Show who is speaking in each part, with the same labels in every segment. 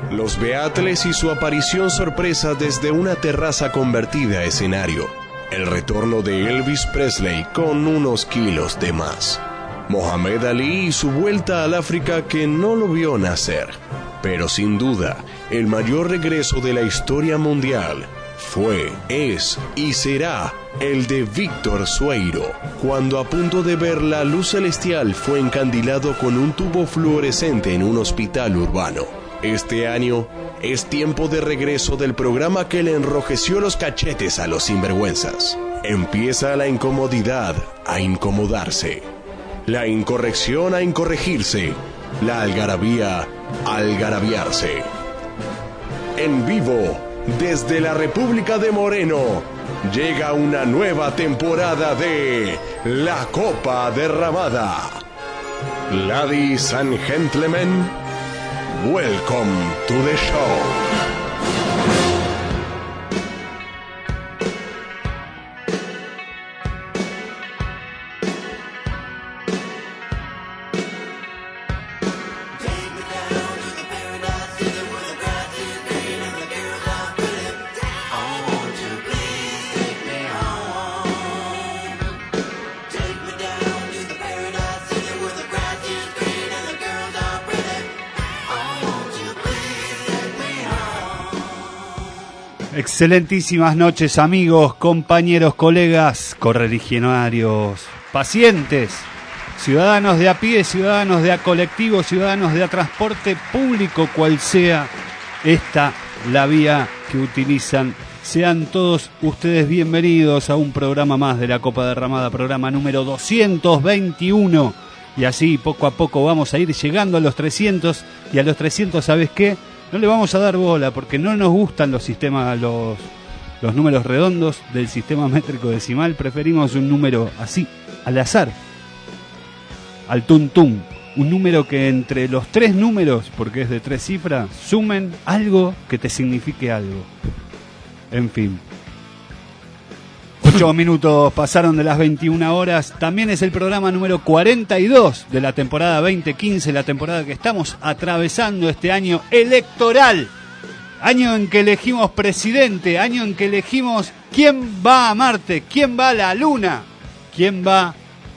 Speaker 1: Los Beatles y su aparición sorpresa desde una terraza convertida a escenario. El retorno de Elvis Presley con unos kilos de más. Mohamed Ali y su vuelta al África que no lo vio nacer. Pero sin duda, el mayor regreso de la historia mundial fue, es y será el de Víctor Sueiro, cuando a punto de ver la luz celestial fue encandilado con un tubo fluorescente en un hospital urbano. Este año es tiempo de regreso del programa que le enrojeció los cachetes a los sinvergüenzas. Empieza la incomodidad a incomodarse, la incorrección a incorregirse, la algarabía a algarabiarse. En vivo, desde la República de Moreno, llega una nueva temporada de La Copa Derramada. Ladies and gentlemen, welcome to the show.
Speaker 2: Excelentísimas noches, amigos, compañeros, colegas, correligionarios, pacientes, ciudadanos de a pie, ciudadanos de a colectivo, ciudadanos de a transporte público, cual sea esta la vía que utilizan. Sean todos ustedes bienvenidos a un programa más de La Copa Derramada, programa número 221. Y así poco a poco vamos a ir llegando a los 300, y a los 300, ¿sabes qué? No le vamos a dar bola porque no nos gustan los sistemas, los números redondos del sistema métrico decimal. Preferimos un número así, al azar, al tuntún. Un número que entre los tres números, porque es de 3 cifras, sumen algo que te signifique algo. En fin. 8 minutos pasaron de las 21 horas. También es el programa número 42 de la temporada 2015, la temporada que estamos atravesando este año electoral. Año en que elegimos presidente, año en que elegimos quién va a Marte, quién va a la Luna, quién va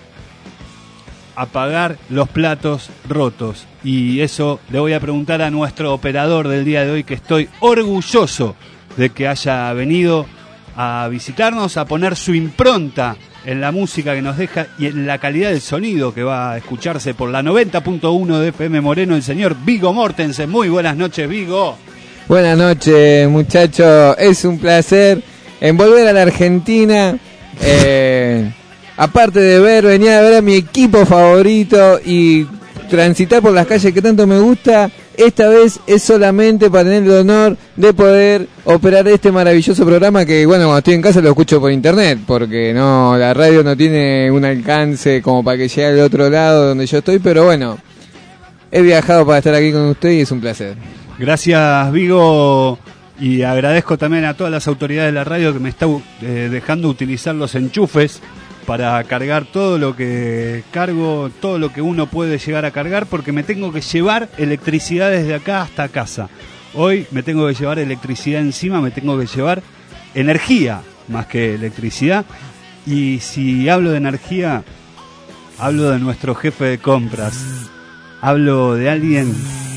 Speaker 2: a pagar los platos rotos. Y eso le voy a preguntar a nuestro operador del día de hoy, que estoy orgulloso de que haya venido a visitarnos, a poner su impronta en la música que nos deja y en la calidad del sonido que va a escucharse por la 90.1 de FM Moreno, el señor Viggo Mortensen. Muy buenas noches, Viggo.
Speaker 3: Buenas noches, muchachos. Es un placer en volver a la Argentina. Aparte de venir a ver a mi equipo favorito y transitar por las calles que tanto me gusta, esta vez es solamente para tener el honor de poder operar este maravilloso programa que, bueno, cuando estoy en casa lo escucho por internet, porque no, la radio no tiene un alcance como para que llegue al otro lado donde yo estoy, pero bueno, he viajado para estar aquí con usted y es un placer.
Speaker 2: Gracias, Viggo, y agradezco también a todas las autoridades de la radio que me están dejando utilizar los enchufes para cargar todo lo que cargo, todo lo que uno puede llegar a cargar, porque me tengo que llevar electricidad desde acá hasta casa. Hoy me tengo que llevar electricidad encima, me tengo que llevar energía más que electricidad. Y si hablo de energía, hablo de nuestro jefe de compras. Hablo de alguien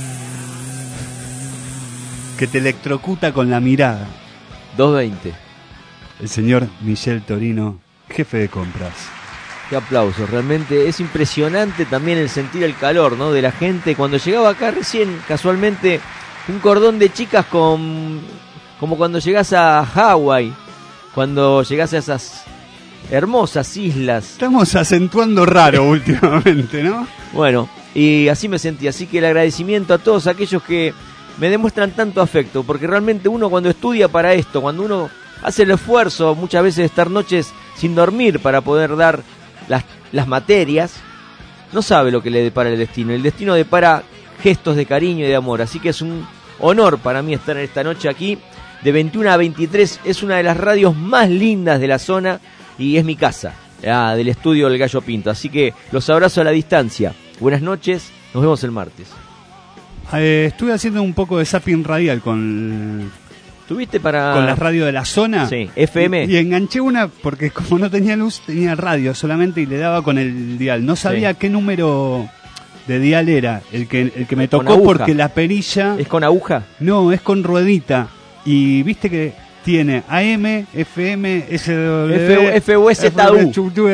Speaker 2: que te electrocuta con la mirada.
Speaker 4: 220.
Speaker 2: El señor Michel Torino, jefe de compras.
Speaker 4: Qué aplausos, realmente es impresionante también el sentir el calor, ¿no?, de la gente. Cuando llegaba acá recién, casualmente, un cordón de chicas como cuando llegás a Hawái, cuando llegás a esas hermosas islas.
Speaker 2: Estamos acentuando raro últimamente, ¿no?
Speaker 4: Bueno, y así me sentí, así que el agradecimiento a todos aquellos que me demuestran tanto afecto, porque realmente uno cuando estudia para esto, cuando uno hace el esfuerzo muchas veces de estar noches sin dormir para poder dar las materias, no sabe lo que le depara el destino. El destino depara gestos de cariño y de amor, así que es un honor para mí estar en esta noche aquí, de 21 a 23, es una de las radios más lindas de la zona y es mi casa, del estudio del Gallo Pinto, así que los abrazo a la distancia. Buenas noches, nos vemos el martes.
Speaker 2: Estuve haciendo un poco de zapping radial con
Speaker 4: ¿Tuviste para...?
Speaker 2: la radio de la zona.
Speaker 4: Sí, FM.
Speaker 2: Y enganché una, porque como no tenía luz, tenía radio solamente y le daba con el dial. No sabía qué número de dial era el que me
Speaker 4: Con
Speaker 2: tocó,
Speaker 4: aguja.
Speaker 2: porque la perilla...
Speaker 4: ¿Es con aguja?
Speaker 2: No, es con ruedita. Y viste que tiene AM, FM, SW...
Speaker 4: FUZU.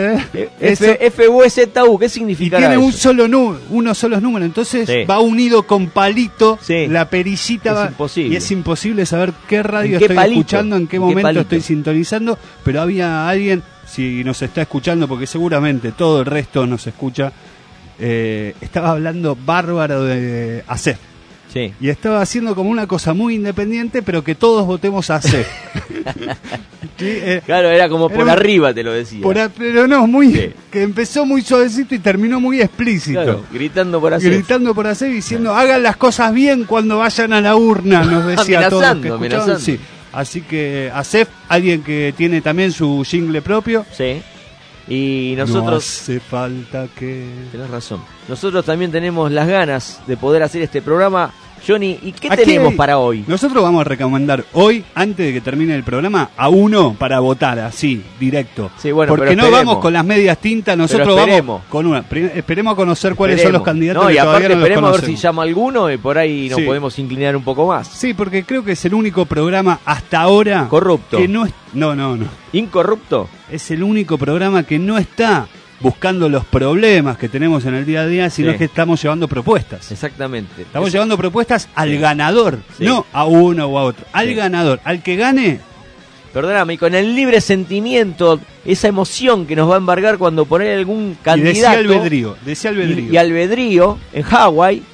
Speaker 4: FUZU, ¿qué
Speaker 2: Y
Speaker 4: significa
Speaker 2: tiene
Speaker 4: eso?
Speaker 2: unos solos números, entonces
Speaker 4: Sí.
Speaker 2: va unido con palito,
Speaker 4: Sí.
Speaker 2: la perillita
Speaker 4: Es
Speaker 2: va,
Speaker 4: imposible.
Speaker 2: y es imposible saber qué radio
Speaker 4: ¿En qué
Speaker 2: estoy
Speaker 4: palito?
Speaker 2: escuchando, en qué
Speaker 4: ¿En qué
Speaker 2: momento
Speaker 4: palito?
Speaker 2: estoy sintonizando, pero había alguien, si nos está escuchando, porque seguramente todo el resto nos escucha, estaba hablando bárbaro de ACEF.
Speaker 4: Sí.
Speaker 2: Y estaba haciendo como una cosa muy independiente, pero que todos votemos a ACEF. Sí,
Speaker 4: Claro, era como por
Speaker 2: era un-
Speaker 4: arriba, te lo decía.
Speaker 2: pero no, muy
Speaker 4: Sí.
Speaker 2: que empezó muy suavecito y terminó muy explícito.
Speaker 4: Claro, gritando por hacer.
Speaker 2: Gritando por hacer, diciendo, hagan las cosas bien cuando vayan a la urna, nos decía a todos los que
Speaker 4: Amenazando,
Speaker 2: escuchaban.
Speaker 4: amenazando.
Speaker 2: Sí. Así que ACEF, alguien que tiene también su jingle propio.
Speaker 4: Sí. Y
Speaker 2: No
Speaker 4: nosotros...
Speaker 2: hace falta que...
Speaker 4: Tenés razón. Nosotros también tenemos las ganas de poder hacer este programa. Johnny, ¿y qué
Speaker 2: Aquí
Speaker 4: tenemos
Speaker 2: hay-
Speaker 4: para hoy?
Speaker 2: Nosotros vamos a recomendar hoy, antes de que termine el programa, a uno para votar, así, directo.
Speaker 4: Sí, bueno,
Speaker 2: porque
Speaker 4: pero
Speaker 2: no
Speaker 4: esperemos.
Speaker 2: vamos con las medias tintas, nosotros
Speaker 4: Pero
Speaker 2: vamos
Speaker 4: esperemos.
Speaker 2: con una. Esperemos a conocer cuáles son los candidatos
Speaker 4: No, y
Speaker 2: que todavía
Speaker 4: aparte
Speaker 2: no los
Speaker 4: esperemos a ver si
Speaker 2: conocemos.
Speaker 4: llama alguno y por ahí nos
Speaker 2: Sí.
Speaker 4: podemos inclinar un poco más.
Speaker 2: Sí, porque creo que es el único programa hasta ahora
Speaker 4: Corrupto.
Speaker 2: que no es... No.
Speaker 4: ¿Incorrupto?
Speaker 2: Es el único programa que no está buscando los problemas que tenemos en el día a día, sino
Speaker 4: Sí.
Speaker 2: que estamos llevando propuestas.
Speaker 4: Exactamente.
Speaker 2: Estamos llevando propuestas al
Speaker 4: Sí.
Speaker 2: ganador,
Speaker 4: Sí.
Speaker 2: no a uno o a otro, al
Speaker 4: Sí.
Speaker 2: ganador, al que gane.
Speaker 4: Perdóname, y con el libre sentimiento, esa emoción que nos va a embargar cuando poner algún
Speaker 2: Y
Speaker 4: candidato
Speaker 2: decía albedrío, decía albedrío.
Speaker 4: y albedrío en Hawái,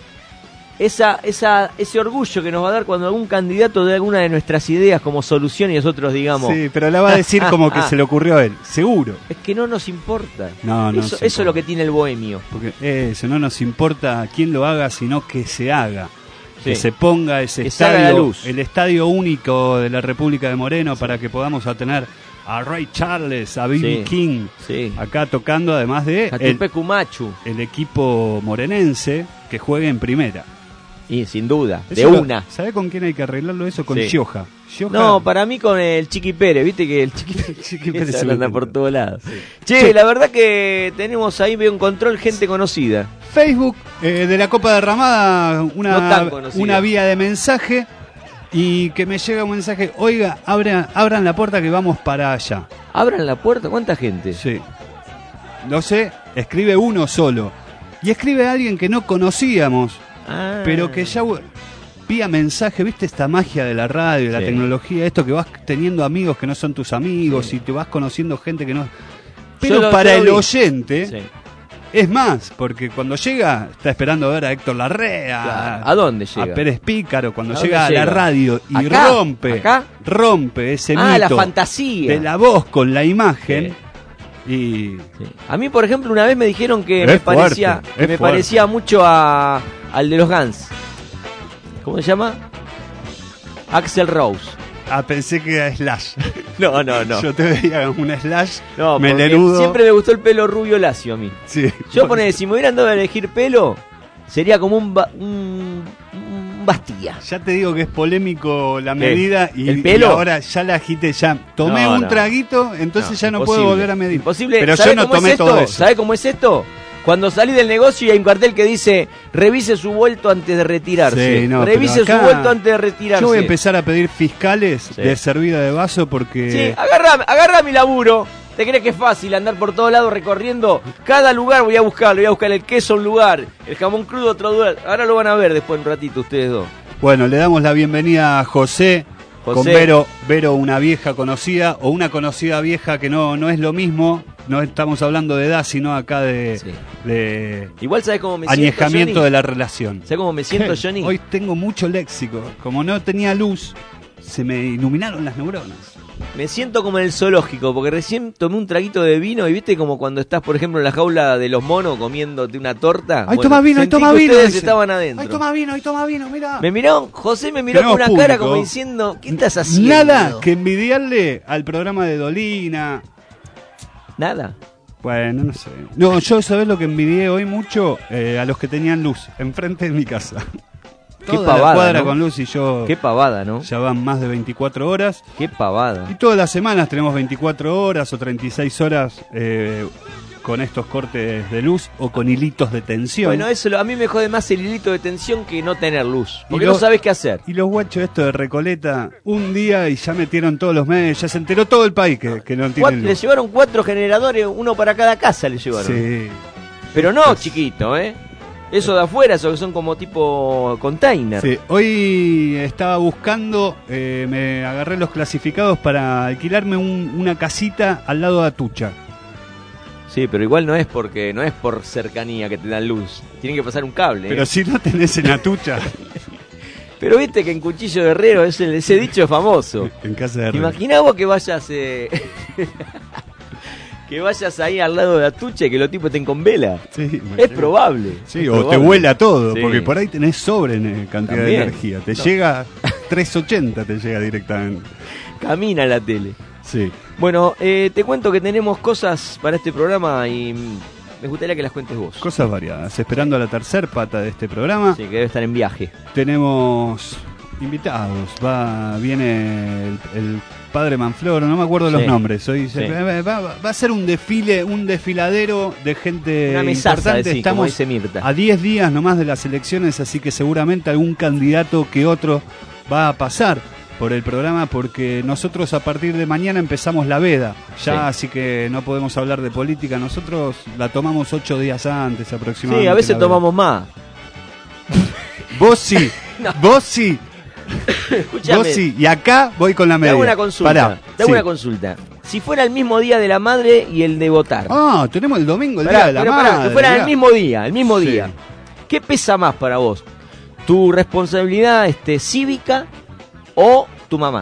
Speaker 4: ese orgullo que nos va a dar cuando algún candidato dé alguna de nuestras ideas como solución y nosotros digamos,
Speaker 2: Sí, pero la va a decir como que se le ocurrió a él, seguro.
Speaker 4: es que no nos importa.
Speaker 2: No,
Speaker 4: eso
Speaker 2: se
Speaker 4: es lo que tiene el bohemio.
Speaker 2: Porque eso no nos importa quién lo haga, sino que se haga.
Speaker 4: Sí.
Speaker 2: Que se ponga ese
Speaker 4: Que se haga la
Speaker 2: estadio,
Speaker 4: luz.
Speaker 2: el estadio único de la República de Moreno, para que podamos tener a Ray Charles, a B.B.
Speaker 4: Sí.
Speaker 2: King,
Speaker 4: Sí.
Speaker 2: acá tocando, además de
Speaker 4: Catupecu Machu.
Speaker 2: el equipo morenense que juegue en primera.
Speaker 4: Y sin duda, de
Speaker 2: Eso
Speaker 4: una.
Speaker 2: ¿Sabe con quién hay que arreglarlo eso? Con
Speaker 4: Sí.
Speaker 2: Gioja.
Speaker 4: No, para mí con el Chiqui Pérez, viste que el Chiqui
Speaker 2: Pérez
Speaker 4: Pérez
Speaker 2: se
Speaker 4: anda
Speaker 2: lo
Speaker 4: por
Speaker 2: entiendo.
Speaker 4: todos lados.
Speaker 2: Sí.
Speaker 4: Che,
Speaker 2: Sí.
Speaker 4: la verdad que tenemos ahí, veo un control, gente conocida.
Speaker 2: Facebook de la Copa Derramada,
Speaker 4: No tan conocida.
Speaker 2: una vía de mensaje, y que me llega un mensaje, oiga, abran la puerta que vamos para allá.
Speaker 4: Abran la puerta, ¿cuánta gente?
Speaker 2: Sí. No sé, escribe uno solo. Y escribe a alguien que no conocíamos,
Speaker 4: Ah.
Speaker 2: pero que ya vía mensaje, viste esta magia de la radio, de la
Speaker 4: Sí.
Speaker 2: tecnología, esto que vas teniendo amigos que no son tus amigos,
Speaker 4: Sí.
Speaker 2: y te vas conociendo gente que no... Pero
Speaker 4: Yo lo-
Speaker 2: para
Speaker 4: yo lo
Speaker 2: el
Speaker 4: vi.
Speaker 2: oyente...
Speaker 4: Sí.
Speaker 2: Es más, porque cuando llega, está esperando ver a Héctor Larrea,
Speaker 4: Claro. ¿A dónde llega?
Speaker 2: a Pérez Pícaro, cuando
Speaker 4: ¿A
Speaker 2: llega a
Speaker 4: dónde
Speaker 2: la
Speaker 4: llega?
Speaker 2: radio y
Speaker 4: ¿Acá?
Speaker 2: rompe
Speaker 4: ¿Acá?
Speaker 2: ese
Speaker 4: Ah, la
Speaker 2: mito
Speaker 4: fantasía.
Speaker 2: de la voz con la imagen. Y
Speaker 4: Sí. A mí, por ejemplo, una vez me dijeron que
Speaker 2: Es
Speaker 4: me parecía,
Speaker 2: fuerte,
Speaker 4: que
Speaker 2: es
Speaker 4: me
Speaker 2: fuerte.
Speaker 4: parecía mucho al de los Guns. ¿Cómo se llama? Axel Rose.
Speaker 2: pensé que era Slash.
Speaker 4: No, no, no.
Speaker 2: Yo te veía un Slash
Speaker 4: No, porque
Speaker 2: melenudo.
Speaker 4: siempre me gustó el pelo rubio lacio a mí.
Speaker 2: Sí.
Speaker 4: Yo ponele, si me hubieran dado a elegir pelo, sería como un Bastilla.
Speaker 2: Ya te digo que es polémico la medida y,
Speaker 4: ¿El pelo?
Speaker 2: y ahora ya la agité, ya tomé
Speaker 4: No,
Speaker 2: un
Speaker 4: no.
Speaker 2: traguito, entonces ya no puedo
Speaker 4: imposible.
Speaker 2: volver a medir.
Speaker 4: Imposible.
Speaker 2: Pero
Speaker 4: ¿Sabe
Speaker 2: yo no
Speaker 4: cómo es
Speaker 2: tomé
Speaker 4: esto?
Speaker 2: todo eso.
Speaker 4: ¿Sabe cómo es esto? Cuando salí del negocio y hay un cartel que dice revise su vuelto antes de retirarse.
Speaker 2: Sí, no,
Speaker 4: revise
Speaker 2: pero acá
Speaker 4: su vuelto antes de retirarse.
Speaker 2: Yo voy a empezar a pedir fiscales
Speaker 4: Sí.
Speaker 2: de servida de vaso porque...
Speaker 4: Sí, agarra mi laburo. ¿Te crees que es fácil andar por todos lados recorriendo? Cada lugar voy a buscarlo. Voy a buscar el queso a un lugar, el jamón crudo a otro lugar. Ahora lo van a ver después de un ratito ustedes dos.
Speaker 2: Bueno, le damos la bienvenida a José, con Vero, una vieja conocida, o una conocida vieja que no es lo mismo. No estamos hablando de edad, sino acá de
Speaker 4: Igual, ¿sabes cómo me siento,
Speaker 2: añejamiento
Speaker 4: Johnny?
Speaker 2: de la relación.
Speaker 4: ¿Sabes cómo me siento,
Speaker 2: ¿Qué?
Speaker 4: Johnny?
Speaker 2: Hoy tengo mucho léxico. Como no tenía luz, se me iluminaron las neuronas.
Speaker 4: Me siento como en el zoológico, porque recién tomé un traguito de vino y viste como cuando estás, por ejemplo, en la jaula de los monos comiéndote una torta.
Speaker 2: ¡Ay, toma vino, ay,
Speaker 4: sentí
Speaker 2: toma
Speaker 4: que
Speaker 2: vino!
Speaker 4: Ustedes
Speaker 2: dice.
Speaker 4: estaban adentro.
Speaker 2: ¡Ay, toma vino, mira!
Speaker 4: Me miró, José me miró con
Speaker 2: Tenemos
Speaker 4: una cara
Speaker 2: público.
Speaker 4: como diciendo, ¿qué estás haciendo?
Speaker 2: Nada que envidiarle al programa de Dolina.
Speaker 4: Nada.
Speaker 2: Bueno, no sé. No, yo, ¿sabés lo que envidié hoy mucho? A los que tenían luz enfrente de mi casa. Toda
Speaker 4: pavada,
Speaker 2: la cuadra
Speaker 4: ¿no?
Speaker 2: con luz y yo.
Speaker 4: Qué pavada, ¿no?
Speaker 2: Ya van más de 24 horas.
Speaker 4: Qué pavada.
Speaker 2: Y todas las semanas tenemos 24 horas o 36 horas con estos cortes de luz o con hilitos de tensión.
Speaker 4: Bueno, eso a mí me jode más el hilito de tensión que no tener luz. Porque
Speaker 2: Y
Speaker 4: no sabes qué hacer.
Speaker 2: Y los guachos esto de Recoleta, un día y ya metieron todos los medios, ya se enteró todo el país que no tienen
Speaker 4: Le
Speaker 2: luz.
Speaker 4: llevaron 4 generadores, uno para cada casa le llevaron.
Speaker 2: Sí.
Speaker 4: Pero no chiquito, ¿eh? Eso de afuera, eso que son como tipo container.
Speaker 2: Sí, hoy estaba buscando, me agarré los clasificados para alquilarme una casita al lado de Atucha.
Speaker 4: Sí, pero igual no es por cercanía que te dan luz. Tienen que pasar un cable.
Speaker 2: Pero si no tenés en Atucha.
Speaker 4: Pero viste que en Cuchillo de Herrero ese dicho es famoso.
Speaker 2: En casa de
Speaker 4: ¿Te
Speaker 2: Herrera.
Speaker 4: imaginás vos que vayas que vayas ahí al lado de Atucha y que los tipos estén con vela?
Speaker 2: Sí,
Speaker 4: Es
Speaker 2: imagínate.
Speaker 4: probable.
Speaker 2: Sí,
Speaker 4: es
Speaker 2: o te
Speaker 4: probable.
Speaker 2: vuela todo,
Speaker 4: Sí.
Speaker 2: porque por ahí tenés sobre cantidad
Speaker 4: También.
Speaker 2: de energía. Te
Speaker 4: No.
Speaker 2: llega 380, te llega directamente.
Speaker 4: Camina la tele.
Speaker 2: Sí.
Speaker 4: Bueno, te cuento que tenemos cosas para este programa y me gustaría que las cuentes vos.
Speaker 2: Cosas variadas. Esperando a la tercer pata de este programa.
Speaker 4: Sí, que debe estar en viaje.
Speaker 2: Tenemos invitados. Viene el padre Manfloro, no me acuerdo los
Speaker 4: Sí.
Speaker 2: nombres. Hoy
Speaker 4: Sí.
Speaker 2: va a ser un desfile, un desfiladero de gente
Speaker 4: Una mesaza,
Speaker 2: importante.
Speaker 4: decís, como
Speaker 2: Estamos
Speaker 4: dice Mirta.
Speaker 2: a 10 días nomás de las elecciones, así que seguramente algún candidato que otro va a pasar por el programa, porque nosotros a partir de mañana empezamos la veda, ya,
Speaker 4: Sí.
Speaker 2: así que no podemos hablar de política. Nosotros la tomamos 8 días antes aproximadamente.
Speaker 4: Sí, a veces
Speaker 2: la veda.
Speaker 4: tomamos más.
Speaker 2: Vos sí,
Speaker 4: No.
Speaker 2: vos sí.
Speaker 4: Escuchame,
Speaker 2: Vos sí, y acá voy con la
Speaker 4: te
Speaker 2: media.
Speaker 4: hago una consulta.
Speaker 2: Pará,
Speaker 4: te hago
Speaker 2: sí.
Speaker 4: una consulta. Si fuera el mismo día de la madre y el de votar.
Speaker 2: Ah, tenemos el domingo, el
Speaker 4: Pará,
Speaker 2: día de la
Speaker 4: pero pará,
Speaker 2: madre.
Speaker 4: que fuera
Speaker 2: mirá.
Speaker 4: el mismo
Speaker 2: Sí.
Speaker 4: día. ¿Qué pesa más para vos? ¿Tu responsabilidad cívica o tu mamá?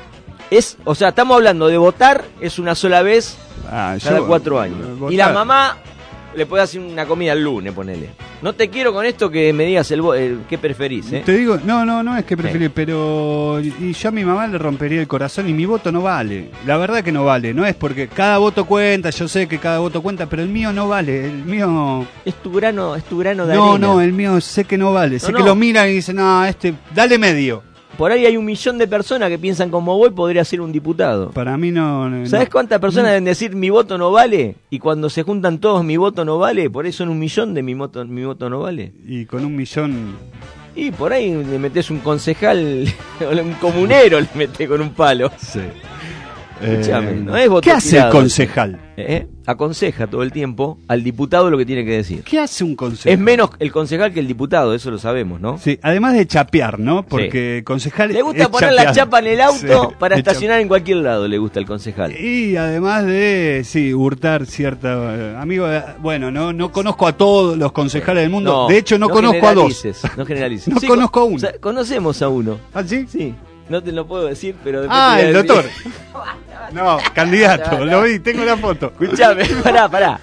Speaker 4: O sea, estamos hablando de votar, es una sola vez
Speaker 2: Ah,
Speaker 4: cada
Speaker 2: yo-
Speaker 4: 4 años.
Speaker 2: votar-
Speaker 4: Y la mamá le puede hacer una comida el lunes, ponele. No te quiero con esto que me digas qué preferís, ¿eh?
Speaker 2: Te digo, no es que preferir, pero y yo a mi mamá le rompería el corazón y mi voto no vale. La verdad que no vale, no es porque cada voto cuenta, yo sé que cada voto cuenta, pero el mío no vale, el mío...
Speaker 4: Es tu grano de
Speaker 2: No,
Speaker 4: arena.
Speaker 2: el mío sé que no vale, sé
Speaker 4: No,
Speaker 2: que
Speaker 4: no.
Speaker 2: lo miran y dicen, no, dale medio.
Speaker 4: Por ahí hay 1 millón de personas que piensan como vos y podría ser un diputado.
Speaker 2: Para mí no...
Speaker 4: ¿Sabés
Speaker 2: no.
Speaker 4: cuántas personas deben decir mi voto no vale? Y cuando se juntan todos mi voto no vale, por eso son 1 millón de mi voto no vale.
Speaker 2: Y con 1 millón...
Speaker 4: Y por ahí le metés un concejal, o un comunero le metés con un palo.
Speaker 2: Sí.
Speaker 4: Escuchame, no es voto
Speaker 2: ¿Qué hace
Speaker 4: tirado.
Speaker 2: el concejal?
Speaker 4: Aconseja todo el tiempo al diputado lo que tiene que decir.
Speaker 2: ¿Qué hace un concejal?
Speaker 4: Es menos el concejal que el diputado, eso lo sabemos, ¿no?
Speaker 2: Sí, además de chapear, ¿no? Porque concejal
Speaker 4: Le gusta
Speaker 2: es
Speaker 4: poner la
Speaker 2: chapear.
Speaker 4: chapa en el auto
Speaker 2: Sí,
Speaker 4: para
Speaker 2: es
Speaker 4: estacionar en cualquier lado, le gusta el concejal.
Speaker 2: Y además de, sí, hurtar cierta... amigo, bueno, no conozco a todos los concejales del mundo. De hecho, no conozco a 2.
Speaker 4: No generalices.
Speaker 2: No conozco a uno.
Speaker 4: O sea, conocemos a uno.
Speaker 2: ¿Ah, sí?
Speaker 4: Sí. No te lo puedo decir, pero después
Speaker 2: Ah,
Speaker 4: te voy
Speaker 2: el
Speaker 4: a decir.
Speaker 2: doctor. No, candidato, lo vi, tengo la foto.
Speaker 4: Escuchame, pará.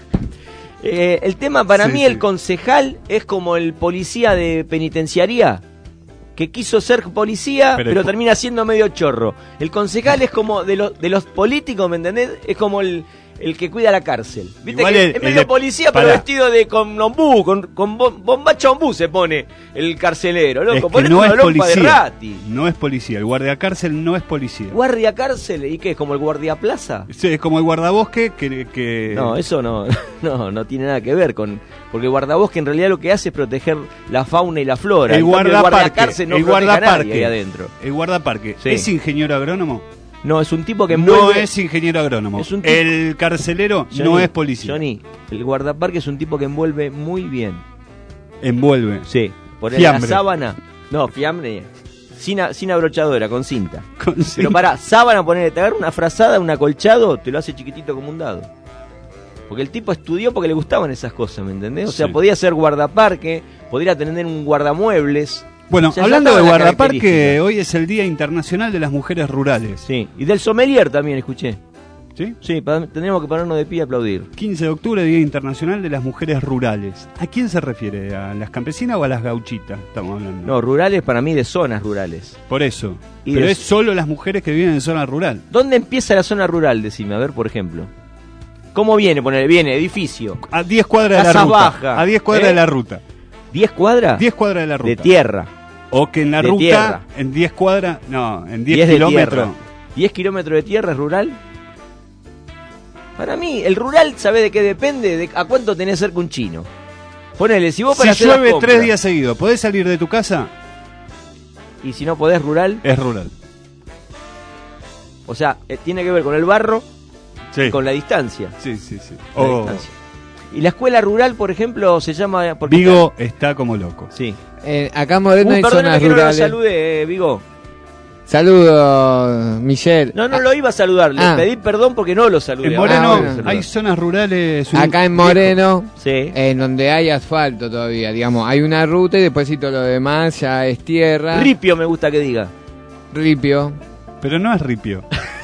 Speaker 4: El tema para
Speaker 2: Sí,
Speaker 4: mí,
Speaker 2: sí.
Speaker 4: el concejal es como el policía de penitenciaría, que quiso ser policía, pero termina siendo medio chorro. El concejal es como de los políticos, ¿me entendés? Es como el que cuida la cárcel. ¿Viste?
Speaker 2: Igual
Speaker 4: Que es medio policía, pero
Speaker 2: pará.
Speaker 4: vestido con ombú, con bombacha ombú se pone el carcelero, loco.
Speaker 2: Es que
Speaker 4: Ponete
Speaker 2: no
Speaker 4: una
Speaker 2: es
Speaker 4: lompa de
Speaker 2: policía.
Speaker 4: rati.
Speaker 2: No es policía, el guardiacárcel no es policía.
Speaker 4: ¿Guardia cárcel? ¿Y qué? ¿Es como el guardia plaza?
Speaker 2: Sí, es como el guardabosque que...
Speaker 4: No, eso no tiene nada que ver con... Porque el guardabosque en realidad lo que hace es proteger la fauna y la flora.
Speaker 2: El
Speaker 4: En cambio,
Speaker 2: guardaparque,
Speaker 4: guardacárcel no
Speaker 2: el
Speaker 4: protege a nadie
Speaker 2: guardaparque,
Speaker 4: ahí adentro.
Speaker 2: el guardaparque,
Speaker 4: Sí.
Speaker 2: ¿es ingeniero agrónomo?
Speaker 4: No, es un tipo que
Speaker 2: No
Speaker 4: envuelve...
Speaker 2: es ingeniero agrónomo.
Speaker 4: Es un tipo-
Speaker 2: El carcelero no
Speaker 4: Johnny,
Speaker 2: es policía.
Speaker 4: Johnny, el guardaparque es un tipo que envuelve muy bien.
Speaker 2: Envuelve.
Speaker 4: Sí. Poner
Speaker 2: Fiambre.
Speaker 4: la sábana... No, fiambre... Sin abrochadora, con cinta.
Speaker 2: Con
Speaker 4: Pero
Speaker 2: cinta.
Speaker 4: pará, sábana, ponerle, te agarra una frazada, un acolchado, te lo hace chiquitito como un dado. Porque el tipo estudió porque le gustaban esas cosas, ¿me entendés? O sea,
Speaker 2: Sí.
Speaker 4: podía ser guardaparque, podría tener un guardamuebles.
Speaker 2: Bueno,
Speaker 4: O sea, ya
Speaker 2: hablando de
Speaker 4: estaban las
Speaker 2: guardaparque,
Speaker 4: características.
Speaker 2: hoy es el Día Internacional de las Mujeres Rurales.
Speaker 4: Sí, y del sommelier también escuché.
Speaker 2: ¿Sí?
Speaker 4: Sí, tendríamos que ponernos de pie y aplaudir.
Speaker 2: 15 de octubre, Día Internacional de las Mujeres Rurales. ¿A quién se refiere? ¿A las campesinas o a las gauchitas? Estamos hablando.
Speaker 4: No, rurales para mí de zonas rurales.
Speaker 2: Por eso.
Speaker 4: Y
Speaker 2: Pero
Speaker 4: de-
Speaker 2: es solo las mujeres que viven en zona rural.
Speaker 4: ¿Dónde empieza la zona rural? Decime, a ver, por ejemplo. ¿Cómo viene? Viene edificio.
Speaker 2: A 10 cuadras de la
Speaker 4: Casas
Speaker 2: ruta.
Speaker 4: bajas,
Speaker 2: A 10 cuadras
Speaker 4: ¿eh?
Speaker 2: de la ruta.
Speaker 4: ¿10 cuadras?
Speaker 2: 10 cuadras de la ruta.
Speaker 4: De tierra.
Speaker 2: O que en la
Speaker 4: De
Speaker 2: ruta,
Speaker 4: tierra.
Speaker 2: en 10 cuadras, no, en 10
Speaker 4: 10 de
Speaker 2: kilómetros.
Speaker 4: tierra. 10 kilómetros de tierra es rural. Para mí, el rural, ¿sabe de qué depende? De a cuánto tenés cerca un chino. Ponele, si vos para
Speaker 2: Si
Speaker 4: hacer las
Speaker 2: llueve
Speaker 4: compras,
Speaker 2: 3 días seguidos, ¿podés salir de tu casa?
Speaker 4: y si no podés rural,
Speaker 2: Es rural.
Speaker 4: o sea, tiene que ver con el barro
Speaker 2: Sí.
Speaker 4: y con la distancia.
Speaker 2: Sí, sí, sí.
Speaker 4: La
Speaker 2: Oh,
Speaker 4: distancia. Y la escuela rural, por ejemplo, se llama... porque
Speaker 2: Vigo está como loco.
Speaker 4: Sí.
Speaker 3: Acá en Moreno hay
Speaker 4: Perdóname
Speaker 3: zonas
Speaker 4: que no lo
Speaker 3: rurales.
Speaker 4: saludé, Vigo.
Speaker 3: Saludos, Michelle.
Speaker 4: No lo iba a saludar. Le
Speaker 3: Ah.
Speaker 4: pedí perdón porque no lo saludé.
Speaker 2: En
Speaker 4: Ahora
Speaker 2: Moreno
Speaker 4: lo voy a saludar.
Speaker 2: hay zonas rurales.
Speaker 3: Acá en Moreno,
Speaker 4: Sí.
Speaker 3: en donde hay asfalto todavía, digamos, hay una ruta y después todo lo demás ya es tierra.
Speaker 4: Ripio me gusta que diga.
Speaker 3: Ripio.
Speaker 2: Pero no es ripio.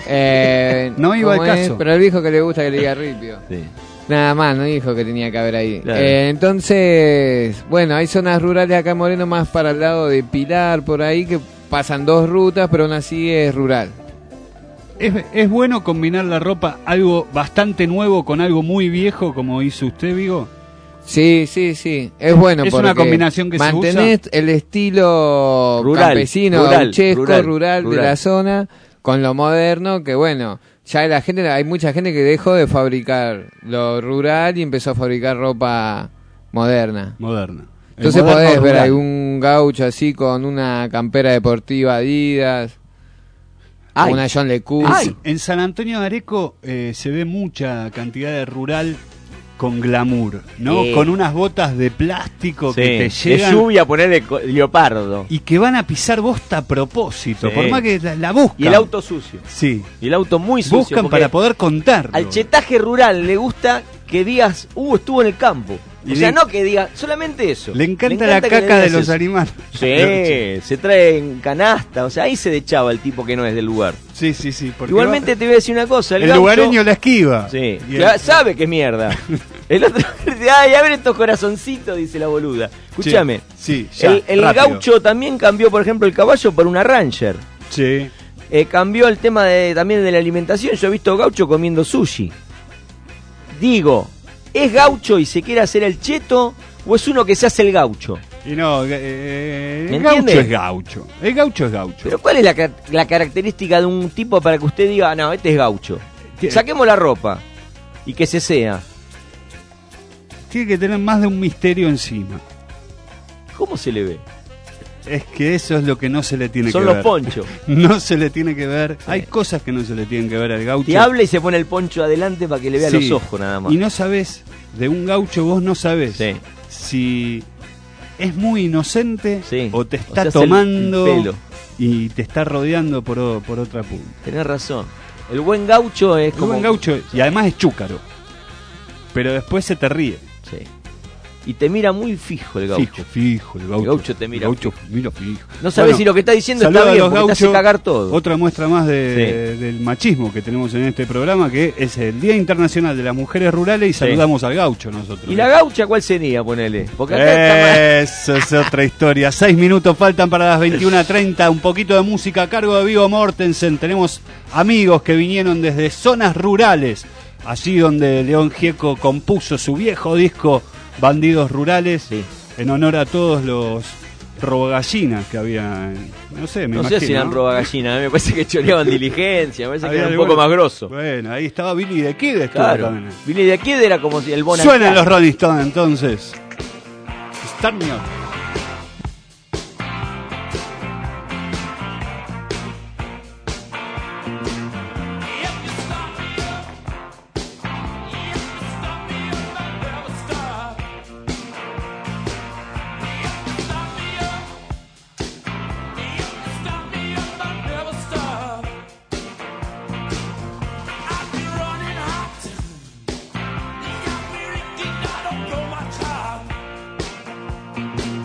Speaker 3: No
Speaker 2: iba al caso.
Speaker 3: Pero él dijo que le gusta que le diga ripio.
Speaker 4: Sí.
Speaker 3: Nada más, no dijo que tenía que haber ahí.
Speaker 4: Claro.
Speaker 3: Entonces, bueno, hay zonas rurales acá en Moreno más para el lado de Pilar, por ahí, que pasan 2 rutas, pero aún así es rural.
Speaker 2: ¿Es bueno combinar la ropa, algo bastante nuevo con algo muy viejo, como hizo usted, Vigo?
Speaker 3: Sí, sí, sí. Es bueno
Speaker 2: Es
Speaker 3: porque
Speaker 2: una combinación que se
Speaker 3: mantenés el estilo
Speaker 4: Rural,
Speaker 3: campesino,
Speaker 4: rural,
Speaker 3: gauchesco,
Speaker 4: rural,
Speaker 3: rural de la zona, con lo moderno, que bueno, ya la gente, hay mucha gente que dejó de fabricar lo rural y empezó a fabricar ropa moderna.
Speaker 2: Moderna. El
Speaker 3: Entonces
Speaker 2: moderno
Speaker 3: podés ver
Speaker 2: rural.
Speaker 3: algún gaucho así con una campera deportiva Adidas,
Speaker 4: Ay.
Speaker 3: una John LeCoultre.
Speaker 4: Ay.
Speaker 2: En San Antonio de Areco se ve mucha cantidad de rural con glamour, ¿no?
Speaker 4: Sí.
Speaker 2: Con unas botas de plástico
Speaker 4: Sí.
Speaker 2: que te
Speaker 4: De
Speaker 2: llegan
Speaker 4: lluvia ponerle leopardo.
Speaker 2: y que van a pisar bosta a propósito,
Speaker 4: Sí.
Speaker 2: por más que la buscan.
Speaker 4: Y el auto sucio.
Speaker 2: Sí.
Speaker 4: Y el auto muy sucio.
Speaker 2: Buscan
Speaker 4: porque
Speaker 2: para poder contarlo.
Speaker 4: al chetaje rural le gusta que digas, estuvo en el campo.
Speaker 2: Y
Speaker 4: O sea,
Speaker 2: le-
Speaker 4: no que diga, solamente eso.
Speaker 2: Le encanta la
Speaker 4: que le
Speaker 2: caca de
Speaker 4: digas
Speaker 2: los
Speaker 4: eso.
Speaker 2: animales.
Speaker 4: Sí, se trae en canasta. O sea, ahí se dechaba el tipo que no es del lugar.
Speaker 2: Sí, sí, sí. porque
Speaker 4: Igualmente te voy a decir una cosa.
Speaker 2: el
Speaker 4: gaucho-
Speaker 2: lugareño la esquiva.
Speaker 4: Sí,
Speaker 2: Y
Speaker 4: ya
Speaker 2: el-
Speaker 4: sabe que es mierda. El otro dice, ay, a ver estos corazoncitos, dice la boluda. Escúchame.
Speaker 2: Sí, ya,
Speaker 4: el
Speaker 2: rápido.
Speaker 4: gaucho también cambió, por ejemplo, el caballo por una Ranger.
Speaker 2: Sí.
Speaker 4: Cambió el tema también de la alimentación. Yo he visto gaucho comiendo sushi. Digo, ¿es gaucho y se quiere hacer el cheto o es uno que se hace el gaucho?
Speaker 2: Y no,
Speaker 4: ¿Me
Speaker 2: el gaucho
Speaker 4: entiende?
Speaker 2: es gaucho. El gaucho es gaucho.
Speaker 4: Pero ¿cuál es la característica de un tipo para que usted diga, no, este es gaucho?
Speaker 2: Tiene-
Speaker 4: Saquemos la ropa y que se sea.
Speaker 2: Tiene que tener más de un misterio encima.
Speaker 4: ¿Cómo se le ve?
Speaker 2: Es que eso es lo que no se le tiene
Speaker 4: Son
Speaker 2: que
Speaker 4: los
Speaker 2: ver.
Speaker 4: ponchos.
Speaker 2: No se le tiene que ver. Hay cosas que no se le tienen que ver al gaucho.
Speaker 4: Te habla y se pone el poncho adelante para que le vea
Speaker 2: Sí.
Speaker 4: los ojos nada más.
Speaker 2: Y no sabés, de un gaucho vos no sabés
Speaker 4: Sí.
Speaker 2: si es muy inocente
Speaker 4: Sí.
Speaker 2: o te
Speaker 4: O
Speaker 2: está
Speaker 4: se hace el
Speaker 2: tomando
Speaker 4: pelo.
Speaker 2: y te está rodeando por otra punta.
Speaker 4: Tenés razón. El buen gaucho es
Speaker 2: El
Speaker 4: como...
Speaker 2: buen gaucho, y además es chúcaro. Pero después se te ríe.
Speaker 4: Sí. Y te mira muy fijo el gaucho.
Speaker 2: Fijo, el gaucho.
Speaker 4: El gaucho te mira
Speaker 2: El gaucho mira fijo.
Speaker 4: No sabes si lo que está diciendo está
Speaker 2: saludo a
Speaker 4: bien,
Speaker 2: los
Speaker 4: porque te hace
Speaker 2: gauchos.
Speaker 4: cagar todo.
Speaker 2: Otra muestra más del machismo que tenemos en este programa, que es el Día Internacional de las Mujeres Rurales, y saludamos al gaucho nosotros.
Speaker 4: ¿Y la gaucha cuál sería, ponele? Porque acá está
Speaker 2: Eso es otra historia. 6 minutos faltan para las 21:30. Un poquito de música a cargo de Viggo Mortensen. Tenemos amigos que vinieron desde zonas rurales, allí donde León Gieco compuso su viejo disco Bandidos Rurales,
Speaker 4: Sí.
Speaker 2: en honor a todos los robagallinas que había. No sé, me
Speaker 4: No
Speaker 2: imagino.
Speaker 4: sé si eran
Speaker 2: ¿no?
Speaker 4: roba gallina, me parece que choreaban diligencia, me parece que
Speaker 2: Había
Speaker 4: era un
Speaker 2: algunos-
Speaker 4: poco más grosso.
Speaker 2: Bueno, ahí estaba Billy the Kid. estuvo
Speaker 4: Claro.
Speaker 2: también.
Speaker 4: Billy de aquí era como si el Bonacá.
Speaker 2: Suenan los Rolling Stones entonces. Start me up.
Speaker 5: I don't know my time.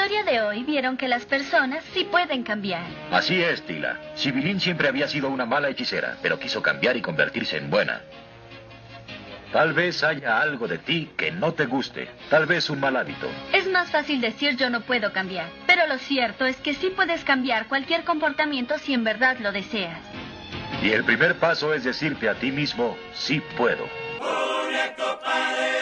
Speaker 5: historia de hoy vieron que las personas sí pueden cambiar.
Speaker 6: Así es, Tila. Sibilín siempre había sido una mala hechicera, pero quiso cambiar y convertirse en buena. Tal vez haya algo de ti que no te guste. Tal vez un mal hábito.
Speaker 5: Es más fácil decir yo no puedo cambiar, pero lo cierto es que sí puedes cambiar cualquier comportamiento si en verdad lo deseas.
Speaker 6: Y el primer paso es decirte a ti mismo, sí puedo.
Speaker 7: Una copa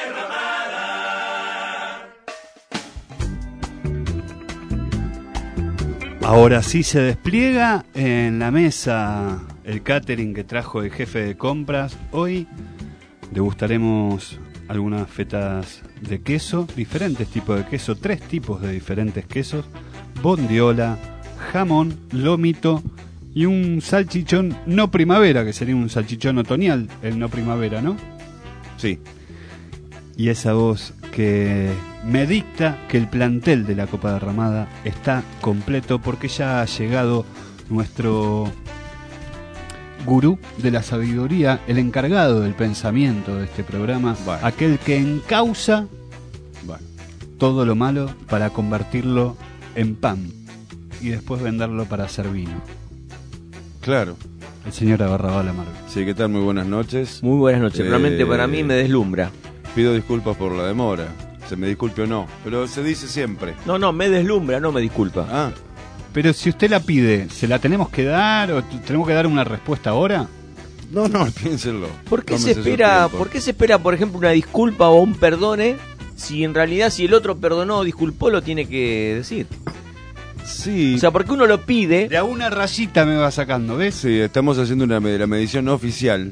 Speaker 7: derramada.
Speaker 2: Ahora sí se despliega en la mesa el catering que trajo el jefe de compras. Hoy degustaremos algunas fetas de queso, diferentes tipos de queso, 3 tipos de diferentes quesos, bondiola, jamón, lomito y un salchichón no primavera, que sería un salchichón otoñal, el no primavera, ¿no?
Speaker 8: Sí.
Speaker 2: Y esa voz que me dicta que el plantel de la Copa Derramada está completo porque ya ha llegado nuestro gurú de la sabiduría, el encargado del pensamiento de este programa, aquel que encausa todo lo malo para convertirlo en pan y después venderlo para hacer vino.
Speaker 8: Claro.
Speaker 2: El señor Agarrabal Amargo.
Speaker 8: Sí, ¿qué tal? Muy buenas noches.
Speaker 4: Muy buenas noches, realmente para mí me deslumbra.
Speaker 8: Pido disculpas por la demora, se me disculpe o no, pero se dice siempre.
Speaker 4: No, me deslumbra, no me disculpa.
Speaker 8: Ah.
Speaker 2: Pero si usted la pide, ¿se la tenemos que dar o tenemos que dar una respuesta ahora?
Speaker 8: No, piénsenlo.
Speaker 4: ¿Por qué se espera, por ejemplo, una disculpa o un perdone si en realidad si el otro perdonó o disculpó lo tiene que decir?
Speaker 8: Sí.
Speaker 4: O sea, porque uno lo pide.
Speaker 2: De a una rayita me va sacando, ¿ves?
Speaker 8: Sí, estamos haciendo la medición oficial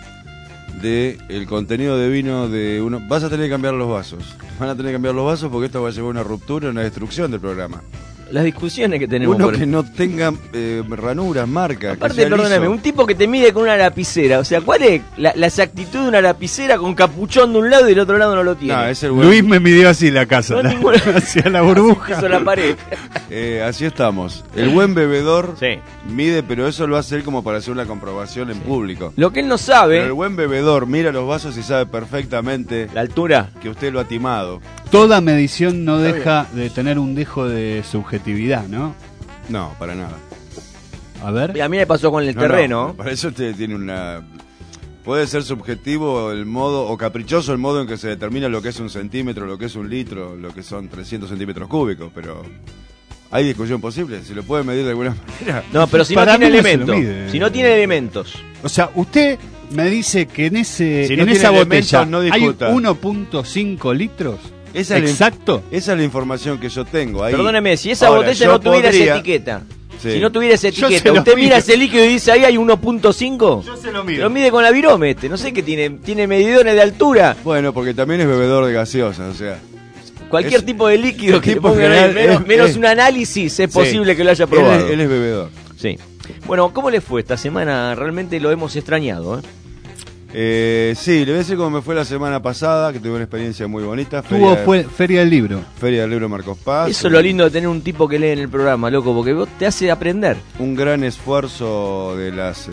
Speaker 8: de el contenido de vino de uno. Vas a tener que cambiar los vasos. Van a tener que cambiar los vasos porque esto va a llevar a una ruptura, una destrucción del programa.
Speaker 4: Las discusiones que tenemos.
Speaker 8: Uno que no tenga ranuras, marcas.
Speaker 4: Aparte, perdóname, un tipo que te mide con una lapicera. O sea, ¿cuál es la exactitud de una lapicera con capuchón de un lado y del otro lado no lo tiene?
Speaker 8: No, es el
Speaker 2: Luis me midió así la casa. No, hacia la burbuja.
Speaker 4: Hizo la pared.
Speaker 8: Así estamos. El buen bebedor
Speaker 4: sí.
Speaker 8: Mide, pero eso lo hace él como para hacer una comprobación en público.
Speaker 4: Lo que él no sabe.
Speaker 8: Pero el buen bebedor mira los vasos y sabe perfectamente
Speaker 4: la altura
Speaker 8: que usted lo ha timado.
Speaker 2: Toda medición no deja de tener un dejo de subjetividad, ¿no?
Speaker 8: No, para nada.
Speaker 2: A ver.
Speaker 4: A mí me pasó con el terreno.
Speaker 8: No, para eso usted tiene una... Puede ser subjetivo el modo, o caprichoso el modo en que se determina lo que es un centímetro, lo que es un litro, lo que son 300 centímetros cúbicos, pero... ¿Hay discusión posible? ¿Se lo puede medir de alguna manera?
Speaker 4: No, pero si no tiene elementos. Si no tiene elementos.
Speaker 2: O sea, usted me dice que en
Speaker 8: si
Speaker 2: en
Speaker 8: no
Speaker 2: esa botella
Speaker 8: no
Speaker 2: hay 1.5 litros. ¿Exacto?
Speaker 8: Esa es la información que yo tengo. Ahí.
Speaker 4: Perdóneme, si esa botella no tuviera esa etiqueta. Sí. Si no tuviera esa etiqueta, usted mira ese líquido y dice ahí hay 1.5.
Speaker 2: Yo se lo mido.
Speaker 4: Lo mide con la virómetro. No sé qué tiene medidores de altura.
Speaker 8: Bueno, porque también es bebedor de gaseosas, o sea.
Speaker 4: Cualquier tipo de líquido que le pongan menos un análisis es posible que lo haya probado.
Speaker 8: Él es bebedor.
Speaker 4: Sí. Bueno, ¿cómo le fue esta semana? Realmente lo hemos extrañado,
Speaker 8: sí, le voy a decir cómo me fue la semana pasada, que tuve una experiencia muy bonita.
Speaker 2: Fue Feria del Libro.
Speaker 8: Feria del Libro Marcos Paz.
Speaker 4: Eso es lo lindo de tener un tipo que lee en el programa, loco, porque vos te hace aprender.
Speaker 8: Un gran esfuerzo de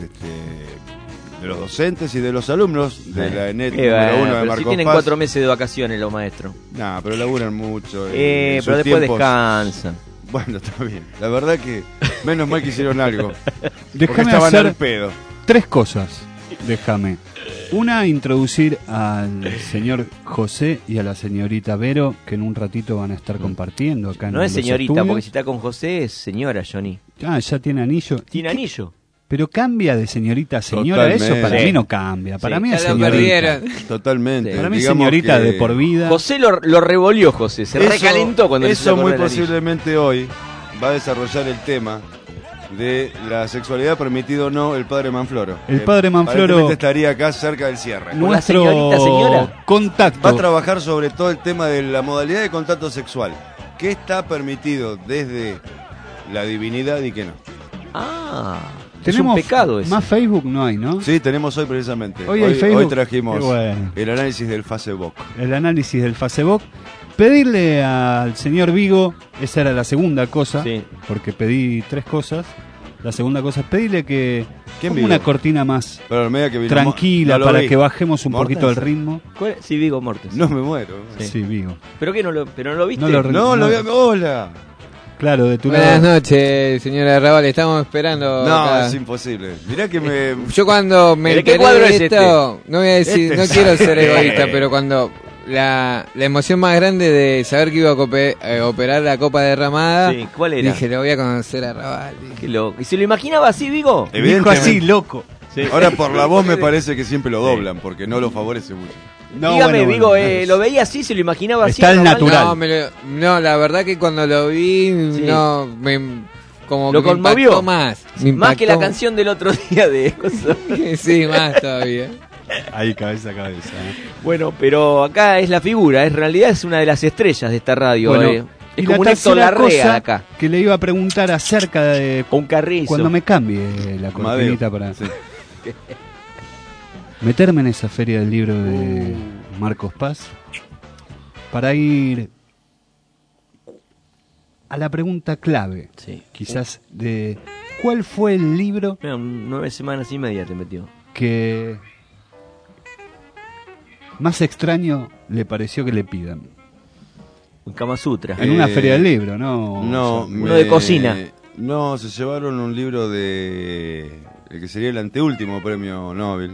Speaker 8: de los docentes y de los alumnos de la ENET número 1 de Marcos
Speaker 4: si tienen
Speaker 8: Paz.
Speaker 4: 4 meses de vacaciones los maestros.
Speaker 8: No, pero laburan mucho.
Speaker 4: Pero después descansan.
Speaker 8: Bueno, está bien. La verdad que menos mal que hicieron algo.
Speaker 2: Déjame
Speaker 8: estaban
Speaker 2: hacer
Speaker 8: al pedo.
Speaker 2: 3 cosas. Déjame. Una, introducir al señor José y a la señorita Vero, que en un ratito van a estar compartiendo acá en
Speaker 4: No es
Speaker 2: los
Speaker 4: señorita,
Speaker 2: estudios.
Speaker 4: porque si está con José es señora, Johnny.
Speaker 2: Ah, ya tiene anillo.
Speaker 4: ¿Tiene anillo?
Speaker 2: Pero cambia de señorita a señora.
Speaker 8: Totalmente.
Speaker 2: Eso para mí no cambia. Para mí es
Speaker 3: Ya lo
Speaker 2: señorita.
Speaker 3: perdieron.
Speaker 8: Totalmente.
Speaker 2: Para mí
Speaker 8: Digamos
Speaker 2: señorita
Speaker 8: que
Speaker 2: de por vida.
Speaker 4: José lo revolvió, José. Se recalentó cuando le
Speaker 8: Eso muy posiblemente hoy va a desarrollar el tema de la sexualidad permitida o no el padre Manfloro.
Speaker 2: El padre Manfloro
Speaker 8: aparentemente estaría acá cerca del cierre.
Speaker 2: Nuestro
Speaker 4: señorita, señora.
Speaker 2: contacto.
Speaker 8: Va a trabajar sobre todo el tema de la modalidad de contacto sexual. ¿Qué está permitido desde la divinidad y qué no?
Speaker 4: Ah,
Speaker 2: Tenemos
Speaker 4: es un pecado ese.
Speaker 2: Más Facebook no hay, ¿no?
Speaker 8: Sí, tenemos hoy precisamente.
Speaker 2: Hoy hay Facebook.
Speaker 8: Hoy trajimos
Speaker 2: Qué bueno.
Speaker 8: el análisis del Facebook.
Speaker 2: El análisis del Facebook. Pedirle al señor Vigo, esa era la segunda cosa,
Speaker 4: Sí.
Speaker 2: porque pedí 3 cosas. La segunda cosa es pedirle que
Speaker 8: ¿Quién
Speaker 2: ponga
Speaker 8: vivo?
Speaker 2: una cortina más
Speaker 8: Pero al medio que vino
Speaker 2: tranquila
Speaker 8: no lo
Speaker 2: para
Speaker 8: vi.
Speaker 2: que bajemos un poquito el
Speaker 8: ¿Mortensen?
Speaker 2: ritmo.
Speaker 4: Sí, Viggo Mortensen.
Speaker 8: No me muero.
Speaker 2: Sí, Vigo.
Speaker 4: ¿Pero qué? ¿Pero no lo viste?
Speaker 2: No lo
Speaker 8: No, lo vi. ¡Hola!
Speaker 2: Claro, de tu
Speaker 3: Buenas
Speaker 2: lado.
Speaker 3: noches, señora Raval, estamos esperando.
Speaker 8: No,
Speaker 3: acá.
Speaker 8: es imposible. Mirá que me.
Speaker 3: Yo cuando me
Speaker 4: ¿De qué
Speaker 3: enteré
Speaker 4: cuadro
Speaker 3: de
Speaker 4: es
Speaker 3: esto, no voy a decir,
Speaker 8: Este
Speaker 3: no
Speaker 8: es-
Speaker 3: quiero ser egoísta, pero cuando la emoción más grande de saber que iba a operar la copa derramada,
Speaker 4: Sí, ¿cuál era?
Speaker 3: dije, lo voy a conocer a Raval.
Speaker 4: Qué loco. ¿Y se lo imaginaba así, Vigo?
Speaker 2: Dijo así, loco.
Speaker 8: Ahora por la voz me parece que siempre lo doblan porque no lo favorece mucho.
Speaker 2: No,
Speaker 4: Dígame,
Speaker 2: bueno,
Speaker 4: Vigo,
Speaker 2: bueno.
Speaker 4: ¿lo veía así? ¿Se lo imaginaba
Speaker 2: Está
Speaker 4: así?
Speaker 2: al
Speaker 4: normal?
Speaker 2: natural.
Speaker 3: No, la verdad que cuando lo vi,
Speaker 4: Sí.
Speaker 3: no, como
Speaker 4: ¿Lo
Speaker 3: que me
Speaker 4: conmovió?
Speaker 3: impactó más. Me
Speaker 4: Más que la
Speaker 3: impactó-
Speaker 4: canción del otro día de cosas.
Speaker 3: Sí, más todavía.
Speaker 2: Ahí, cabeza a cabeza.
Speaker 4: Bueno, pero acá es la figura, en realidad es una de las estrellas de esta radio.
Speaker 2: Bueno,
Speaker 4: Es
Speaker 2: y
Speaker 4: como un
Speaker 2: la
Speaker 4: Héctor
Speaker 2: tercera
Speaker 4: Larrea de
Speaker 2: cosa
Speaker 4: acá.
Speaker 2: que le iba a preguntar acerca de
Speaker 4: Un carrizo.
Speaker 2: cuando me cambie la cortinita para
Speaker 8: Sí.
Speaker 2: meterme en esa feria del libro de Marcos Paz para ir a la pregunta clave,
Speaker 4: Sí.
Speaker 2: quizás de ¿cuál fue el libro
Speaker 4: Mira, 9 semanas y media te metió.
Speaker 2: que más extraño le pareció que le pidan?
Speaker 4: Un Kama Sutra.
Speaker 2: En una feria del libro, ¿no?
Speaker 8: No,
Speaker 2: O sea,
Speaker 4: uno de cocina.
Speaker 8: No, se llevaron un libro de. El que sería el anteúltimo premio Nobel.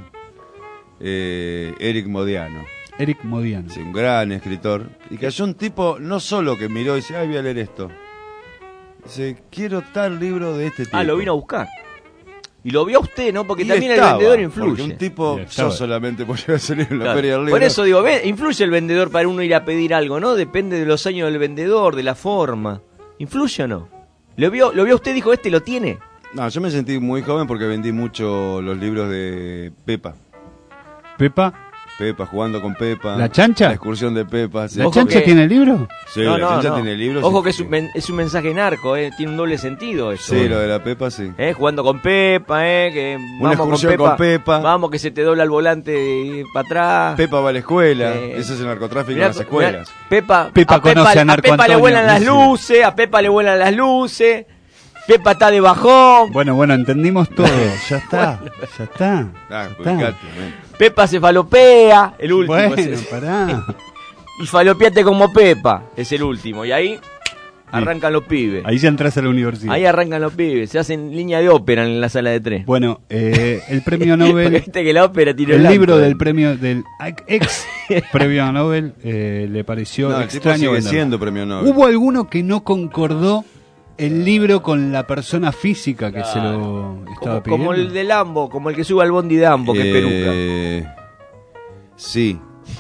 Speaker 8: Eric Modiano.
Speaker 2: Eric Modiano.
Speaker 8: Sí, un gran escritor. Y que haya un tipo, no solo que miró y dice, ay, voy a leer esto. Dice, quiero tal libro de este tipo.
Speaker 4: Ah, lo vino a buscar. Y lo vio a usted, ¿no? Porque
Speaker 8: Y
Speaker 4: también
Speaker 8: estaba,
Speaker 4: el vendedor
Speaker 8: Porque
Speaker 4: influye.
Speaker 8: un tipo,
Speaker 2: Y estaba.
Speaker 8: yo solamente por llevar ese libro en la
Speaker 4: Claro.
Speaker 8: feria del libro.
Speaker 4: Por eso digo, influye el vendedor para uno ir a pedir algo, ¿no? Depende de los años del vendedor, de la forma. ¿Influye o no? ¿Lo vio usted y dijo, este lo tiene?
Speaker 8: No, yo me sentí muy joven porque vendí mucho los libros de Pepa.
Speaker 2: Pepa,
Speaker 8: Pepa, jugando con Pepa.
Speaker 2: ¿La chancha?
Speaker 8: La excursión de Pepa. Sí,
Speaker 2: ¿la
Speaker 4: Ojo
Speaker 2: chancha
Speaker 4: que-
Speaker 2: tiene el libro?
Speaker 8: Sí, la chancha tiene libros.
Speaker 4: Ojo
Speaker 8: sí,
Speaker 4: que
Speaker 8: sí.
Speaker 4: es un mensaje narco, tiene un doble sentido eso.
Speaker 8: Sí, lo de la Pepa, sí.
Speaker 4: Jugando con Pepa, que
Speaker 8: Una excursión con Pepa.
Speaker 4: Vamos que se te dobla el volante para atrás.
Speaker 8: Pepa va a la escuela.
Speaker 4: Sí.
Speaker 8: Eso es el narcotráfico
Speaker 4: Mirá,
Speaker 8: en las escuelas.
Speaker 4: mirá, Pepa
Speaker 2: conoce a
Speaker 4: a
Speaker 2: Narco
Speaker 4: Pepa le
Speaker 2: Antonio,
Speaker 4: vuelan las
Speaker 2: sí.
Speaker 4: luces, a Pepa le vuelan las luces. Pepa está de bajón.
Speaker 2: Bueno, entendimos todo. Ya está, ya está.
Speaker 8: Ah,
Speaker 2: ya está.
Speaker 8: ubicate, men.
Speaker 4: Pepa se falopea, el último.
Speaker 2: Bueno,
Speaker 4: es-
Speaker 2: pará.
Speaker 4: y falopeate como Pepa, es el último. Y ahí arrancan los pibes.
Speaker 2: Ahí ya entras a la universidad.
Speaker 4: Ahí arrancan los pibes. Se hacen línea de ópera en la sala de 3.
Speaker 2: Bueno, el premio
Speaker 4: Porque
Speaker 2: Nobel,
Speaker 4: viste que la ópera tiene
Speaker 2: el libro del premio del ex premio Nobel le pareció
Speaker 8: No, el tipo
Speaker 2: extraño.
Speaker 8: sigue
Speaker 2: venderlo.
Speaker 8: siendo premio Nobel.
Speaker 2: ¿Hubo alguno que no concordó el libro con la persona física que se lo estaba pidiendo?
Speaker 4: Como el de Lambo, como el que sube al bondi de Ambo, que es peluca.
Speaker 8: Sí.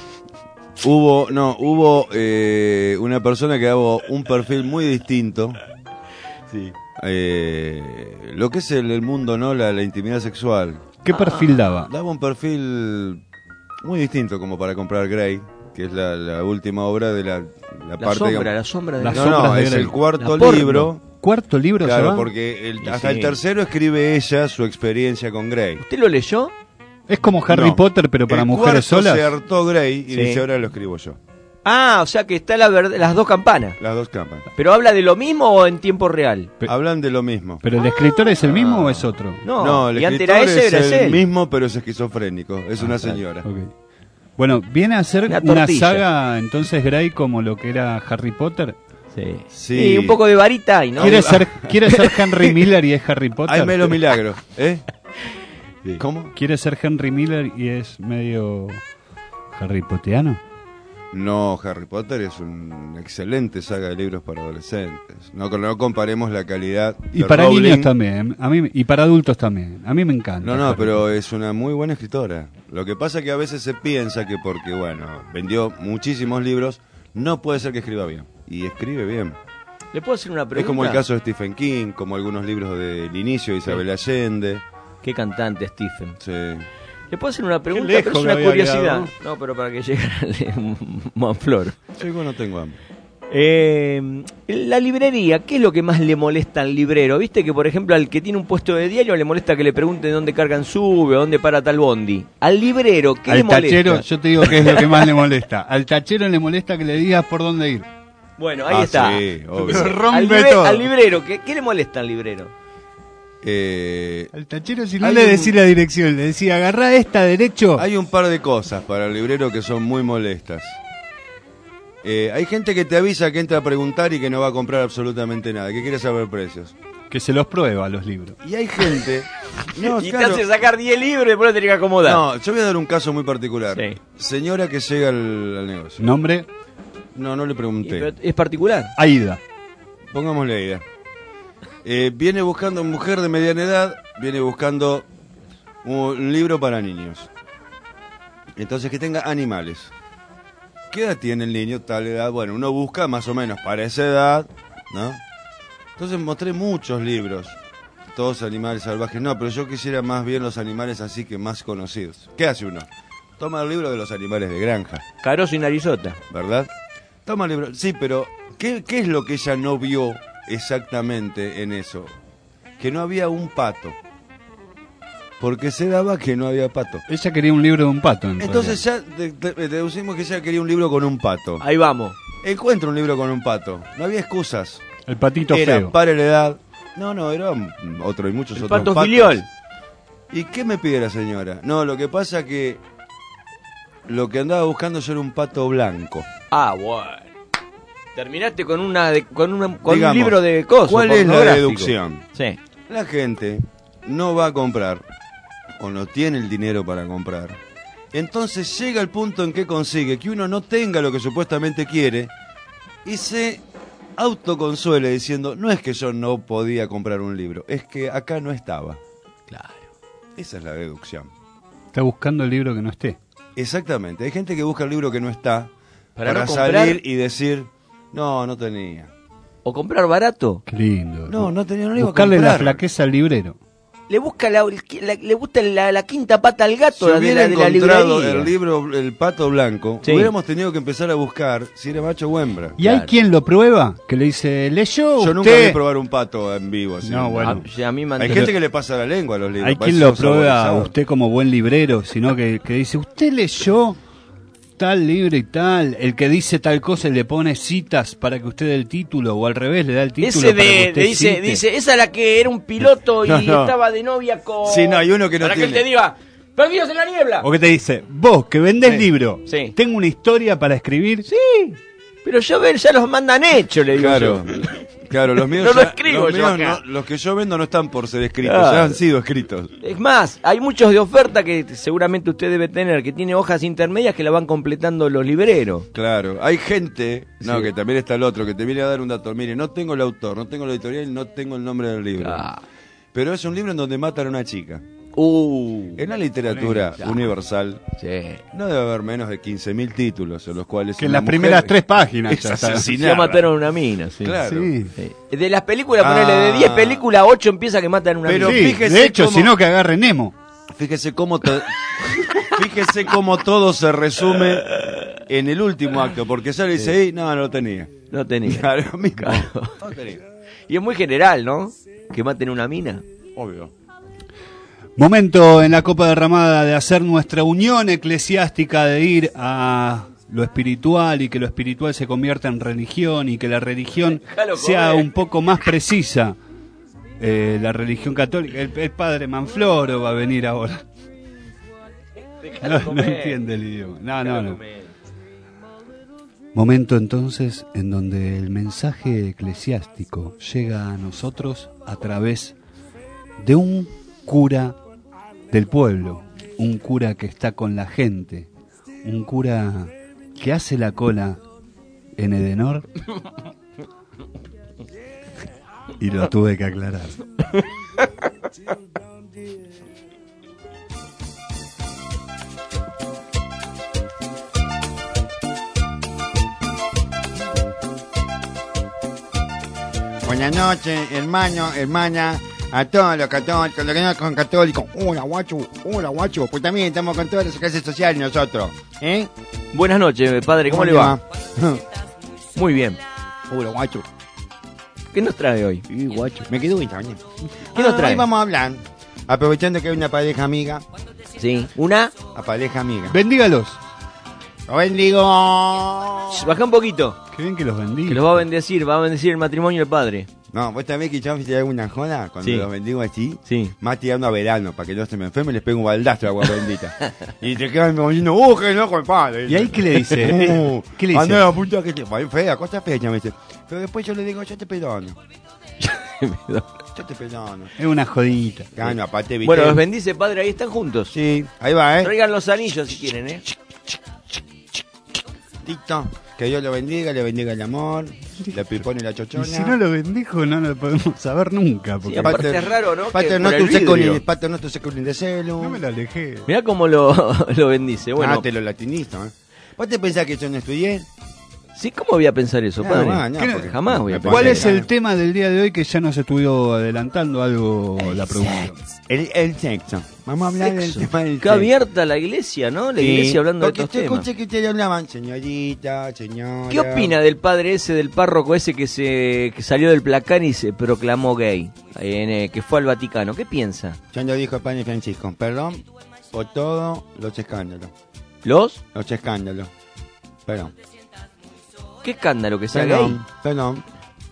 Speaker 8: Hubo una persona que daba un perfil muy distinto.
Speaker 4: Sí.
Speaker 8: Lo que es el mundo, ¿no? La intimidad sexual.
Speaker 2: ¿Qué perfil daba?
Speaker 8: Daba un perfil muy distinto como para comprar Grey, que es la última obra de la
Speaker 4: La
Speaker 8: parte...
Speaker 4: sombra,
Speaker 8: digamos-
Speaker 4: la sombra de
Speaker 2: Las
Speaker 8: No,
Speaker 2: sombras
Speaker 8: no,
Speaker 2: de
Speaker 8: es
Speaker 2: Grey.
Speaker 8: el cuarto
Speaker 4: La porno.
Speaker 8: libro.
Speaker 2: ¿Cuarto libro se
Speaker 8: Claro,
Speaker 2: va?
Speaker 8: porque
Speaker 4: Y
Speaker 8: hasta
Speaker 4: sí.
Speaker 8: el tercero escribe ella su experiencia con Grey.
Speaker 4: ¿Usted lo leyó?
Speaker 2: Es como Harry
Speaker 8: No.
Speaker 2: Potter, pero para
Speaker 8: El
Speaker 2: mujeres
Speaker 8: cuarto
Speaker 2: solas.
Speaker 8: se hartó Grey y
Speaker 4: Sí.
Speaker 8: dice, ahora lo escribo yo.
Speaker 4: Ah, o sea que está las dos campanas.
Speaker 8: Las dos campanas.
Speaker 4: ¿Pero habla de lo mismo o en tiempo real?
Speaker 8: Hablan de lo mismo.
Speaker 2: ¿Pero el escritor es el mismo o es otro?
Speaker 4: No,
Speaker 8: el
Speaker 4: y antes
Speaker 8: escritor
Speaker 4: era ese,
Speaker 8: es
Speaker 4: era
Speaker 8: el
Speaker 4: él.
Speaker 8: mismo, pero es esquizofrénico. Es una señora.
Speaker 2: Ok. Bueno, ¿viene a ser
Speaker 4: Una
Speaker 2: una
Speaker 4: tortilla.
Speaker 2: saga entonces Grey como lo que era Harry Potter?
Speaker 4: Sí.
Speaker 8: Sí.
Speaker 4: Y un poco de varita hay, ¿no?
Speaker 2: ¿Quiere ser Henry Miller y es Harry Potter?
Speaker 8: Hay menos milagros, ¿eh? ¿Cómo?
Speaker 2: ¿Quiere ser Henry Miller y es medio Harry Pottiano?
Speaker 8: No, Harry Potter es una excelente saga de libros para adolescentes. No comparemos la calidad
Speaker 2: Y
Speaker 8: de
Speaker 2: para
Speaker 8: Rowling.
Speaker 2: niños también, y para adultos también. A mí me encanta.
Speaker 8: No,
Speaker 2: Harry
Speaker 8: pero
Speaker 2: Potter.
Speaker 8: es una muy buena escritora. Lo que pasa es que a veces se piensa que porque, bueno, vendió muchísimos libros, no puede ser que escriba bien. Y escribe bien.
Speaker 4: ¿Le puedo hacer una pregunta?
Speaker 8: Es como el caso de Stephen King, como algunos libros del inicio de Isabel Allende.
Speaker 4: Qué cantante, Stephen.
Speaker 8: Sí.
Speaker 4: ¿Le puedo hacer una pregunta?
Speaker 2: lejos
Speaker 4: Pero es
Speaker 2: me
Speaker 4: una
Speaker 2: había
Speaker 4: curiosidad.
Speaker 2: quedado.
Speaker 4: No, pero para que llegue a Manflor.
Speaker 8: Sí, bueno, tengo hambre.
Speaker 4: La librería, ¿qué es lo que más le molesta al librero? Viste que, por ejemplo, al que tiene un puesto de diario le molesta que le pregunten dónde cargan sube o dónde para tal bondi. Al librero, ¿qué le
Speaker 2: Al
Speaker 4: molesta?
Speaker 2: tachero, yo te digo que es lo que más le molesta. Al tachero le molesta que le digas por dónde ir.
Speaker 4: Bueno, ahí está.
Speaker 8: Sí, obvio.
Speaker 2: Pero rompe
Speaker 4: Al
Speaker 2: todo.
Speaker 4: librero, ¿qué le molesta al librero?
Speaker 2: Al tachero, si no
Speaker 8: hay
Speaker 2: le
Speaker 8: un-
Speaker 2: decía la dirección, le decía, agarrá esta derecho.
Speaker 8: Hay un par de cosas para el librero que son muy molestas. Hay gente que te avisa que entra a preguntar y que no va a comprar absolutamente nada, que quiere saber precios.
Speaker 2: Que se los prueba los libros.
Speaker 8: Y hay gente... No,
Speaker 4: Y
Speaker 8: claro.
Speaker 4: te hace sacar 10 libros y después lo tenés que acomodar.
Speaker 8: No, yo voy a dar un caso muy particular.
Speaker 4: Sí.
Speaker 8: Señora que llega al negocio.
Speaker 2: Nombre,
Speaker 8: No le
Speaker 4: Y,
Speaker 8: pregunté.
Speaker 4: pero es particular.
Speaker 2: Aida.
Speaker 8: Pongámosle idea. Viene buscando, mujer de mediana edad, viene buscando un libro para niños. Entonces que tenga animales. ¿Qué edad tiene el niño? Tal edad. Bueno, uno busca más o menos para esa edad, ¿no? Entonces mostré muchos libros. Todos animales salvajes. No, pero yo quisiera más bien los animales así que más conocidos. ¿Qué hace uno? Toma el libro de los animales de granja,
Speaker 4: Carozo y narizota.
Speaker 8: ¿verdad? Toma el libro. Sí, pero ¿qué es lo que ella no vio exactamente en eso? Que no había un pato. Porque se daba que no había pato.
Speaker 2: Ella quería un libro de un pato.
Speaker 8: Entonces ya deducimos que ella quería un libro con un pato.
Speaker 4: Ahí vamos.
Speaker 8: Encuentra un libro con un pato. No había excusas.
Speaker 2: El patito
Speaker 8: Era
Speaker 2: feo.
Speaker 8: para la edad. No, era otro y muchos
Speaker 4: El
Speaker 8: otros
Speaker 4: pato
Speaker 8: patos.
Speaker 4: filiol.
Speaker 8: ¿Y qué me pide la señora? No, lo que pasa que lo que andaba buscando yo era un pato blanco.
Speaker 4: Ah, bueno. Terminaste con con un
Speaker 8: Digamos,
Speaker 4: libro de cosas.
Speaker 8: ¿cuál es la
Speaker 4: pornográfico.
Speaker 8: deducción?
Speaker 4: Sí.
Speaker 8: La gente no va a comprar o no tiene el dinero para comprar. Entonces llega el punto en que consigue que uno no tenga lo que supuestamente quiere y se autoconsuele diciendo, no es que yo no podía comprar un libro, es que acá no estaba.
Speaker 4: Claro.
Speaker 8: Esa es la deducción.
Speaker 2: Está buscando el libro que no esté.
Speaker 8: Exactamente, hay gente que busca el libro que no está
Speaker 4: Para
Speaker 8: para
Speaker 4: no comprar.
Speaker 8: salir y decir, no tenía.
Speaker 4: O comprar barato.
Speaker 2: Qué lindo.
Speaker 8: No tenía, no le iba a
Speaker 2: Buscarle la
Speaker 8: comprar.
Speaker 2: flaqueza al librero.
Speaker 4: Le busca le gusta la quinta pata al gato
Speaker 8: Si
Speaker 4: de
Speaker 8: hubiera
Speaker 4: la
Speaker 8: encontrado
Speaker 4: librería.
Speaker 8: el libro El Pato Blanco,
Speaker 4: Sí.
Speaker 8: hubiéramos tenido que empezar a buscar si era macho o hembra.
Speaker 2: Y hay
Speaker 4: Claro.
Speaker 2: quien lo prueba, que le dice, ¿leyó
Speaker 8: Yo nunca
Speaker 2: usted?
Speaker 8: vi probar un pato en vivo. Así.
Speaker 2: No, bueno.
Speaker 4: A mí me han
Speaker 8: Hay
Speaker 4: dicho-
Speaker 8: gente que le pasa la lengua a los libros.
Speaker 2: Hay
Speaker 8: parece
Speaker 2: quien lo
Speaker 8: un
Speaker 2: prueba a
Speaker 8: saborizado.
Speaker 2: usted como buen librero, sino que dice, ¿usted leyó tal libro y tal? El que dice tal cosa y le pone citas para que usted dé el título, o al revés, le da el título
Speaker 4: Ese
Speaker 2: para que
Speaker 4: de,
Speaker 2: usted
Speaker 4: dice,
Speaker 2: cite.
Speaker 4: dice, esa es la que era un piloto y
Speaker 8: No, no.
Speaker 4: estaba de novia con...
Speaker 8: Sí, no, hay uno que no
Speaker 4: para
Speaker 8: tiene.
Speaker 4: que él te diga, perdidos en la niebla.
Speaker 2: O que te dice, vos que vendés
Speaker 8: Sí.
Speaker 2: libro,
Speaker 4: Sí.
Speaker 2: tengo una historia para escribir.
Speaker 4: Sí, pero yo veo, ya los mandan hechos, le digo
Speaker 8: Claro,
Speaker 4: yo.
Speaker 8: claro, los míos,
Speaker 4: No lo
Speaker 8: ya-
Speaker 4: escribo
Speaker 8: los
Speaker 4: yo
Speaker 8: míos
Speaker 4: acá.
Speaker 8: no- los que yo vendo no están por ser escritos,
Speaker 4: Claro.
Speaker 8: ya han sido escritos.
Speaker 4: Es más, hay muchos de oferta que seguramente usted debe tener, que tiene hojas intermedias que la van completando los libreros.
Speaker 8: Claro, hay gente, no,
Speaker 4: Sí.
Speaker 8: que también está el otro, que te viene a dar un dato. Mire, no tengo el autor, no tengo la editorial, no tengo el nombre del libro.
Speaker 4: Ah.
Speaker 8: Pero es un libro en donde matan a una chica. En la literatura
Speaker 4: Claro.
Speaker 8: universal
Speaker 4: Sí.
Speaker 8: no debe haber menos de 15.000 títulos en los cuales
Speaker 2: Que en
Speaker 8: una
Speaker 2: las
Speaker 8: mujer
Speaker 2: primeras 3 páginas
Speaker 8: es
Speaker 2: ya está.
Speaker 8: asesinada.
Speaker 4: Ya mataron a una mina, sí.
Speaker 8: Claro.
Speaker 2: Sí.
Speaker 4: Sí. De las películas, ponele de
Speaker 8: Ah.
Speaker 4: 10 películas, 8 empieza que matan a una
Speaker 8: Pero
Speaker 4: mina.
Speaker 2: Sí,
Speaker 8: fíjese
Speaker 2: de hecho,
Speaker 8: cómo-
Speaker 2: si no que agarre Nemo.
Speaker 8: Fíjese cómo todo se resume en el último acto, porque sale y dice, "Ey, no lo tenía".
Speaker 4: No tenía.
Speaker 8: Claro, mismo.
Speaker 4: Claro.
Speaker 8: No tenía.
Speaker 4: Y es muy general, ¿no? Que maten a una mina.
Speaker 8: Obvio.
Speaker 2: Momento en la Copa Derramada de hacer nuestra unión eclesiástica, de ir a lo espiritual y que lo espiritual se convierta en religión y que la religión
Speaker 4: Déjalo
Speaker 2: sea
Speaker 4: comer.
Speaker 2: un poco más precisa. La religión católica. El padre Manfloro va a venir ahora. No entiende el idioma. No. Momento entonces en donde el mensaje eclesiástico llega a nosotros a través de un cura del pueblo, un cura que está con la gente, un cura que hace la cola en Edenor. Y lo tuve que aclarar.
Speaker 9: Buenas noches, hermano, hermana, a todos los católicos, los que no son católicos. Hola, guacho, pues también estamos con todas las clases sociales nosotros, ¿eh?
Speaker 4: Buenas noches, padre, ¿cómo le va? Muy bien.
Speaker 9: Hola, guacho.
Speaker 4: ¿Qué nos trae hoy?
Speaker 9: Sí, guacho, me quedó bien.
Speaker 4: ¿Qué nos trae?
Speaker 9: Hoy vamos a hablar, aprovechando que hay una pareja amiga,
Speaker 4: Sí. ¿Una?
Speaker 9: a pareja amiga.
Speaker 2: Bendígalos.
Speaker 9: Lo bendigo.
Speaker 4: Baja un poquito.
Speaker 2: Qué bien que los bendiga.
Speaker 4: Que los va a bendecir el matrimonio del padre.
Speaker 9: No, vos también que yo hice alguna joda cuando
Speaker 4: Sí.
Speaker 9: los bendigo así,
Speaker 4: Sí.
Speaker 9: más tirando a verano para que no se me enferme, les pego un baldazo de agua bendita. Y te quedan diciendo, qué loco el padre.
Speaker 2: ¿Y ahí qué le dice? ¿Qué le dice?
Speaker 9: Anda la puta que te. Fea, cosa fea, me dice. Pero después yo le digo, yo te perdono. Yo te perdono.
Speaker 2: Es una jodita.
Speaker 9: Ah, no, aparte, ¿viste?
Speaker 4: Bueno, los bendice, padre, ahí están juntos.
Speaker 9: Sí, ahí va,
Speaker 4: Traigan los anillos si quieren,
Speaker 9: Tito, que Dios lo bendiga, le bendiga el amor, le pipone la
Speaker 2: Y
Speaker 9: chochona.
Speaker 2: si no lo bendijo, no lo podemos saber nunca. Porque
Speaker 4: Sí, aparte es raro, ¿no?
Speaker 9: Pater
Speaker 4: Que
Speaker 9: no
Speaker 4: por
Speaker 9: tu
Speaker 4: el
Speaker 9: seco
Speaker 4: vidrio.
Speaker 9: ni pater no tu seco ni de celo.
Speaker 2: no me lo alejé.
Speaker 4: Mirá cómo lo bendice. Bueno,
Speaker 9: Ah, te lo latinizo, ¿Vos te pensás que yo no estudié?
Speaker 4: sí, ¿cómo voy a pensar eso,
Speaker 9: No,
Speaker 4: padre?
Speaker 9: no,
Speaker 2: ¿Qué-
Speaker 9: porque
Speaker 4: jamás voy a
Speaker 9: me
Speaker 4: pensar
Speaker 2: ¿Cuál
Speaker 9: pone-
Speaker 2: es el tema del día de hoy que ya nos estuvo adelantando algo la producción?
Speaker 9: El sexo. Vamos a hablar
Speaker 4: Sexo.
Speaker 9: del tema del
Speaker 4: Qué
Speaker 9: sexo.
Speaker 4: abierta la iglesia, ¿no? La
Speaker 9: Sí,
Speaker 4: iglesia hablando de
Speaker 9: porque
Speaker 4: estos
Speaker 9: yo
Speaker 4: temas.
Speaker 9: escuché que ustedes hablaban, señorita, señora.
Speaker 4: ¿Qué opina del padre ese, del párroco ese que salió del placán y se proclamó gay? Que fue al Vaticano. ¿Qué piensa?
Speaker 9: Ya lo dijo el padre Francisco. Perdón por todos los escándalos.
Speaker 4: ¿Los?
Speaker 9: Los escándalos. Perdón.
Speaker 4: ¿Qué escándalo que sea gay?
Speaker 9: Perdón.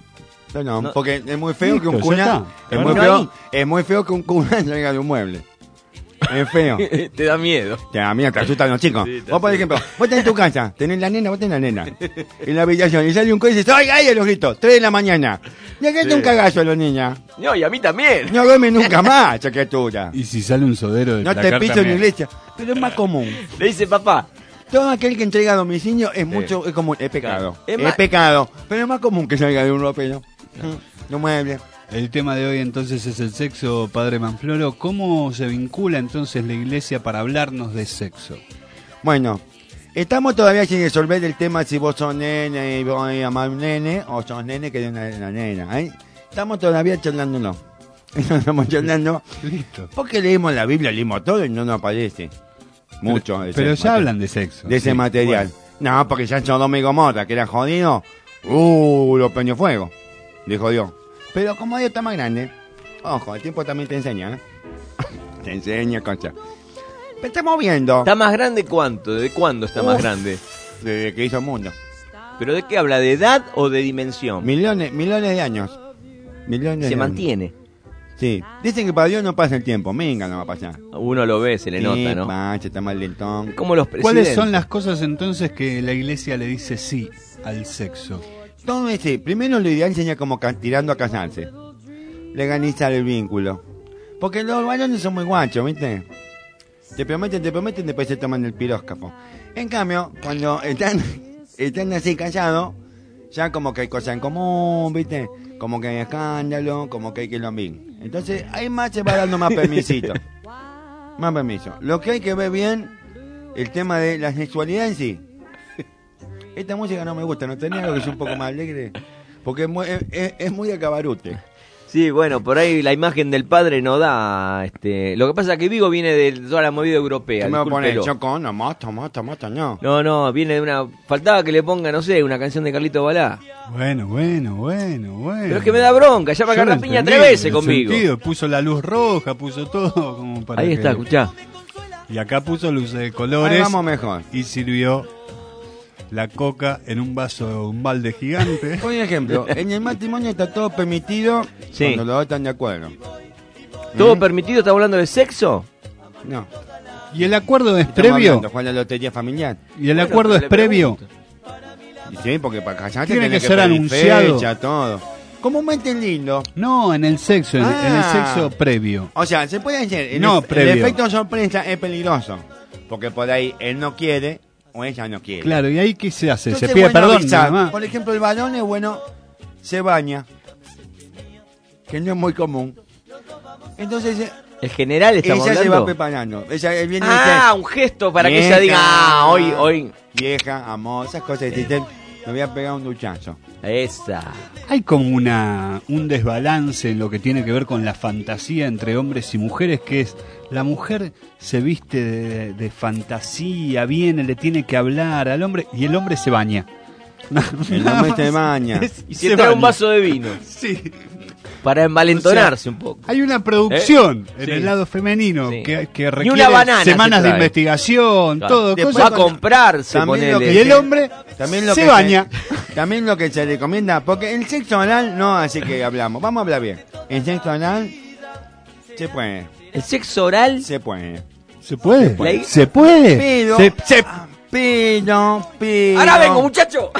Speaker 4: No.
Speaker 9: Porque es muy feo
Speaker 2: Listo,
Speaker 9: que un
Speaker 2: ya
Speaker 9: cuna.
Speaker 2: está.
Speaker 9: Es muy,
Speaker 4: No
Speaker 9: feo,
Speaker 4: hay.
Speaker 9: es muy feo que un cuna salga de un mueble. Es feo.
Speaker 4: Te da miedo.
Speaker 9: Ya, mira, te asustan los chicos.
Speaker 4: Sí, te
Speaker 9: Vos, por ejemplo, vos estás en tu casa, tenés la nena, vos tenés la nena. En la habitación, y sale un coche y dice, ¡ay, ay, los gritos! 3 de la mañana. Y acá está un cagazo a los niños.
Speaker 4: No, y a mí también.
Speaker 9: No duerme nunca más, esa criatura.
Speaker 2: Y si sale un sodero de
Speaker 9: No te
Speaker 2: placar
Speaker 9: piso en la
Speaker 2: también.
Speaker 9: iglesia. Pero es más común.
Speaker 4: Le dice papá.
Speaker 9: Todo aquel que entrega a domicilio es mucho, es común, es pecado.
Speaker 4: Es
Speaker 9: Es,
Speaker 4: más-
Speaker 9: pecado. Pero es más común que salga de un ropero. No mueble.
Speaker 2: El tema de hoy entonces es el sexo, padre Manfloro. ¿Cómo se vincula entonces la iglesia para hablarnos de sexo?
Speaker 9: Bueno, estamos todavía sin resolver el tema si vos sos nene y vos amar un nene o sos nene que de una nena. Estamos todavía charlándolo. Estamos charlando.
Speaker 2: Listo.
Speaker 9: Porque leímos la Biblia, leímos todo y no nos aparece mucho. de
Speaker 2: Pero
Speaker 9: ese
Speaker 2: ya
Speaker 9: mate-
Speaker 2: hablan de sexo.
Speaker 9: de ese
Speaker 2: Sí,
Speaker 9: material.
Speaker 2: bueno.
Speaker 9: No, porque ya en Sodoma y Gomorra, que era jodido, lo prendió fuego. Dijo Dios. Pero como Dios está más grande, ojo, el tiempo también te enseña, Te enseña cosas. Pero estamos viendo.
Speaker 4: ¿Está más grande cuánto? ¿De cuándo está más
Speaker 9: Uf.
Speaker 4: grande?
Speaker 9: Desde que hizo el mundo.
Speaker 4: ¿Pero de qué habla? ¿De edad o de dimensión?
Speaker 9: Millones de años. Millones
Speaker 4: Se
Speaker 9: de
Speaker 4: mantiene.
Speaker 9: años. Sí. Dicen que para Dios no pasa el tiempo. Minga no va a pasar.
Speaker 4: Uno lo ve, se le nota, ¿no?
Speaker 9: Mancha, está mal lentón.
Speaker 4: Como los presidentes.
Speaker 2: ¿Cuáles son las cosas entonces que la iglesia le dice sí al sexo?
Speaker 9: Todo ese, primero lo ideal sería como tirando a casarse. Legalizar el vínculo. Porque los varones son muy guachos, ¿viste? Te prometen, después se toman el piróscopo. En cambio, cuando están así callados, ya como que hay cosas en común, ¿viste? Como que hay escándalo, como que hay que lo bien. Entonces, ahí más se va dando más permisito. Más permiso. Lo que hay que ver bien, el tema de la sexualidad en sí. Esta música no me gusta, ¿no tenía algo que es un poco más alegre? Porque es muy de cabarute.
Speaker 4: Sí, bueno, por ahí la imagen del padre no da. Lo que pasa es que Vigo viene de toda la movida europea.
Speaker 9: ¿Qué me va a poner?
Speaker 4: discúlpelo.
Speaker 9: Choco, no, moto, no.
Speaker 4: No, viene de una. Faltaba que le ponga, no sé, una canción de Carlito Balá.
Speaker 2: Bueno.
Speaker 4: Pero es que me da bronca, llama a
Speaker 2: Yo lo
Speaker 4: Carla Piña
Speaker 2: entendí,
Speaker 4: 3 veces
Speaker 2: en el
Speaker 4: conmigo.
Speaker 2: sentido, puso la luz roja, puso todo como para
Speaker 4: Ahí
Speaker 2: que-
Speaker 4: está, escuchá.
Speaker 2: Y acá puso luces de
Speaker 9: Ahí
Speaker 2: colores
Speaker 9: vamos mejor.
Speaker 2: y sirvió la coca en un vaso, un balde gigante.
Speaker 9: Por ejemplo, en el matrimonio está todo permitido
Speaker 4: Sí.
Speaker 9: cuando los dos están de acuerdo.
Speaker 4: ¿Todo permitido? ¿Está hablando de sexo?
Speaker 9: No.
Speaker 2: ¿Y el acuerdo es
Speaker 9: Estamos
Speaker 2: previo?
Speaker 9: hablando, Juan, la lotería familiar.
Speaker 2: ¿Y el
Speaker 4: Bueno,
Speaker 2: acuerdo
Speaker 4: pero
Speaker 2: es
Speaker 4: le
Speaker 2: previo?
Speaker 4: pregunto.
Speaker 9: Y sí, porque para casarte
Speaker 2: Tiene
Speaker 9: tenés
Speaker 2: que ser
Speaker 9: pedir
Speaker 2: anunciado.
Speaker 9: fecha, todo. Comúnmente lindo.
Speaker 2: No, en el sexo, en el
Speaker 9: Ah.
Speaker 2: sexo previo.
Speaker 9: O sea, se puede hacer. El,
Speaker 2: No,
Speaker 9: el
Speaker 2: previo.
Speaker 9: efecto sorpresa es peligroso. Porque por ahí él no quiere o ella no quiere.
Speaker 2: Claro, ¿y ahí qué se hace?
Speaker 9: Entonces,
Speaker 2: Se pide
Speaker 9: bueno,
Speaker 2: perdón,
Speaker 9: avisar.
Speaker 2: nada más.
Speaker 9: Por ejemplo, el varón es bueno, se baña. Que no es muy común. Entonces,
Speaker 4: ¿El general estamos
Speaker 9: ella se va
Speaker 4: hablando?
Speaker 9: preparando. Ella él viene y
Speaker 4: Ah,
Speaker 9: dice,
Speaker 4: un gesto para que
Speaker 9: vieja,
Speaker 4: ella diga, ah, hoy.
Speaker 9: vieja, amor, esas cosas que dicen, me voy a pegar un duchazo.
Speaker 4: Esa.
Speaker 2: Hay como un desbalance en lo que tiene que ver con la fantasía entre hombres y mujeres, que es la mujer se viste de fantasía, viene, le tiene que hablar al hombre y el hombre se baña.
Speaker 9: El
Speaker 2: Nada
Speaker 9: hombre
Speaker 2: más.
Speaker 9: se baña.
Speaker 4: Y se trae un vaso de vino.
Speaker 2: Sí.
Speaker 4: Para envalentonarse un poco.
Speaker 2: Hay una producción en
Speaker 4: Sí.
Speaker 2: el lado femenino
Speaker 4: Sí.
Speaker 2: que
Speaker 4: Y
Speaker 2: requiere
Speaker 4: una banana
Speaker 2: semanas
Speaker 4: se
Speaker 2: de
Speaker 4: trae.
Speaker 2: investigación,
Speaker 4: Claro.
Speaker 2: todo.
Speaker 9: Después
Speaker 4: Va a
Speaker 2: cosas.
Speaker 4: comprarse,
Speaker 9: También lo
Speaker 4: ponele.
Speaker 2: Y el hombre
Speaker 9: También lo
Speaker 2: se
Speaker 9: que
Speaker 2: baña.
Speaker 9: También lo que se recomienda, porque el sexo anal no, así que hablamos. Vamos a hablar bien. El sexo anal se puede.
Speaker 4: El sexo oral.
Speaker 9: Se puede.
Speaker 2: ¿Se puede?
Speaker 4: La-
Speaker 2: ¿Se puede?
Speaker 9: Pero, pero.
Speaker 4: ¡Ahora vengo, muchacho!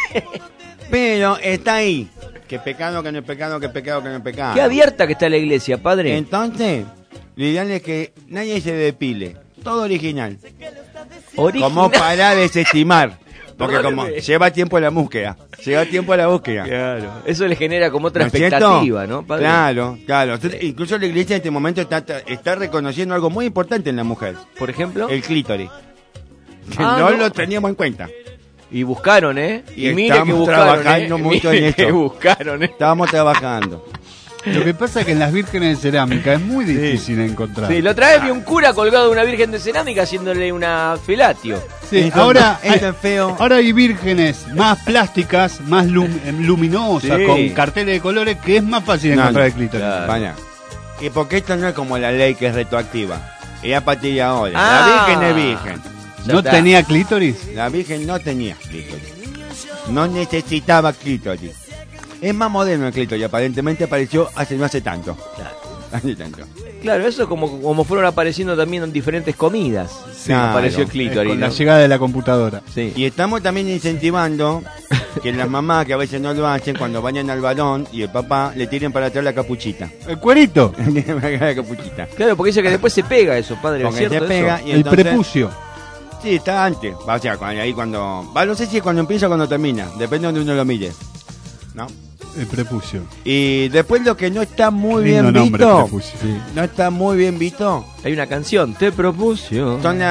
Speaker 9: Pero está ahí. Que pecado, que no es pecado, que pecado, que no es pecado.
Speaker 4: Qué abierta que está la iglesia, padre.
Speaker 9: Entonces, lo ideal es que nadie se depile. Todo original.
Speaker 4: Original.
Speaker 9: Como para desestimar. Porque como
Speaker 4: Perdóneme.
Speaker 9: lleva tiempo la búsqueda. Lleva tiempo la búsqueda.
Speaker 4: Claro. Eso le genera como otra
Speaker 9: ¿No es cierto?
Speaker 4: expectativa, ¿no, padre?
Speaker 9: Claro, claro. Incluso la iglesia en este momento está reconociendo algo muy importante en la mujer.
Speaker 4: Por ejemplo.
Speaker 9: El clítoris. Que
Speaker 4: Ah,
Speaker 9: no
Speaker 4: no.
Speaker 9: lo teníamos en cuenta.
Speaker 4: Y buscaron, ¿eh?
Speaker 9: Y
Speaker 4: mire que
Speaker 9: estamos
Speaker 4: buscaron,
Speaker 9: trabajando mucho
Speaker 4: Mire
Speaker 9: en
Speaker 4: que
Speaker 9: esto.
Speaker 4: buscaron, ¿eh?
Speaker 9: Estábamos trabajando.
Speaker 2: Lo que pasa es que en las vírgenes de cerámica es muy difícil de encontrar.
Speaker 4: Sí, la otra vez vi un cura colgado de una virgen de cerámica haciéndole una felatio.
Speaker 2: Sí,
Speaker 9: Esto-
Speaker 2: ahora,
Speaker 9: esto es feo.
Speaker 2: ahora hay vírgenes más plásticas, más luminosas,
Speaker 4: Sí.
Speaker 2: con carteles de colores, que es más fácil
Speaker 9: No,
Speaker 2: encontrar
Speaker 9: no.
Speaker 2: el clítoris.
Speaker 4: Claro.
Speaker 9: Vaya. Y porque esto no es como la ley que es retroactiva. Es a partir de ahora.
Speaker 4: Ah.
Speaker 9: La virgen es virgen.
Speaker 4: Ya
Speaker 2: ¿No
Speaker 4: está.
Speaker 2: tenía clítoris?
Speaker 9: La virgen no tenía clítoris. No necesitaba clítoris. Es más moderno el clítoris. Aparentemente apareció no hace tanto.
Speaker 4: Claro.
Speaker 9: Hace tanto.
Speaker 4: Claro, eso es como fueron apareciendo también en diferentes comidas.
Speaker 9: Claro.
Speaker 4: Apareció el
Speaker 2: Es
Speaker 4: clítoris.
Speaker 2: con la
Speaker 4: ¿no?
Speaker 2: llegada de la computadora.
Speaker 4: Sí.
Speaker 9: Y estamos también incentivando que las mamás, que a veces no lo hacen, cuando vayan al varón y el papá, le tiren para atrás la capuchita.
Speaker 2: ¿El cuerito?
Speaker 9: La capuchita.
Speaker 4: Claro, porque dice que después se pega eso, padre. ¿Es
Speaker 9: Porque
Speaker 4: cierto
Speaker 9: se pega
Speaker 4: eso?
Speaker 9: y
Speaker 2: El
Speaker 9: entonces...
Speaker 2: prepucio.
Speaker 9: Sí, está antes. O sea, ahí cuando... no sé si es cuando empieza o cuando termina. Depende de donde uno lo mire. ¿No?
Speaker 2: El prepucio.
Speaker 9: Y después lo que no está muy
Speaker 2: Lindo
Speaker 9: bien
Speaker 2: nombre,
Speaker 9: visto...
Speaker 2: prepucio.
Speaker 9: No está muy bien visto...
Speaker 4: Hay una canción, te propuso.
Speaker 9: Son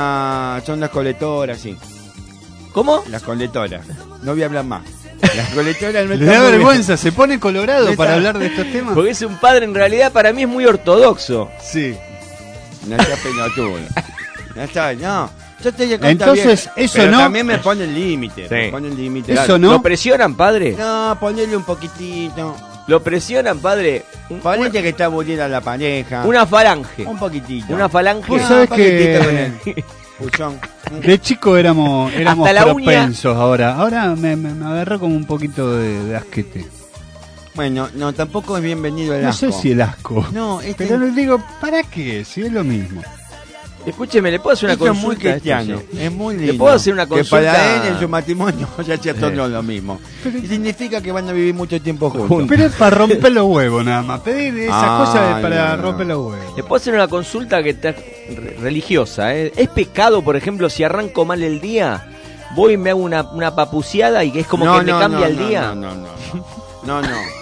Speaker 9: las colectoras, sí.
Speaker 4: ¿Cómo?
Speaker 9: Las colectoras. No voy a hablar más. Las colectoras no
Speaker 2: Le
Speaker 9: están
Speaker 2: da
Speaker 9: muy bien.
Speaker 2: vergüenza, se pone colorado
Speaker 9: No está-
Speaker 2: para hablar de estos temas.
Speaker 4: Porque es un padre en realidad para mí es muy ortodoxo.
Speaker 2: Sí.
Speaker 9: No seas pelotudo. No está, no. Yo estoy de cuenta
Speaker 2: Entonces,
Speaker 9: bien,
Speaker 2: eso
Speaker 9: pero
Speaker 2: no.
Speaker 9: también me pone el límite.
Speaker 4: Sí.
Speaker 9: Me pone el límite.
Speaker 2: Eso no.
Speaker 4: ¿Lo presionan, padre?
Speaker 9: No, ponele un poquitito.
Speaker 4: ¿Lo presionan, padre?
Speaker 9: Ponete que está aburrida la pareja.
Speaker 4: Una falange.
Speaker 9: Un poquitito.
Speaker 4: Una falange.
Speaker 2: Vos
Speaker 9: No,
Speaker 2: sabés
Speaker 9: un poquitito
Speaker 2: que-
Speaker 9: con el puchón.
Speaker 2: De chico éramos
Speaker 4: Hasta la uña.
Speaker 2: propensos ahora me agarró como un poquito de asquete.
Speaker 9: Bueno, no, tampoco es bienvenido el
Speaker 2: No
Speaker 9: asco.
Speaker 2: sé si el asco.
Speaker 9: No,
Speaker 2: Pero les digo, ¿para qué? Si es lo mismo.
Speaker 4: Escúcheme, ¿le puedo hacer una
Speaker 9: esto es
Speaker 4: consulta?
Speaker 9: muy
Speaker 4: a esto,
Speaker 9: cristiano,
Speaker 4: sí?
Speaker 9: es muy lindo.
Speaker 4: ¿Le puedo hacer una consulta?
Speaker 9: Que para él en su matrimonio ya sea todo lo mismo. Y significa que van a vivir mucho tiempo juntos.
Speaker 2: Pero es para romper los huevos nada más. Pedir esas
Speaker 9: Ah,
Speaker 2: cosas es para
Speaker 9: no.
Speaker 2: romper los huevos.
Speaker 4: ¿Le puedo hacer una consulta que está religiosa? ¿Es pecado, por ejemplo, si arranco mal el día, voy y me hago una papuciada y que es como que me cambia el día?
Speaker 9: No.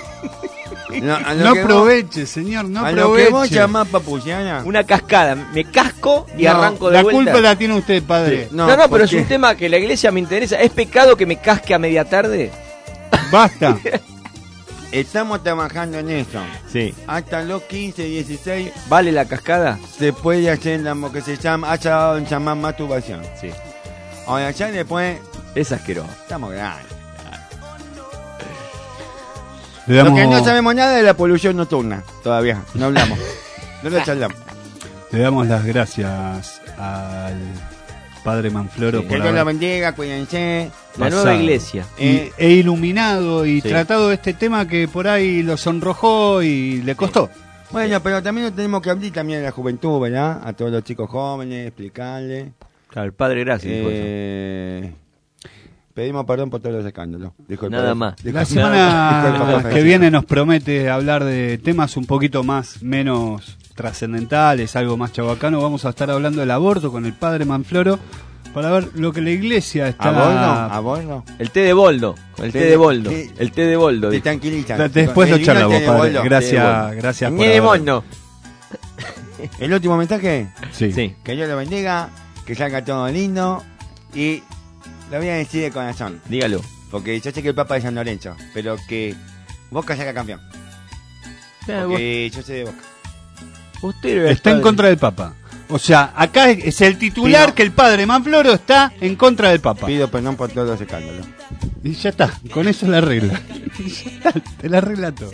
Speaker 9: No, a lo
Speaker 2: No
Speaker 9: que vos-
Speaker 2: aproveche, señor, no
Speaker 9: a lo que vos
Speaker 2: aproveche.
Speaker 9: llamás papuciana.
Speaker 4: Una cascada, me casco y
Speaker 9: No,
Speaker 4: arranco de
Speaker 2: La
Speaker 4: vuelta.
Speaker 2: culpa la tiene usted, padre.
Speaker 4: No, pero es
Speaker 9: porque
Speaker 4: un tema que la iglesia me interesa. ¿Es pecado que me casque a media tarde?
Speaker 2: Basta.
Speaker 9: estamos trabajando en eso.
Speaker 4: Sí.
Speaker 9: Hasta los 15, 16
Speaker 4: ¿Vale la cascada?
Speaker 9: se puede hacer lo que se llama, llamar masturbación.
Speaker 4: Sí.
Speaker 9: Ahora ya después
Speaker 4: Es asqueroso.
Speaker 9: estamos grandes.
Speaker 2: Le
Speaker 9: Lo
Speaker 2: damos,
Speaker 9: que no sabemos nada de la polución nocturna, todavía, no hablamos. No lo charlamos.
Speaker 2: le damos las gracias al padre Manfloro
Speaker 9: Que
Speaker 2: por
Speaker 9: Dios la
Speaker 2: haber
Speaker 9: bendiga, cuídense.
Speaker 4: La
Speaker 2: Pasado.
Speaker 4: nueva iglesia.
Speaker 2: e iluminado y
Speaker 4: Sí.
Speaker 2: tratado este tema que por ahí lo sonrojó y le costó.
Speaker 9: Bueno, pero también lo tenemos que abrir también a la juventud, ¿verdad? A todos los chicos jóvenes, explicarles.
Speaker 4: Claro, el padre gracias. dijo eso.
Speaker 9: Pedimos perdón por todos los escándalos. Dijo el
Speaker 4: Nada
Speaker 9: padre.
Speaker 4: más.
Speaker 9: Dijo-
Speaker 2: La
Speaker 9: dijo el
Speaker 2: semana
Speaker 9: papá
Speaker 2: que
Speaker 9: Francisco.
Speaker 2: viene nos promete hablar de temas un poquito menos trascendentales, algo más chabacano. Vamos a estar hablando del aborto con el padre Manfloro para ver lo que la iglesia está...
Speaker 9: ¿A vos no?
Speaker 4: El té de boldo. El té de boldo.
Speaker 9: Sí.
Speaker 4: El té de boldo.
Speaker 9: Te
Speaker 4: dijo.
Speaker 9: tranquilizan.
Speaker 2: Después lo
Speaker 9: El vino
Speaker 2: charlamos,
Speaker 9: tiene
Speaker 2: padre.
Speaker 9: boldo.
Speaker 2: Gracias por
Speaker 4: Ñe de
Speaker 2: haber-
Speaker 4: mono.
Speaker 9: El último mensaje,
Speaker 2: Sí.
Speaker 4: Sí.
Speaker 9: que Dios lo bendiga, que salga todo lindo y lo voy a decir de corazón,
Speaker 4: Dígalo.
Speaker 9: porque yo sé que el Papa es San Lorenzo, pero que Boca salga campeón, porque yo sé de Boca.
Speaker 4: Usted era el
Speaker 2: Está en
Speaker 4: padre.
Speaker 2: contra del Papa. O sea, acá es el titular
Speaker 9: Pido-
Speaker 2: que el padre Manfloro está en contra del Papa.
Speaker 9: Pido perdón por todos los escándalos.
Speaker 2: Y ya está, con eso la arregla. Ya está, te la arregla todo.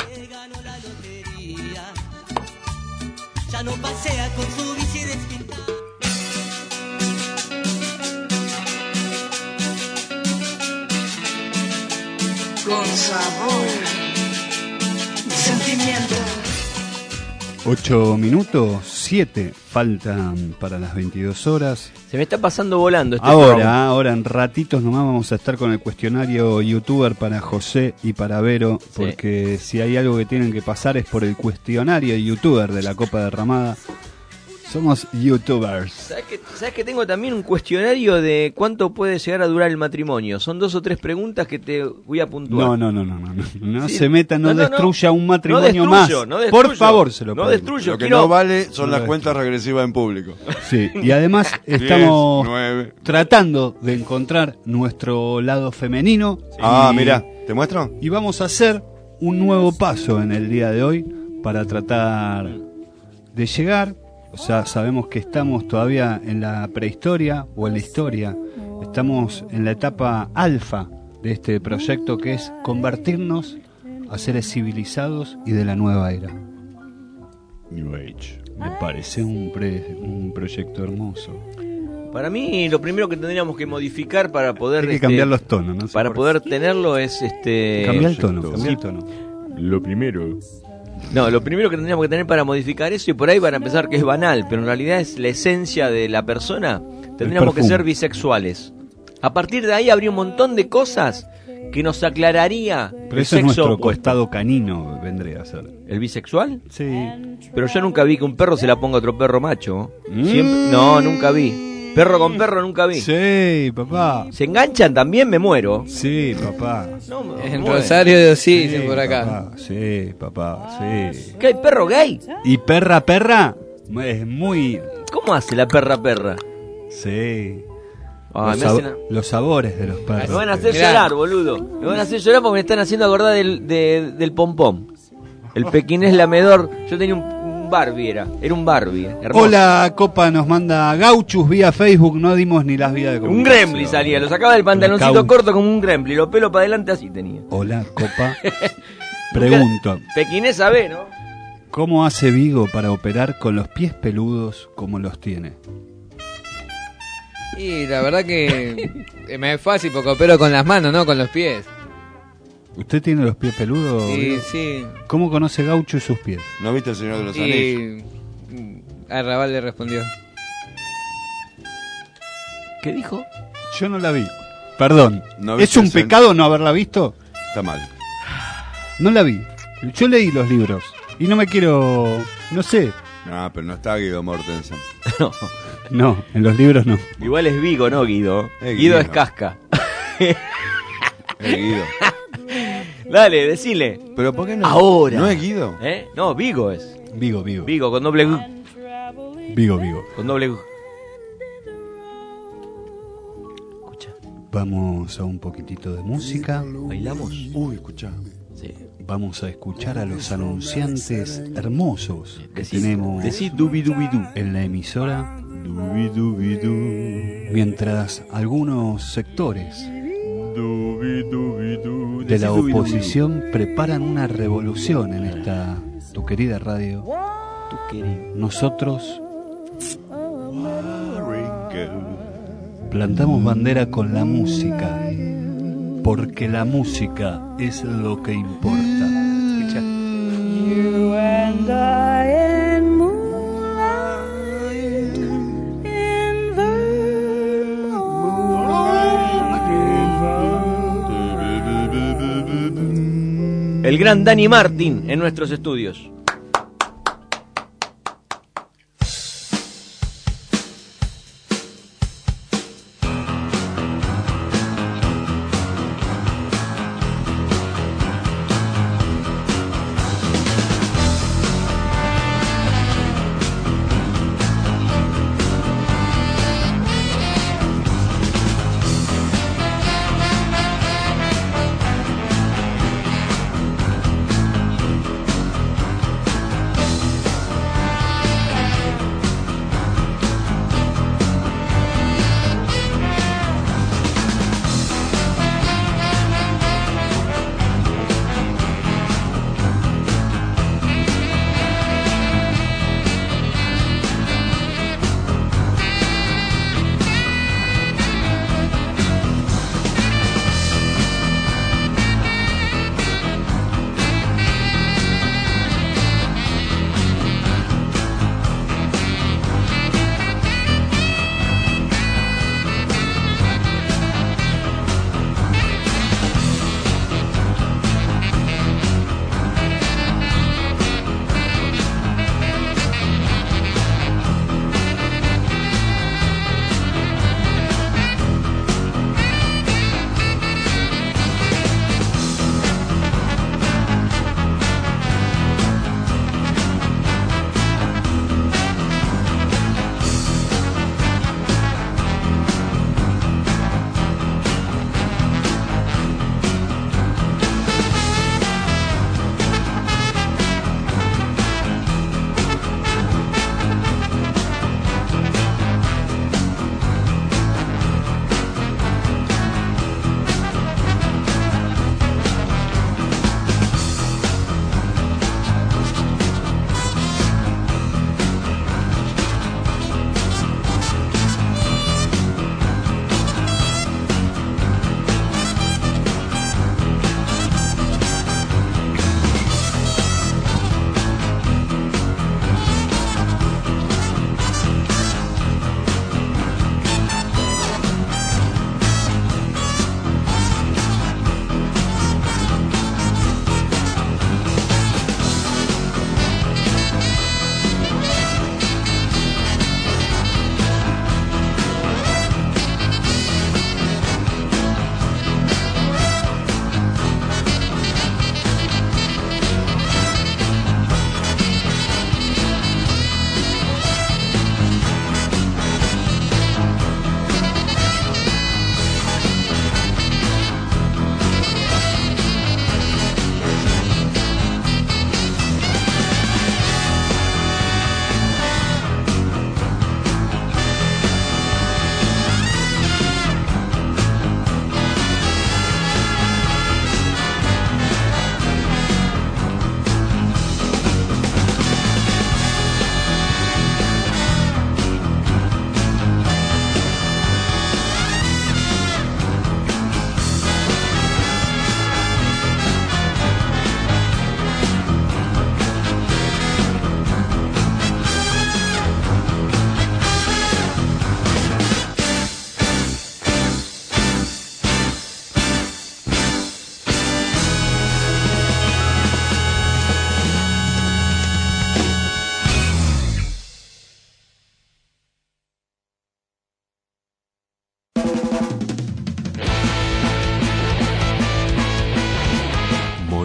Speaker 7: Ya no pasea con su bici despintada.
Speaker 10: con sabor, sentimiento.
Speaker 2: 8 minutos, 7 faltan para las 22 horas.
Speaker 4: Se me está pasando volando este
Speaker 2: Ahora en ratitos nomás vamos a estar con el cuestionario youtuber para José y para Vero, porque si hay algo que tienen que pasar es por el cuestionario youtuber de la Copa Derramada. Somos youtubers.
Speaker 4: ¿Sabes que tengo también un cuestionario de cuánto puede llegar a durar el matrimonio? Son 2 o 3 preguntas que te voy a puntuar.
Speaker 2: No
Speaker 4: Sí.
Speaker 2: se meta, no destruya un matrimonio
Speaker 4: no
Speaker 2: más.
Speaker 4: destruyo,
Speaker 2: Por favor, se lo
Speaker 4: no
Speaker 2: pido.
Speaker 4: destruyo.
Speaker 8: Lo que
Speaker 4: quiero...
Speaker 8: no vale son las cuentas regresivas en público.
Speaker 2: Sí, y además estamos
Speaker 8: 10, 9.
Speaker 2: tratando de encontrar nuestro lado femenino.
Speaker 8: Mira, ¿te muestro?
Speaker 2: Y vamos a hacer un nuevo paso en el día de hoy para tratar de llegar. O sea, sabemos que estamos todavía en la prehistoria o en la historia. Estamos en la etapa alfa de este proyecto, que es convertirnos a seres civilizados y de la nueva era.
Speaker 8: New Age.
Speaker 2: Me parece un proyecto hermoso.
Speaker 4: Para mí, lo primero que tendríamos que modificar para poder...
Speaker 2: Hay que cambiar los tonos, ¿no?
Speaker 4: Para poder tenerlo es...
Speaker 2: Cambiar el tono, cambiar el tono.
Speaker 8: Lo primero...
Speaker 4: No, lo primero que tendríamos que tener para modificar eso, y por ahí para empezar, que es banal, pero en realidad es la esencia de la persona, tendríamos que ser bisexuales. A partir de ahí habría un montón de cosas que nos aclararía
Speaker 2: Pero
Speaker 4: el
Speaker 2: eso es
Speaker 4: sexo
Speaker 2: nuestro
Speaker 4: opuesto.
Speaker 2: costado canino, vendría a ser.
Speaker 4: ¿El bisexual?
Speaker 2: Sí.
Speaker 4: Pero yo nunca vi que un perro se la ponga a otro perro macho. No, nunca vi. Perro con perro nunca vi.
Speaker 2: Sí, papá.
Speaker 4: ¿Se enganchan también? Me muero.
Speaker 2: Sí, papá.
Speaker 4: No, me
Speaker 3: En
Speaker 4: muero.
Speaker 3: Rosario de Osí, dicen por acá.
Speaker 2: Papá. Sí, papá, sí.
Speaker 4: ¿Qué hay perro gay?
Speaker 2: ¿Y perra es muy...
Speaker 4: ¿Cómo hace la perra?
Speaker 2: Sí.
Speaker 4: Ah,
Speaker 2: Los sabores de los perros.
Speaker 4: Me van a hacer
Speaker 3: Mirá.
Speaker 4: llorar, boludo. Me van a hacer llorar porque me están haciendo acordar del pompom. El pequinés lamedor. Yo tenía un Barbie, era un Barbie. Hermoso.
Speaker 2: Hola, Copa nos manda Gauchus vía Facebook, no dimos ni las vías de
Speaker 4: Un
Speaker 2: comunicación.
Speaker 4: gremlin salía, lo sacaba del pantaloncito corto como un gremlin, los pelos para adelante así tenía.
Speaker 2: Hola, Copa. Pregunto,
Speaker 4: Pequinés sabe, ¿no?
Speaker 2: ¿cómo hace Vigo para operar con los pies peludos como los tiene?
Speaker 3: Y la verdad que me es fácil porque opero con las manos, no con los pies.
Speaker 2: ¿Usted tiene los pies peludos?
Speaker 3: Sí,
Speaker 2: Vigo?
Speaker 3: sí.
Speaker 2: ¿Cómo conoce Gauchus sus pies?
Speaker 8: ¿No viste El Señor de los Anillos?
Speaker 3: Y Arrabal le respondió.
Speaker 4: ¿Qué dijo?
Speaker 2: Yo no la vi. Perdón.
Speaker 8: ¿No
Speaker 2: ¿Es
Speaker 8: viste
Speaker 2: un
Speaker 8: el
Speaker 2: pecado no haberla visto?
Speaker 8: Está mal.
Speaker 2: No la vi. Yo leí los libros y no me quiero... No sé.
Speaker 8: No, pero no está Guido Mortensen.
Speaker 4: No.
Speaker 2: No, en los libros no.
Speaker 4: Igual es Vigo, ¿no, Guido?
Speaker 8: Es
Speaker 4: Guido
Speaker 8: Guido.
Speaker 4: es Casca.
Speaker 8: Guido.
Speaker 4: Dale, decile.
Speaker 8: ¿Pero por qué no?
Speaker 4: Ahora.
Speaker 8: ¿No es Guido?
Speaker 4: No, Vigo es.
Speaker 2: Vigo.
Speaker 4: Vigo con doble G.
Speaker 2: Vigo.
Speaker 4: Con doble G. Escucha.
Speaker 2: Vamos a un poquitito de música.
Speaker 4: ¿Bailamos?
Speaker 8: Uy, escuchá.
Speaker 4: Sí.
Speaker 2: Vamos a escuchar a los anunciantes hermosos que
Speaker 4: Decí
Speaker 2: tenemos
Speaker 4: dubi-dubi-du.
Speaker 2: en la emisora. Mientras algunos sectores de la oposición preparan una revolución en esta tu querida radio, nosotros plantamos bandera con la música, porque la música es lo que importa. Escucha.
Speaker 10: You and I in moonlight in Vermont.
Speaker 4: El gran Dani Martin en nuestros estudios.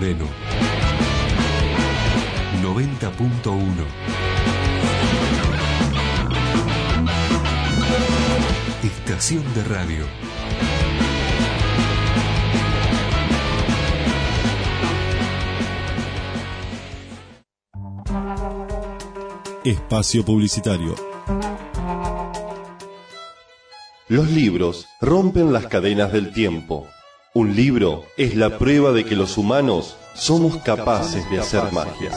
Speaker 11: Moreno. 90.1. Estación de radio.
Speaker 12: Espacio publicitario.
Speaker 1: Los libros rompen las cadenas del tiempo. Un libro es la prueba de que los humanos somos capaces de hacer magia.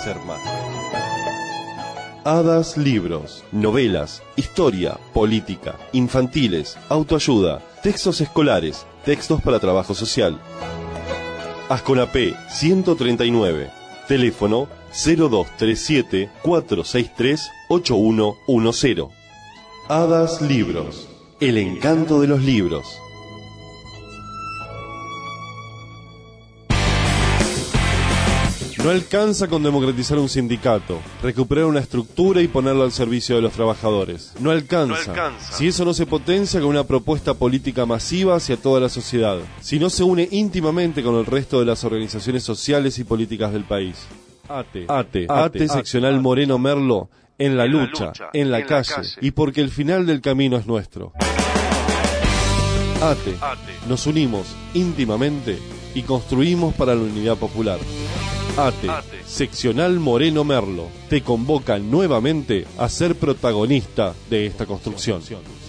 Speaker 1: Hadas Libros, novelas, historia, política, infantiles, autoayuda, textos escolares, textos para trabajo social. Asconapé 139, teléfono 0237-463-8110. Hadas Libros, el encanto de los libros. No alcanza con democratizar un sindicato, recuperar una estructura y ponerla al servicio de los trabajadores. No alcanza. Si eso no se potencia con una propuesta política masiva hacia toda la sociedad. Si no se une íntimamente con el resto de las organizaciones sociales y políticas del país. ATE seccional Moreno Merlo, en la lucha, en la calle, y porque el final del camino es nuestro. ATE, nos unimos íntimamente y construimos para la unidad popular. ATE, seccional Moreno Merlo, te convoca nuevamente a ser protagonista de esta construcción.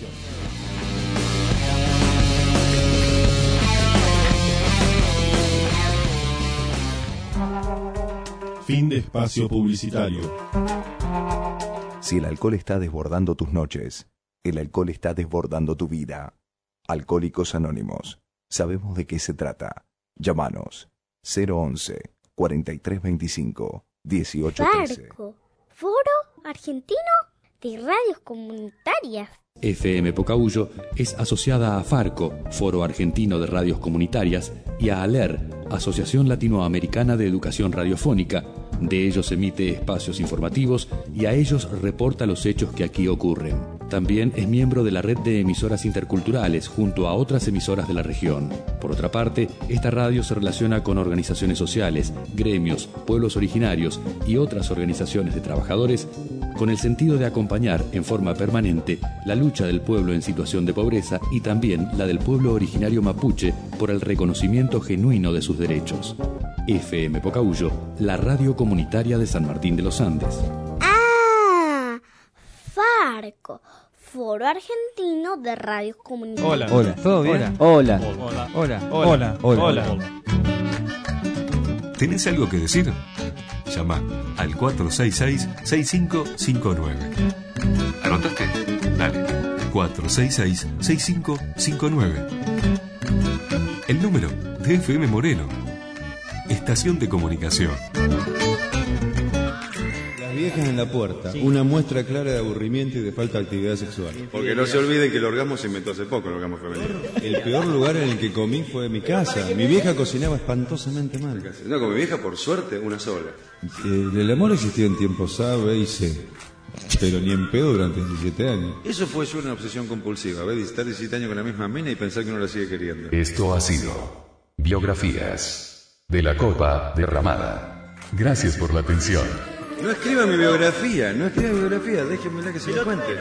Speaker 12: Fin de espacio publicitario.
Speaker 13: Si el alcohol está desbordando tus noches, el alcohol está desbordando tu vida. Alcohólicos Anónimos. Sabemos de qué se trata. Llámanos 011 4325 1813.
Speaker 14: Farco, Foro Argentino de Radios Comunitarias.
Speaker 15: FM Pocahuyo es asociada a Farco, Foro Argentino de Radios Comunitarias, y a ALER, Asociación Latinoamericana de Educación Radiofónica. De ellos emite espacios informativos y a ellos reporta los hechos que aquí ocurren. También es miembro de la red de emisoras interculturales junto a otras emisoras de la región. Por otra parte, esta radio se relaciona con organizaciones sociales, gremios, pueblos originarios y otras organizaciones de trabajadores con el sentido de acompañar en forma permanente la lucha del pueblo en situación de pobreza y también la del pueblo originario mapuche por el reconocimiento genuino de sus derechos. FM Pocahuyo, la radio comunitaria de San Martín de los Andes.
Speaker 14: ¡Ah! Farco, Foro Argentino de Radios Comunitarias.
Speaker 3: Hola. ¿Todo bien?
Speaker 15: Hola.
Speaker 3: Hola.
Speaker 11: ¿Tenés algo que decir? Llama al 466-6559. ¿Anotaste? Dale. 466-6559. El número de FM Moreno. Estación de comunicación.
Speaker 8: Las viejas en la puerta, una muestra clara de aburrimiento y de falta de actividad sexual. Porque no se olviden que el orgasmo se inventó hace poco, el orgasmo femenino. El peor lugar en el que comí fue mi casa. Mi vieja cocinaba espantosamente mal. No, con mi vieja, por suerte, una sola. El amor existió en tiempos A, B y C. Pero ni en pedo durante 17 años. Eso fue yo una obsesión compulsiva, ¿ves? Estar 17 años con la misma mina y pensar que uno la sigue queriendo.
Speaker 11: Esto ha sido Biografías de la Copa Derramada. Gracias por la atención.
Speaker 8: No escriba mi biografía, déjenmela que se la cuente.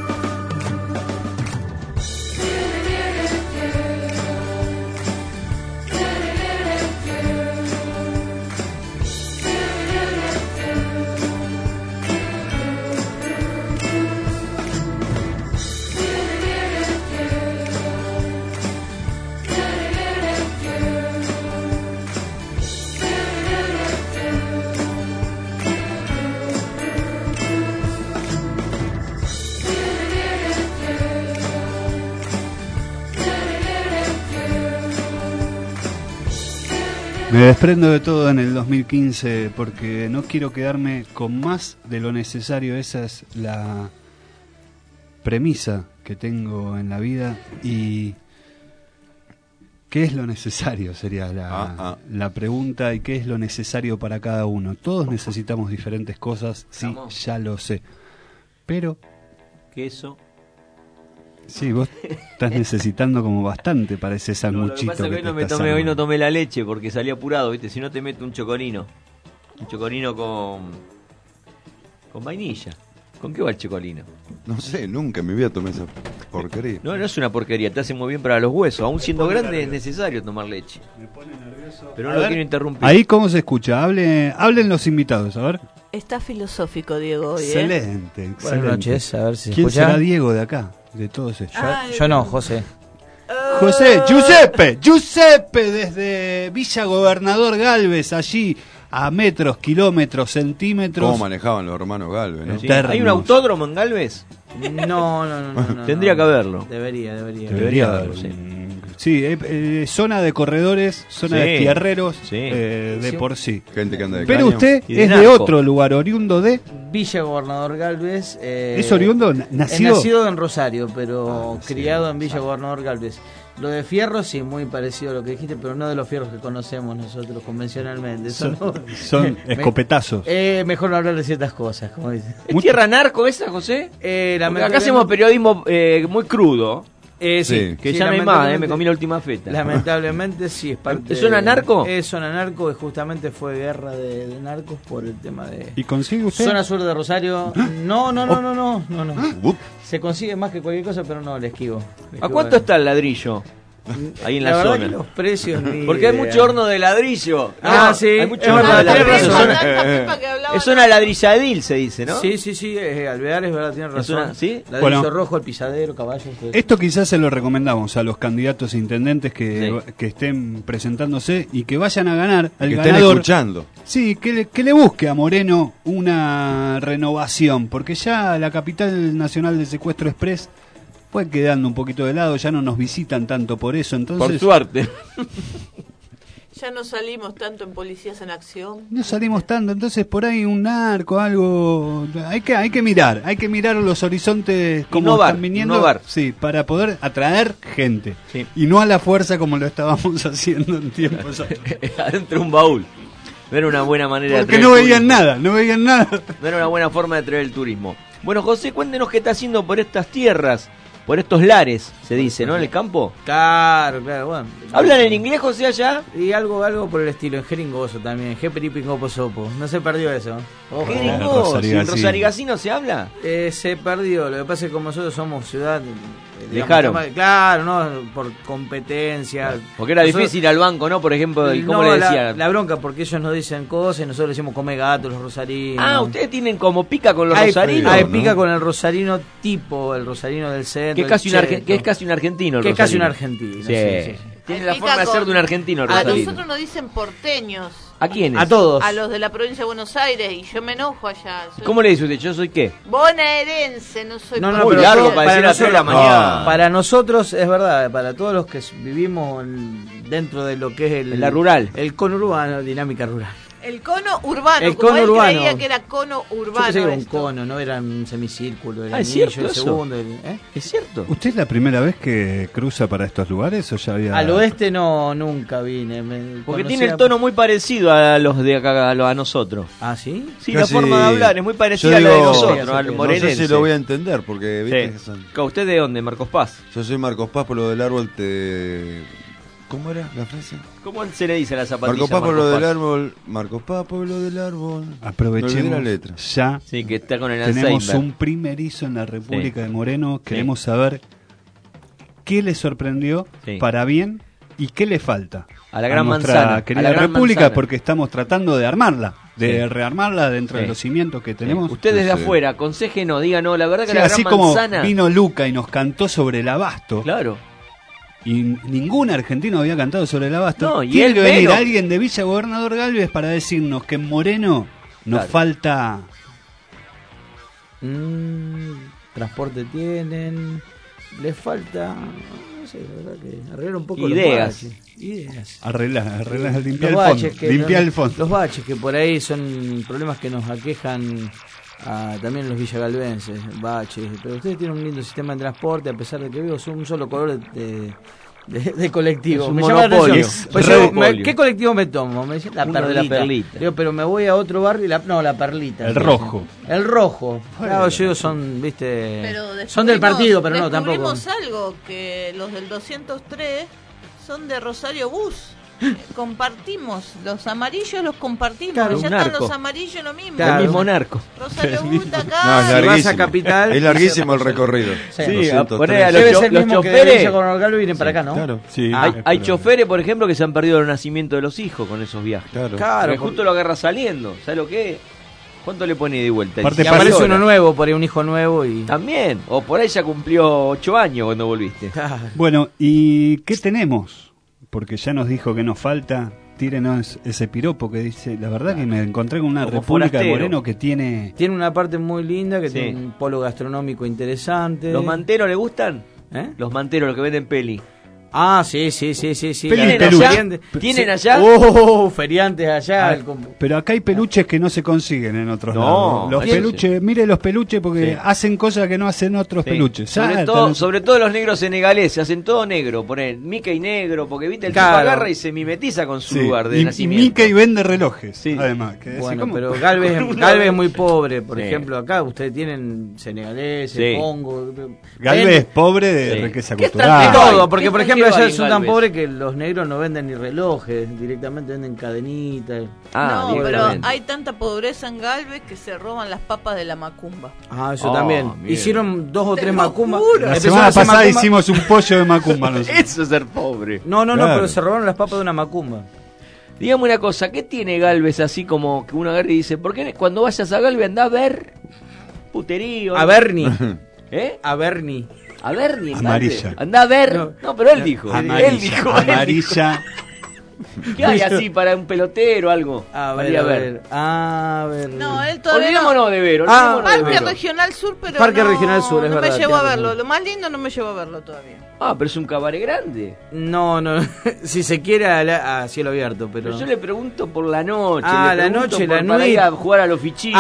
Speaker 2: Me desprendo de todo en el 2015 porque no quiero quedarme con más de lo necesario. Esa es la premisa que tengo en la vida. ¿Y qué es lo necesario? Sería la pregunta. ¿Y qué es lo necesario para cada uno? Todos necesitamos diferentes cosas, sí, ya lo sé. Pero
Speaker 4: queso,
Speaker 2: Sí, vos estás necesitando como bastante para ese
Speaker 4: Lo que
Speaker 2: sanguchito.
Speaker 4: pasa es que hoy no tomé la leche porque salí apurado, ¿viste? Si no te meto un chocorino. Un chocorino con vainilla. ¿Con qué va el chocolino?
Speaker 8: No sé, nunca en mi vida tomé esa porquería.
Speaker 4: No es una porquería, te hace muy bien para los huesos. Aún siendo grande
Speaker 2: nervioso.
Speaker 4: Es necesario tomar leche.
Speaker 2: Me pone nervioso.
Speaker 4: Pero no lo quiero interrumpir.
Speaker 2: Ahí, ¿cómo se escucha? Hablen los invitados, a ver.
Speaker 16: Está filosófico, Diego, hoy,
Speaker 2: Excelente, excelente.
Speaker 17: Buenas noches, a ver si se
Speaker 2: ¿Quién
Speaker 17: escucha?
Speaker 2: será Diego de acá? De todos ellos.
Speaker 17: Yo no, José.
Speaker 2: José, Giuseppe, desde Villa Gobernador Galvez, allí a metros, kilómetros, centímetros.
Speaker 8: ¿Cómo manejaban los hermanos Galvez, no?
Speaker 4: Sí. ¿Hay un autódromo en Galvez?
Speaker 17: No.
Speaker 4: Tendría que haberlo.
Speaker 17: Debería
Speaker 4: haberlo, sí.
Speaker 2: Sí, zona de corredores, zona de tierreros,
Speaker 4: sí.
Speaker 2: De por sí.
Speaker 8: Gente que anda de
Speaker 2: Pero
Speaker 8: caño.
Speaker 2: usted
Speaker 4: Y de
Speaker 2: es de
Speaker 4: narco.
Speaker 2: otro lugar, oriundo de...
Speaker 17: Villa Gobernador Galvez.
Speaker 2: ¿Es oriundo? ¿Nacido?
Speaker 17: Nacido en Rosario, pero criado en Villa Gobernador Galvez. Lo de fierros, sí, muy parecido a lo que dijiste, pero no de los fierros que conocemos nosotros convencionalmente.
Speaker 2: Son escopetazos.
Speaker 17: Mejor no hablar de ciertas cosas, como dice.
Speaker 4: ¿Es tierra narco esa, José? Porque acá hacemos periodismo muy crudo.
Speaker 17: Sí,
Speaker 4: que ya no hay más, me comí la última feta.
Speaker 17: Lamentablemente sí, es parte.
Speaker 4: ¿Es zona narco?
Speaker 17: Es zona narco, justamente fue guerra de narcos por el tema de...
Speaker 2: ¿Y consigue usted?
Speaker 17: Zona sur de Rosario. No. Se consigue más que cualquier cosa, pero no, le esquivo.
Speaker 4: ¿A cuánto está el ladrillo? Ahí en la
Speaker 17: verdad
Speaker 4: zona.
Speaker 17: que los precios ni
Speaker 4: Porque hay
Speaker 17: idea.
Speaker 4: mucho horno de ladrillo.
Speaker 17: Sí,
Speaker 4: hay mucho horno de ladrillo. Es una ladrilladil, se dice, ¿no?
Speaker 17: Sí, Alvear es verdad, tiene razón.
Speaker 4: ¿Sí?
Speaker 17: Ladrillo rojo, el pisadero, caballos.
Speaker 2: Esto quizás se lo recomendamos a los candidatos a intendentes que estén presentándose y que vayan a ganar al
Speaker 8: que
Speaker 2: ganador.
Speaker 8: estén escuchando.
Speaker 2: Sí, que le busque a Moreno una renovación, porque ya la capital nacional del secuestro express fue quedando un poquito de lado, ya no nos visitan tanto por eso, entonces...
Speaker 4: Por suerte.
Speaker 16: Ya no salimos tanto en Policías en Acción.
Speaker 2: No salimos tanto, entonces por ahí un narco, algo... Hay que mirar los horizontes como están viniendo.
Speaker 4: Innovar.
Speaker 2: Sí, para poder atraer gente. Sí. Y no a la fuerza como lo estábamos haciendo en tiempos
Speaker 4: adentro de un baúl. No era una buena manera de
Speaker 2: porque no veían nada. No era
Speaker 4: una buena forma de atraer el turismo. Bueno, José, cuéntenos qué está haciendo por estas tierras, por estos lares, se dice, ¿no? En el campo.
Speaker 17: Claro, bueno.
Speaker 4: ¿Hablan en inglés, José, allá?
Speaker 17: Y algo por el estilo, en jeringoso también, Jeperipicoposopo. No se perdió eso.
Speaker 4: Jeringoso, ¿en Rosarigacino se habla?
Speaker 17: Se perdió, lo que pasa es que como nosotros somos ciudad...
Speaker 4: Dejaron.
Speaker 17: Claro, no, por competencia.
Speaker 4: Porque era difícil al banco, ¿no? Por ejemplo, ¿cómo le decían?
Speaker 17: La bronca, porque ellos nos dicen cosas y nosotros decimos come gato, los rosarinos.
Speaker 4: Ah, ustedes tienen como pica con los rosarinos.
Speaker 17: Hay pica con el rosarino tipo, el rosarino del centro.
Speaker 4: Que es casi un argentino el
Speaker 17: que
Speaker 4: rosarino.
Speaker 17: es casi un argentino, sí.
Speaker 4: Tiene la forma de ser de un argentino el
Speaker 16: A
Speaker 4: rosarino.
Speaker 16: nosotros nos dicen porteños.
Speaker 4: ¿A quiénes?
Speaker 17: A todos.
Speaker 16: A los de la provincia de Buenos Aires, y yo me enojo allá.
Speaker 4: ¿Cómo le dice usted? ¿Yo soy qué?
Speaker 16: Bonaerense, no soy
Speaker 4: muy largo para decir a las 3 de la mañana.
Speaker 17: Para nosotros, es verdad, para todos los que vivimos dentro de lo que es
Speaker 4: la rural.
Speaker 17: El conurbano, dinámica rural.
Speaker 16: El cono urbano,
Speaker 17: el
Speaker 16: como
Speaker 17: cono
Speaker 16: él
Speaker 17: urbano.
Speaker 16: creía que era cono urbano.
Speaker 17: Yo pensé que era un
Speaker 16: esto.
Speaker 17: cono, no era un semicírculo, era
Speaker 4: ¿es
Speaker 17: anillo,
Speaker 4: cierto
Speaker 17: el
Speaker 4: eso?
Speaker 17: segundo.
Speaker 4: ¿Es cierto?
Speaker 2: ¿Usted es la primera vez que cruza para estos lugares o ya había...?
Speaker 17: Al oeste nunca vine.
Speaker 4: Porque tiene el tono muy parecido a los de acá, a nosotros.
Speaker 17: ¿Ah, sí?
Speaker 4: Sí, la forma de hablar es muy parecida a la de nosotros, al morenense.
Speaker 8: No sé si lo voy a entender, porque viste que son...
Speaker 4: ¿Usted de dónde? ¿Marcos Paz?
Speaker 8: Yo soy Marcos Paz, por lo del árbol te... ¿Cómo era la frase?
Speaker 4: ¿Cómo se le dice a la zapatilla?
Speaker 8: Marcos Paz, pueblo del árbol. Marcos Paz, pueblo del árbol.
Speaker 2: Aprovechemos
Speaker 8: la letra.
Speaker 2: Ya.
Speaker 4: Sí, que está con el
Speaker 2: tenemos
Speaker 4: Alzheimer.
Speaker 2: un primerizo en la República de Moreno. Queremos saber qué le sorprendió para bien y qué le falta
Speaker 4: a la gran
Speaker 2: nuestra
Speaker 4: manzana,
Speaker 2: querida
Speaker 4: a la gran
Speaker 2: República,
Speaker 4: manzana.
Speaker 2: porque estamos tratando de armarla, de rearmarla dentro de los cimientos que tenemos.
Speaker 4: Usted desde afuera, aconséjenos, díganos, la verdad que la
Speaker 2: así
Speaker 4: gran manzana...
Speaker 2: como vino Luca y nos cantó sobre el abasto.
Speaker 4: Claro.
Speaker 2: Y ningún argentino había cantado sobre el abasto.
Speaker 4: No, y
Speaker 2: tiene
Speaker 4: él
Speaker 2: que venir
Speaker 4: menos.
Speaker 2: alguien de Villa Gobernador Galvez para decirnos que en Moreno nos falta...
Speaker 17: Transporte tienen, les falta, no sé, la verdad que arreglar un poco
Speaker 4: ideas.
Speaker 17: Los baches. Ideas.
Speaker 2: Arreglar, limpiar
Speaker 17: Los
Speaker 2: el
Speaker 17: baches
Speaker 2: fondo.
Speaker 17: que
Speaker 2: Limpiar el fondo.
Speaker 17: Los baches que por ahí son problemas que nos aquejan también los villagalvenses, baches. Pero ustedes tienen un lindo sistema de transporte, a pesar de que veo un solo color de de colectivo.
Speaker 4: Es un
Speaker 17: me llama la
Speaker 4: monopolio.
Speaker 17: atención. Pues yo,
Speaker 4: Monopolio.
Speaker 17: ¿qué colectivo me tomo? Me dice la
Speaker 4: Uno de
Speaker 17: Perlita.
Speaker 4: La Perlita.
Speaker 17: Digo, pero me voy a otro barrio y la Perlita.
Speaker 2: El rojo.
Speaker 17: El rojo. Claro, yo son, viste,
Speaker 16: Pero
Speaker 17: son del partido, pero no, tampoco.
Speaker 16: Descubrimos algo, que los del 203 son de Rosario Bus. Compartimos, los amarillos los compartimos.
Speaker 4: Claro,
Speaker 16: ya
Speaker 4: un
Speaker 16: están
Speaker 4: narco.
Speaker 16: los amarillos lo mismo.
Speaker 4: El mismo narco.
Speaker 16: Rosario Bus de acá.
Speaker 8: No, es
Speaker 17: Si vas
Speaker 8: larguísimo.
Speaker 17: a Capital,
Speaker 8: Es larguísimo el recorrido.
Speaker 17: Sí,
Speaker 8: 203.
Speaker 4: poné a
Speaker 17: debe
Speaker 4: los
Speaker 17: ser el mismo que
Speaker 4: choferes.
Speaker 17: Villa Coronel Galvez y vienen para acá, ¿no?
Speaker 8: Claro.
Speaker 2: Sí,
Speaker 4: Hay choferes, por ejemplo, que se han perdido el nacimiento de los hijos con esos viajes.
Speaker 8: Claro.
Speaker 17: Claro,
Speaker 4: Porque justo lo agarra saliendo. ¿Sabes lo que es? ¿Cuánto le pone de vuelta?
Speaker 2: Aparte
Speaker 17: y
Speaker 2: pasa
Speaker 17: aparece
Speaker 2: ahora.
Speaker 17: uno nuevo, por ahí un hijo nuevo y...
Speaker 4: También. O por ahí ya cumplió 8 años cuando volviste.
Speaker 2: Bueno, ¿y qué tenemos? Porque ya nos dijo que nos falta. Tírenos ese piropo que dice. La verdad que me encontré con una
Speaker 4: Como
Speaker 2: República de
Speaker 4: forastero.
Speaker 2: Moreno que tiene.
Speaker 17: Tiene una parte muy linda, que
Speaker 4: Sí.
Speaker 17: tiene un polo gastronómico interesante.
Speaker 4: ¿Los manteros le gustan?
Speaker 17: ¿Eh?
Speaker 4: Los manteros, los que venden peli.
Speaker 17: Ah, sí.
Speaker 2: Peli y
Speaker 17: La-
Speaker 2: peluche.
Speaker 17: feriante-
Speaker 4: ¿Tienen
Speaker 17: sí.
Speaker 4: allá?
Speaker 17: Feriantes allá.
Speaker 2: Ah,
Speaker 17: el comp-
Speaker 2: pero acá hay peluches que no se consiguen en otros
Speaker 4: No,
Speaker 2: lados. Los
Speaker 4: eso
Speaker 2: peluches, mire los peluches porque
Speaker 4: Sí.
Speaker 2: hacen cosas que no hacen otros
Speaker 4: Sí.
Speaker 2: peluches.
Speaker 4: Sobre todo los negros senegaleses, hacen todo negro. Ponen Mickey negro, porque viste, el
Speaker 17: Claro.
Speaker 4: tipo agarra y se mimetiza con su
Speaker 2: Sí.
Speaker 4: lugar de
Speaker 2: y
Speaker 4: nacimiento.
Speaker 2: Mickey vende relojes,
Speaker 4: Sí.
Speaker 2: además. Que así
Speaker 17: Bueno,
Speaker 2: como-
Speaker 17: pero Galvez
Speaker 4: Una
Speaker 17: es
Speaker 4: vez.
Speaker 17: muy pobre. Por
Speaker 4: Sí.
Speaker 17: ejemplo, acá ustedes tienen senegaleses,
Speaker 4: Sí.
Speaker 17: Congo.
Speaker 2: Galvez es pobre de
Speaker 4: Sí.
Speaker 2: riqueza
Speaker 4: ¿Qué
Speaker 17: De
Speaker 2: cultural.
Speaker 4: extranjero?
Speaker 17: todo, porque
Speaker 4: ¿Qué
Speaker 17: por ejemplo
Speaker 4: extranjero
Speaker 17: allá
Speaker 4: hay en
Speaker 17: son tan
Speaker 4: Galvez?
Speaker 17: pobres que los negros no venden ni relojes, directamente venden cadenitas.
Speaker 4: Ah,
Speaker 16: No, pero
Speaker 4: directamente.
Speaker 16: hay tanta pobreza en Galvez que se roban las papas de la macumba.
Speaker 17: Ah, eso
Speaker 4: Oh,
Speaker 17: también.
Speaker 4: bien.
Speaker 17: Hicieron 2 o
Speaker 16: Te
Speaker 17: 3
Speaker 16: lo
Speaker 17: macumbas.
Speaker 16: juro.
Speaker 2: La
Speaker 17: Empezaron
Speaker 2: semana
Speaker 17: a hacer
Speaker 2: pasada
Speaker 17: macumba.
Speaker 2: hicimos un pollo de macumba. nosotros.
Speaker 4: Eso es ser pobre.
Speaker 17: No,
Speaker 2: Claro.
Speaker 17: pero se robaron las papas de una macumba.
Speaker 4: Dígame una cosa, ¿qué tiene Galvez así como que uno agarra y dice, ¿por qué cuando vayas a Galvez andá a ver puterío?
Speaker 17: A Bernie.
Speaker 4: ¿Eh?
Speaker 17: A Bernie.
Speaker 4: A Bernie.
Speaker 2: Amarilla.
Speaker 4: Andá a ver.
Speaker 17: No.
Speaker 4: No, pero él dijo.
Speaker 2: Amarilla,
Speaker 4: Él dijo.
Speaker 2: amarilla.
Speaker 4: ¿Qué hay así para un pelotero o algo?
Speaker 17: A
Speaker 4: Para
Speaker 17: ver,
Speaker 4: ir
Speaker 17: a ver. A ver.
Speaker 16: No, él todavía no.
Speaker 4: Olvidémonos de ver.
Speaker 17: Ah,
Speaker 4: olvidémonos de
Speaker 16: Parque
Speaker 4: ver.
Speaker 16: Regional Sur, pero
Speaker 17: Parque
Speaker 16: no,
Speaker 17: Regional Sur, es
Speaker 16: no
Speaker 17: verdad,
Speaker 16: me llevó a
Speaker 17: tiene
Speaker 16: verlo.
Speaker 17: razón.
Speaker 16: Lo más lindo no me llevó a verlo todavía.
Speaker 4: Ah, pero es un cabaret grande.
Speaker 17: No, si se quiere a cielo abierto, pero...
Speaker 4: Pero yo le pregunto por la noche.
Speaker 17: Ah,
Speaker 4: le
Speaker 17: la
Speaker 4: pregunto
Speaker 17: noche,
Speaker 4: por-
Speaker 17: la
Speaker 4: para
Speaker 17: nuit.
Speaker 4: ir a jugar a los fichines.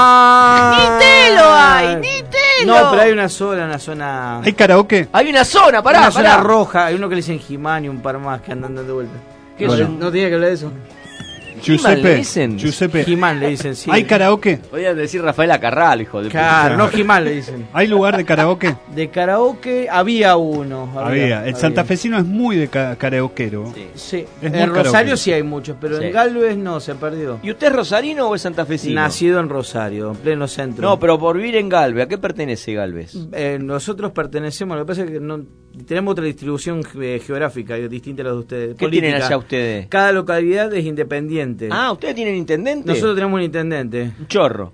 Speaker 17: ¡Ah!
Speaker 16: ¡Ni telo hay! ¡Ni telo!
Speaker 17: No, pero hay una zona...
Speaker 2: ¿Hay karaoke?
Speaker 4: Hay una zona, pará,
Speaker 17: una zona
Speaker 4: pará.
Speaker 17: roja, hay uno que le dicen Jimán y un par más que andan dando vuelta.
Speaker 4: ¿Qué
Speaker 2: Bueno.
Speaker 4: son?
Speaker 17: ¿No tenía que hablar de eso?
Speaker 4: ¿He-Man le dicen?
Speaker 2: Giuseppe.
Speaker 17: Jimán le dicen, sí.
Speaker 2: ¿Hay karaoke?
Speaker 4: Podían decir Rafael Acarral, hijo de
Speaker 17: Claro, no
Speaker 4: puta.
Speaker 17: Jimán le dicen.
Speaker 2: ¿Hay lugar de karaoke?
Speaker 17: De karaoke había uno.
Speaker 2: Había. El santafesino es muy de karaoquero.
Speaker 17: Sí.
Speaker 2: Es muy
Speaker 17: En Rosario
Speaker 2: karaoke.
Speaker 17: sí hay muchos, pero
Speaker 4: Sí.
Speaker 17: en Galvez no, se perdió.
Speaker 4: ¿Y usted es rosarino o es santafesino?
Speaker 17: Nacido en Rosario, en pleno centro.
Speaker 4: No, pero por vivir en Galvez. ¿A qué pertenece Galvez?
Speaker 17: Nosotros pertenecemos, lo que pasa es que no, tenemos otra distribución geográfica distinta a la de ustedes.
Speaker 4: ¿Qué
Speaker 17: política.
Speaker 4: tienen allá ustedes?
Speaker 17: Cada localidad es independiente.
Speaker 4: Ah, ¿ustedes tienen intendente?
Speaker 17: Nosotros tenemos un intendente.
Speaker 4: Un chorro.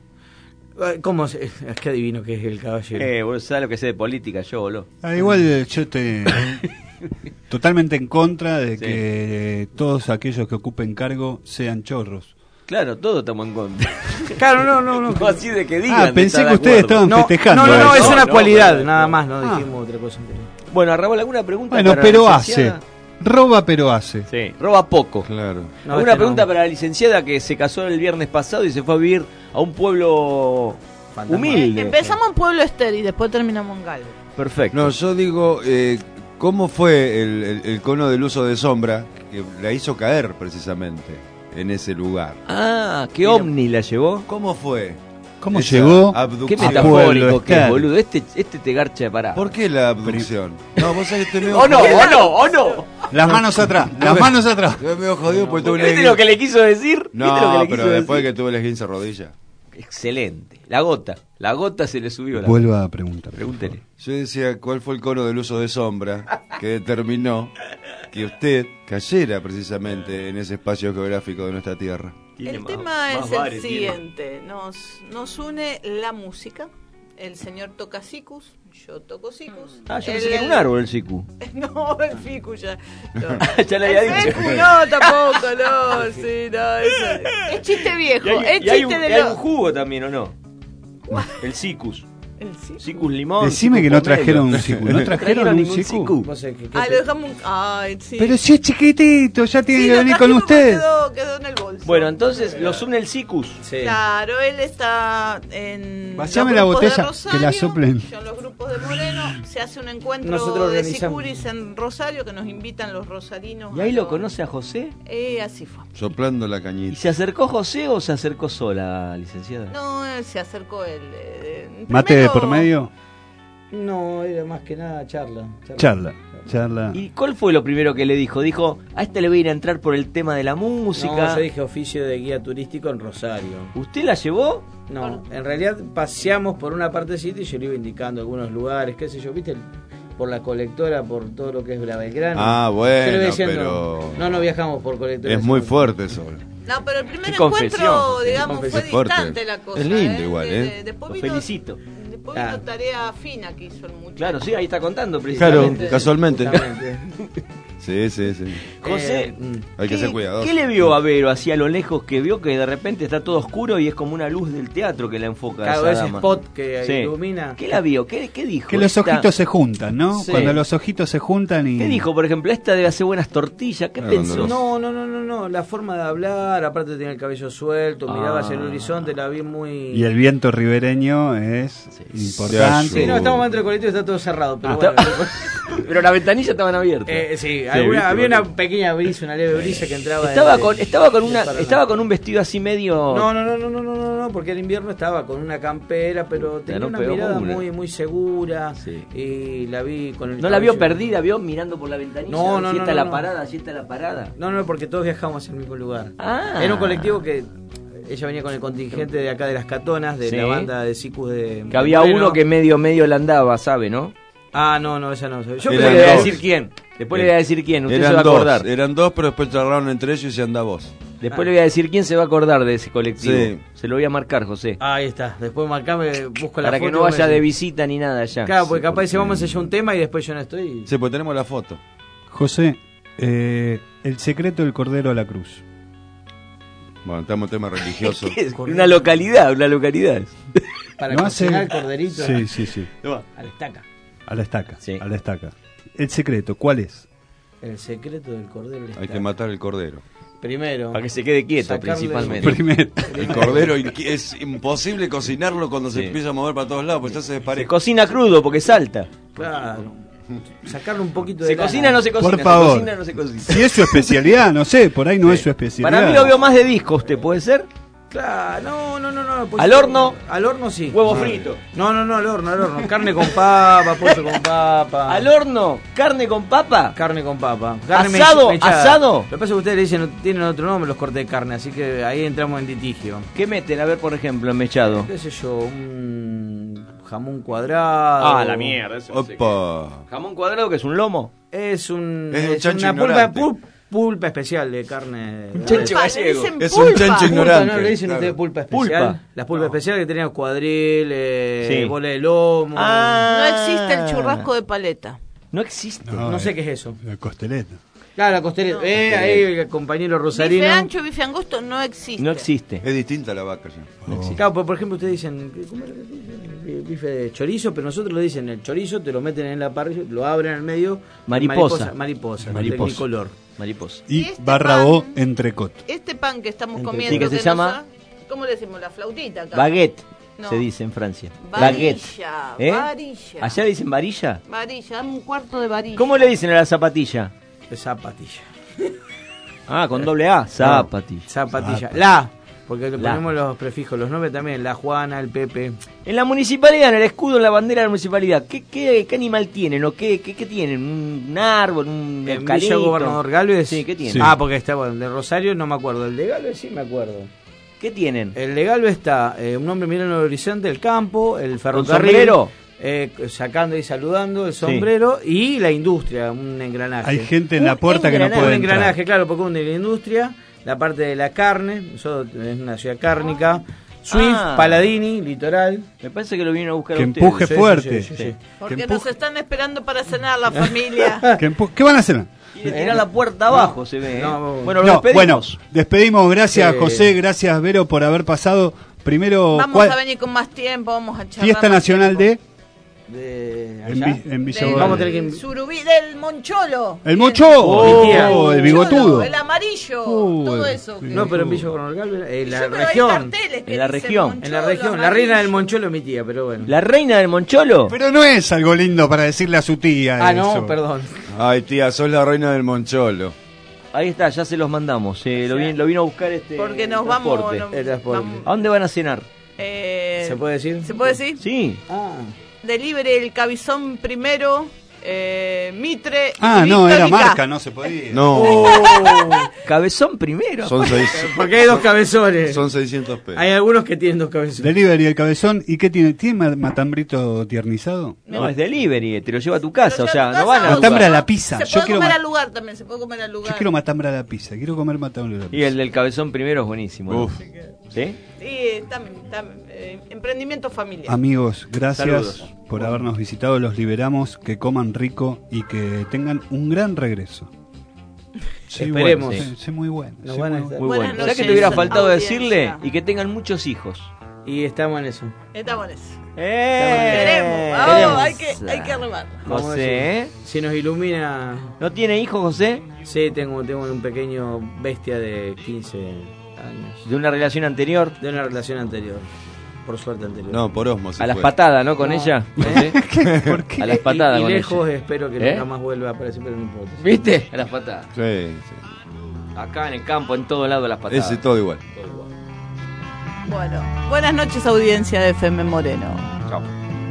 Speaker 17: ¿Cómo? Es que adivino que es el caballero.
Speaker 4: Vos sabés lo que sé de política, yo, boludo.
Speaker 2: Igual yo estoy totalmente en contra de
Speaker 4: Sí.
Speaker 2: que todos aquellos que ocupen cargo sean chorros.
Speaker 4: Claro, todos estamos en contra.
Speaker 17: Claro, no.
Speaker 4: No así de que digan.
Speaker 2: Pensé
Speaker 4: de
Speaker 2: que
Speaker 4: estar de
Speaker 2: ustedes
Speaker 4: acuerdo.
Speaker 2: estaban festejando.
Speaker 17: No,
Speaker 2: eso.
Speaker 17: es una
Speaker 4: No,
Speaker 17: cualidad,
Speaker 4: no,
Speaker 17: nada
Speaker 4: no.
Speaker 17: más, no dijimos otra cosa anterior.
Speaker 4: Bueno, Raúl, ¿alguna pregunta?
Speaker 2: Bueno,
Speaker 4: para
Speaker 2: pero
Speaker 4: la
Speaker 2: hace.
Speaker 4: licenciada?
Speaker 2: Roba, pero hace.
Speaker 4: Sí, roba poco.
Speaker 8: Claro.
Speaker 17: No,
Speaker 4: ¿Alguna
Speaker 17: este
Speaker 4: pregunta
Speaker 17: no.
Speaker 4: para la licenciada que se casó el viernes pasado y se fue a vivir a un pueblo
Speaker 17: Fantasma.
Speaker 4: humilde?
Speaker 16: Empezamos en Pueblo Esther y después terminamos en Galvez.
Speaker 4: Perfecto.
Speaker 8: No, yo digo, ¿cómo fue el cono del uso de sombra que la hizo caer precisamente en ese lugar?
Speaker 4: Ah, ¿qué ovni la llevó?
Speaker 8: ¿Cómo fue?
Speaker 2: ¿Cómo
Speaker 8: esa
Speaker 2: llegó?
Speaker 4: Qué
Speaker 8: abducción?
Speaker 4: metafórico que es,
Speaker 2: Esther.
Speaker 4: boludo. Este te garcha de parada.
Speaker 8: ¿Por qué la abducción? No, vos sabés que estoy medio
Speaker 4: ¡Oh no,
Speaker 8: jodido.
Speaker 4: oh no, oh no!
Speaker 2: Las manos atrás, las manos atrás.
Speaker 8: Estoy medio jodido porque tuve
Speaker 4: ¿Viste lo que le quiso decir? ¿Viste lo que
Speaker 8: No,
Speaker 4: le
Speaker 8: pero
Speaker 4: quiso
Speaker 8: después de
Speaker 4: decir?
Speaker 8: que tuve el esguince rodilla.
Speaker 4: Excelente. La gota se le subió.
Speaker 2: Vuelva a preguntar.
Speaker 4: Pregúntele.
Speaker 8: Yo decía, ¿cuál fue el cono del uso de sombra que determinó que usted cayera precisamente en ese espacio geográfico de nuestra tierra?
Speaker 16: El tema es el siguiente. Nos une la música. El señor toca sicus, yo toco sicus.
Speaker 4: Ah, yo pensé que era un árbol el sicu.
Speaker 16: No, el ficu ya. No.
Speaker 4: Ya le había
Speaker 16: El
Speaker 4: dicho.
Speaker 16: ficu no, tampoco, no. Sí, no, eso es chiste viejo. Es
Speaker 4: Y hay
Speaker 16: chiste
Speaker 4: un,
Speaker 16: de
Speaker 4: y hay un
Speaker 16: los.
Speaker 4: jugo también, ¿o no? El sicus.
Speaker 16: El sicu.
Speaker 4: Sicus limón.
Speaker 2: Decime
Speaker 4: sicus
Speaker 2: que no
Speaker 4: pomelo.
Speaker 2: trajeron un sicu. ¿No trajeron un
Speaker 4: ningún
Speaker 2: sicu?
Speaker 17: No sé, ¿qué
Speaker 16: Ah, lo dejamos. Ay, sí.
Speaker 2: Pero si es chiquitito, ya tiene
Speaker 16: Sí,
Speaker 2: que
Speaker 16: lo
Speaker 2: venir con
Speaker 16: trajimos, pero
Speaker 2: usted.
Speaker 16: Quedó en el bolso.
Speaker 4: Bueno, entonces los une el SICUS.
Speaker 16: Claro, él está en
Speaker 2: Vaciame
Speaker 16: los
Speaker 2: la
Speaker 16: grupos de
Speaker 2: botella,
Speaker 16: Rosario,
Speaker 2: que la soplen.
Speaker 16: yo en los grupos de Moreno, se hace un encuentro
Speaker 17: Nosotros
Speaker 16: de
Speaker 17: organizamos.
Speaker 16: Sicuris en Rosario que nos invitan los rosarinos.
Speaker 4: ¿Y ahí lo conoce a José?
Speaker 16: Así fue.
Speaker 8: Soplando la
Speaker 4: ¿Y
Speaker 8: cañita.
Speaker 4: se acercó José o se acercó sola, licenciada?
Speaker 16: No, se acercó él.
Speaker 2: ¿Mate de por medio?
Speaker 17: No, era más que nada charla.
Speaker 2: Charla.
Speaker 4: ¿Y cuál fue lo primero que le dijo? Dijo, a este le voy a ir a entrar por el tema de la música.
Speaker 17: No, yo dije oficio de guía turístico en Rosario.
Speaker 4: ¿Usted la llevó?
Speaker 17: No, en realidad paseamos por una partecita y yo le iba indicando algunos lugares, qué sé yo, ¿viste? Por la colectora, por todo lo que es la Belgrano.
Speaker 8: Ah, bueno,
Speaker 17: Yo le iba diciendo,
Speaker 8: pero...
Speaker 17: No viajamos por colectora.
Speaker 8: Es muy fuerte eso.
Speaker 16: No, pero el primer
Speaker 8: Qué
Speaker 16: encuentro,
Speaker 8: confesión,
Speaker 16: digamos,
Speaker 8: qué
Speaker 16: fue
Speaker 8: fuerte.
Speaker 16: distante la cosa.
Speaker 8: Es lindo igual, ¿eh?
Speaker 16: Después
Speaker 4: Lo
Speaker 16: vino,
Speaker 4: felicito.
Speaker 16: Después vino tarea fina que hizo el muchacho.
Speaker 4: Claro, sí, ahí está contando
Speaker 8: Claro,
Speaker 4: precisamente.
Speaker 8: casualmente. Sí.
Speaker 4: José,
Speaker 8: Hay que ser cuidadoso.
Speaker 4: ¿qué le vio a Vero así a lo lejos que vio que de repente está todo oscuro y es como una luz del teatro que la enfoca a
Speaker 17: Claro,
Speaker 4: esa
Speaker 17: ese
Speaker 4: dama?
Speaker 17: spot que ilumina.
Speaker 4: ¿Qué la vio? ¿Qué dijo?
Speaker 2: Que los
Speaker 4: Esta-
Speaker 2: ojitos se juntan, ¿no?
Speaker 4: Sí.
Speaker 2: Cuando los ojitos se juntan y...
Speaker 4: ¿Qué dijo? Por ejemplo, esta debe hacer buenas tortillas. ¿Qué pensó?
Speaker 17: No, la forma de hablar, aparte tenía el cabello suelto, miraba hacia el horizonte, la vi muy...
Speaker 2: Y el viento ribereño es importante.
Speaker 17: Sí, no, estamos dentro del colectivo, está todo cerrado, pero
Speaker 4: Pero las ventanillas estaban abiertas.
Speaker 17: Sí,
Speaker 4: viste,
Speaker 17: había una
Speaker 4: boludo.
Speaker 17: pequeña brisa, una leve brisa que entraba.
Speaker 4: Estaba con un vestido así medio...
Speaker 17: No, porque el invierno estaba con una campera, pero tenía
Speaker 4: no
Speaker 17: una
Speaker 4: pegó
Speaker 17: mirada
Speaker 4: una.
Speaker 17: muy segura. Y la vi con el
Speaker 4: ¿No la vio
Speaker 17: cabello-
Speaker 4: perdida? ¿Vio mirando por la ventanilla?
Speaker 17: No,
Speaker 4: Si está
Speaker 17: no,
Speaker 4: la
Speaker 17: no.
Speaker 4: parada, si está la parada.
Speaker 17: No, porque todos viajamos al mismo lugar.
Speaker 4: Ah.
Speaker 17: Era un colectivo que ella venía con el contingente de acá de las Catonas, de
Speaker 4: Sí.
Speaker 17: la banda de Sicus de...
Speaker 4: Que había
Speaker 17: Moreno.
Speaker 4: uno que medio la andaba, ¿sabe, no?
Speaker 17: Ah, no, esa no. Yo
Speaker 4: Después
Speaker 8: Eran
Speaker 4: le voy a
Speaker 8: dos.
Speaker 4: decir quién. Después le voy a decir quién. Usted
Speaker 8: Eran
Speaker 4: se va a
Speaker 8: dos,
Speaker 4: acordar.
Speaker 8: Eran dos, pero después charlaron entre ellos y se anda vos.
Speaker 4: Después le voy a decir quién se va a acordar de ese colectivo.
Speaker 8: Sí.
Speaker 4: Se lo voy a marcar, José.
Speaker 17: Ahí está, después marcame, busco la
Speaker 4: Para
Speaker 17: foto.
Speaker 4: que no
Speaker 17: y
Speaker 4: vaya
Speaker 17: me-
Speaker 4: de visita ni nada allá.
Speaker 17: Claro, porque capaz si vamos a hacer un tema y después yo no estoy.
Speaker 8: Sí, pues tenemos la foto.
Speaker 2: José, el secreto del Cordero a la Cruz.
Speaker 8: Bueno, estamos en tema religioso.
Speaker 4: ¿Qué es? Una localidad.
Speaker 17: Para
Speaker 2: No
Speaker 17: cocinar
Speaker 2: hace-
Speaker 17: el corderito.
Speaker 2: Sí.
Speaker 17: A la estaca.
Speaker 2: A la estaca. El secreto, ¿cuál es?
Speaker 17: El secreto del cordero. a la
Speaker 8: Hay
Speaker 17: estaca.
Speaker 8: que matar el cordero.
Speaker 17: Primero.
Speaker 4: Para que se quede quieto,
Speaker 17: sacarle-
Speaker 4: principalmente.
Speaker 8: El cordero es imposible cocinarlo cuando se empieza a mover para todos lados, pues ya se
Speaker 4: Se
Speaker 8: despareja.
Speaker 4: cocina crudo porque salta.
Speaker 17: Claro. Sacarle un poquito
Speaker 4: ¿Se
Speaker 17: de
Speaker 4: cocina o no se cocina?
Speaker 2: Por
Speaker 4: ¿Se
Speaker 2: favor.
Speaker 4: cocina o no se cocina?
Speaker 2: Si es su especialidad, no sé, por ahí no es su especialidad.
Speaker 4: Para mí lo veo más de disco usted, ¿puede ser?
Speaker 17: Claro, no. pues-
Speaker 4: ¿Al horno?
Speaker 17: Al horno sí.
Speaker 4: Huevo
Speaker 17: Sí.
Speaker 4: frito.
Speaker 17: No, al horno. Carne con papa, pollo con papa.
Speaker 4: ¿Al horno? ¿Carne con papa?
Speaker 17: Carne con papa. Carne
Speaker 4: ¿Asado?
Speaker 17: mechada.
Speaker 4: ¿Asado?
Speaker 17: Lo que pasa es que ustedes le dicen, tienen otro nombre los cortes de carne, así que ahí entramos en litigio.
Speaker 4: ¿Qué meten? A ver, por ejemplo, en mechado.
Speaker 17: ¿Qué sé yo? Un jamón cuadrado.
Speaker 4: Ah, la mierda, eso no sé
Speaker 8: Opa.
Speaker 4: ¿Jamón cuadrado que es un lomo?
Speaker 17: Es un
Speaker 8: Es un chancho
Speaker 17: una pulpa,
Speaker 8: ignorante.
Speaker 17: pulpa especial de carne.
Speaker 4: chancho gallego.
Speaker 8: Es un chancho
Speaker 17: Pulpa,
Speaker 8: ignorante.
Speaker 17: ¿no le dicen
Speaker 8: claro.
Speaker 17: ustedes pulpa especial?
Speaker 4: Pulpa.
Speaker 17: La pulpa especial que tenía cuadril,
Speaker 4: Sí.
Speaker 17: bola de lomo.
Speaker 16: No existe el churrasco de paleta.
Speaker 4: No existe.
Speaker 17: No sé qué es eso.
Speaker 2: La costeleta.
Speaker 17: Claro, la costeleta. Ahí el compañero rosarino.
Speaker 16: Bife ancho, bife angosto no existe.
Speaker 4: No existe.
Speaker 8: Es distinta la vaca ya.
Speaker 17: Claro, por ejemplo, ustedes dicen, ¿cómo era que dicen? Bife de chorizo, pero nosotros le dicen el chorizo, te lo meten en la parrilla, lo abren al medio.
Speaker 4: Mariposa.
Speaker 17: Mariposa.
Speaker 2: Mariposa.
Speaker 17: Tecnicolor.
Speaker 4: Mariposa.
Speaker 2: Y
Speaker 16: este
Speaker 2: barra
Speaker 16: pan-
Speaker 2: O entrecot.
Speaker 16: Este pan que estamos
Speaker 17: Entre-
Speaker 16: comiendo,
Speaker 4: Sí, que se
Speaker 16: no
Speaker 4: llama-
Speaker 16: sa- ¿cómo le decimos? La flautita acá.
Speaker 4: Baguette,
Speaker 16: No.
Speaker 4: se dice en Francia. Baguette.
Speaker 16: Varilla,
Speaker 4: ¿Eh?
Speaker 16: varilla.
Speaker 4: ¿Allá le dicen varilla?
Speaker 16: Varilla, dame un cuarto de varilla.
Speaker 4: ¿Cómo le dicen a la zapatilla?
Speaker 17: Es zapatilla.
Speaker 4: Ah, con doble A. Zapatilla.
Speaker 17: Zapatilla. La. Porque le
Speaker 4: La.
Speaker 17: ponemos los prefijos, los nombres también. La Juana, el Pepe.
Speaker 4: En la municipalidad, en el escudo, en la bandera de la municipalidad, ¿qué animal tienen? ¿O qué tienen? ¿Un árbol? ¿Un
Speaker 17: En
Speaker 4: eucalipto?
Speaker 17: Villa Gobernador Galvez.
Speaker 4: Sí, ¿qué tienen?
Speaker 2: Sí.
Speaker 17: Ah, porque está, bueno, de Rosario no me acuerdo. El de Galvez sí me acuerdo.
Speaker 4: ¿Qué tienen?
Speaker 17: El de Galvez está un hombre mirando el horizonte, el campo, el ferrocarril.
Speaker 4: sombrero?
Speaker 17: Sacando y saludando el sombrero y la industria, un engranaje.
Speaker 2: Hay gente en
Speaker 4: Un
Speaker 2: la puerta que no
Speaker 4: engranaje.
Speaker 2: puede
Speaker 17: Un
Speaker 2: entrar.
Speaker 17: engranaje, claro, porque uno de la industria, la parte de la carne, nosotros es una ciudad cárnica, Swift,
Speaker 4: Ah.
Speaker 17: Paladini, Litoral.
Speaker 4: Me parece que lo vinieron a buscar
Speaker 2: Que
Speaker 4: a ustedes.
Speaker 2: empuje fuerte.
Speaker 17: Sí.
Speaker 16: Porque
Speaker 2: que
Speaker 16: nos
Speaker 2: empuje-
Speaker 16: están esperando para cenar la familia.
Speaker 2: ¿Qué van a hacer?
Speaker 4: Y le tiran la puerta abajo, se ve. ¿eh?
Speaker 17: no,
Speaker 4: Bueno, lo
Speaker 2: No,
Speaker 4: despedimos.
Speaker 2: bueno, despedimos. Gracias,
Speaker 17: Sí.
Speaker 2: José. Gracias, Vero, por haber pasado. Primero,
Speaker 16: Vamos
Speaker 2: ¿cuál?
Speaker 16: a venir con más tiempo, vamos a charlar.
Speaker 2: Fiesta
Speaker 16: más
Speaker 2: Nacional
Speaker 16: tiempo.
Speaker 17: de
Speaker 2: En,
Speaker 17: allá.
Speaker 2: en Villa
Speaker 16: Del-
Speaker 2: Borda.
Speaker 17: Vamos a tener que...
Speaker 16: Surubí, del Moncholo.
Speaker 2: ¡El Moncholo!
Speaker 17: mi tía.
Speaker 2: El bigotudo.
Speaker 16: El amarillo, todo eso.
Speaker 17: No, pero en Villa Borda, la
Speaker 16: Yo, pero hay
Speaker 17: región.
Speaker 16: carteles que
Speaker 4: En la
Speaker 16: dicen
Speaker 4: región.
Speaker 16: Moncholo,
Speaker 17: En la región. La reina del Moncholo es mi tía, pero bueno.
Speaker 4: ¿La reina del Moncholo?
Speaker 2: Pero no es algo lindo para decirle a su tía.
Speaker 17: Ah, no,
Speaker 2: eso.
Speaker 17: perdón.
Speaker 8: Ay, tía, sos la reina del Moncholo.
Speaker 4: Ahí está, ya se los mandamos. Lo vino a buscar
Speaker 16: Porque nos vamos,
Speaker 4: transporte.
Speaker 16: no-
Speaker 17: El transporte.
Speaker 16: vamos.
Speaker 4: ¿A dónde van a cenar?
Speaker 17: ¿Se puede decir?
Speaker 16: ¿Se puede decir?
Speaker 4: Sí.
Speaker 17: Ah.
Speaker 16: Delivery el Cabezón primero, Mitre.
Speaker 2: Ah,
Speaker 16: y
Speaker 2: no, era
Speaker 16: Victórica.
Speaker 2: marca, no se podía.
Speaker 8: No,
Speaker 4: Cabezón primero.
Speaker 8: son,
Speaker 17: Porque hay dos cabezones.
Speaker 8: son 600 pesos.
Speaker 17: Hay algunos que tienen dos cabezones.
Speaker 2: Delivery el cabezón. ¿Y qué tiene? ¿Tiene matambrito tiernizado?
Speaker 4: No, es delivery, te lo lleva a tu casa,
Speaker 16: Lo
Speaker 4: o
Speaker 16: lleva
Speaker 4: sea,
Speaker 16: a tu
Speaker 4: no van
Speaker 16: casa
Speaker 4: a
Speaker 16: o
Speaker 2: Matambre a
Speaker 4: lugar.
Speaker 2: la pizza.
Speaker 16: Se
Speaker 2: Yo
Speaker 16: puede
Speaker 2: quiero,
Speaker 16: comer al lugar también, se puede comer al lugar.
Speaker 2: yo quiero matambre a la pizza. Quiero comer matambre a la pizza.
Speaker 4: Y el del cabezón primero es buenísimo. ¿no?
Speaker 8: Uf.
Speaker 4: ¿Sí?
Speaker 16: Sí, también, emprendimiento familiar.
Speaker 2: Amigos, gracias
Speaker 4: Saludos.
Speaker 2: por habernos visitado. Los liberamos. Que coman rico y que tengan un gran regreso. Sí,
Speaker 17: Esperemos.
Speaker 2: bueno, sí, sí, muy bueno.
Speaker 17: Nos
Speaker 2: sí,
Speaker 17: van a
Speaker 2: muy
Speaker 17: estar-
Speaker 4: Muy
Speaker 16: Buenas
Speaker 4: bueno.
Speaker 16: noches,
Speaker 4: ¿Sabes que te hubiera faltado
Speaker 16: audiencia.
Speaker 4: decirle? Y que tengan muchos hijos.
Speaker 17: Y estamos en eso.
Speaker 16: Estamos en eso.
Speaker 4: ¡Eh!
Speaker 16: Queremos, vamos,
Speaker 17: Queremos.
Speaker 16: hay que remarlo.
Speaker 17: Vamos a
Speaker 4: José,
Speaker 17: decir.
Speaker 4: ¿eh?
Speaker 17: Si nos ilumina...
Speaker 4: ¿No tiene hijos, José?
Speaker 17: Sí, tengo un pequeño bestia de 15 años.
Speaker 4: ¿De una relación anterior?
Speaker 17: De una relación anterior. Por suerte anterior.
Speaker 8: No, por osmosis.
Speaker 4: A las
Speaker 8: fue.
Speaker 4: patadas, ¿no? Con
Speaker 17: No.
Speaker 4: ella. ¿José?
Speaker 2: ¿Por qué?
Speaker 4: A las patadas
Speaker 17: Y
Speaker 4: con
Speaker 17: lejos
Speaker 4: ella.
Speaker 17: espero que
Speaker 4: ¿Eh?
Speaker 17: nunca más vuelva a aparecer, pero no importa.
Speaker 4: ¿Viste? A las patadas.
Speaker 8: Sí, sí.
Speaker 4: Acá en el campo, en todo lado, las patadas.
Speaker 8: Ese todo igual.
Speaker 16: Bueno, buenas noches, audiencia de FM Moreno.
Speaker 4: Chao.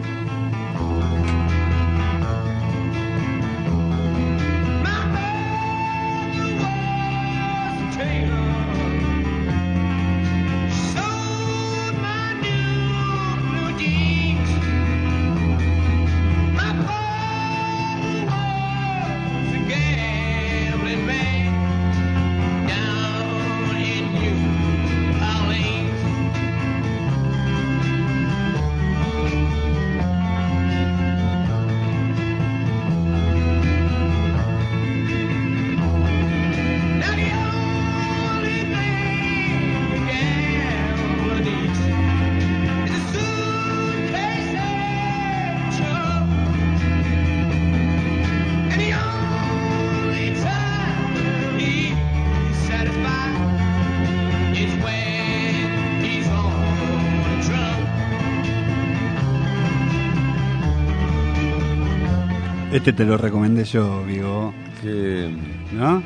Speaker 2: Este te lo recomendé yo, Vigo. ¿No?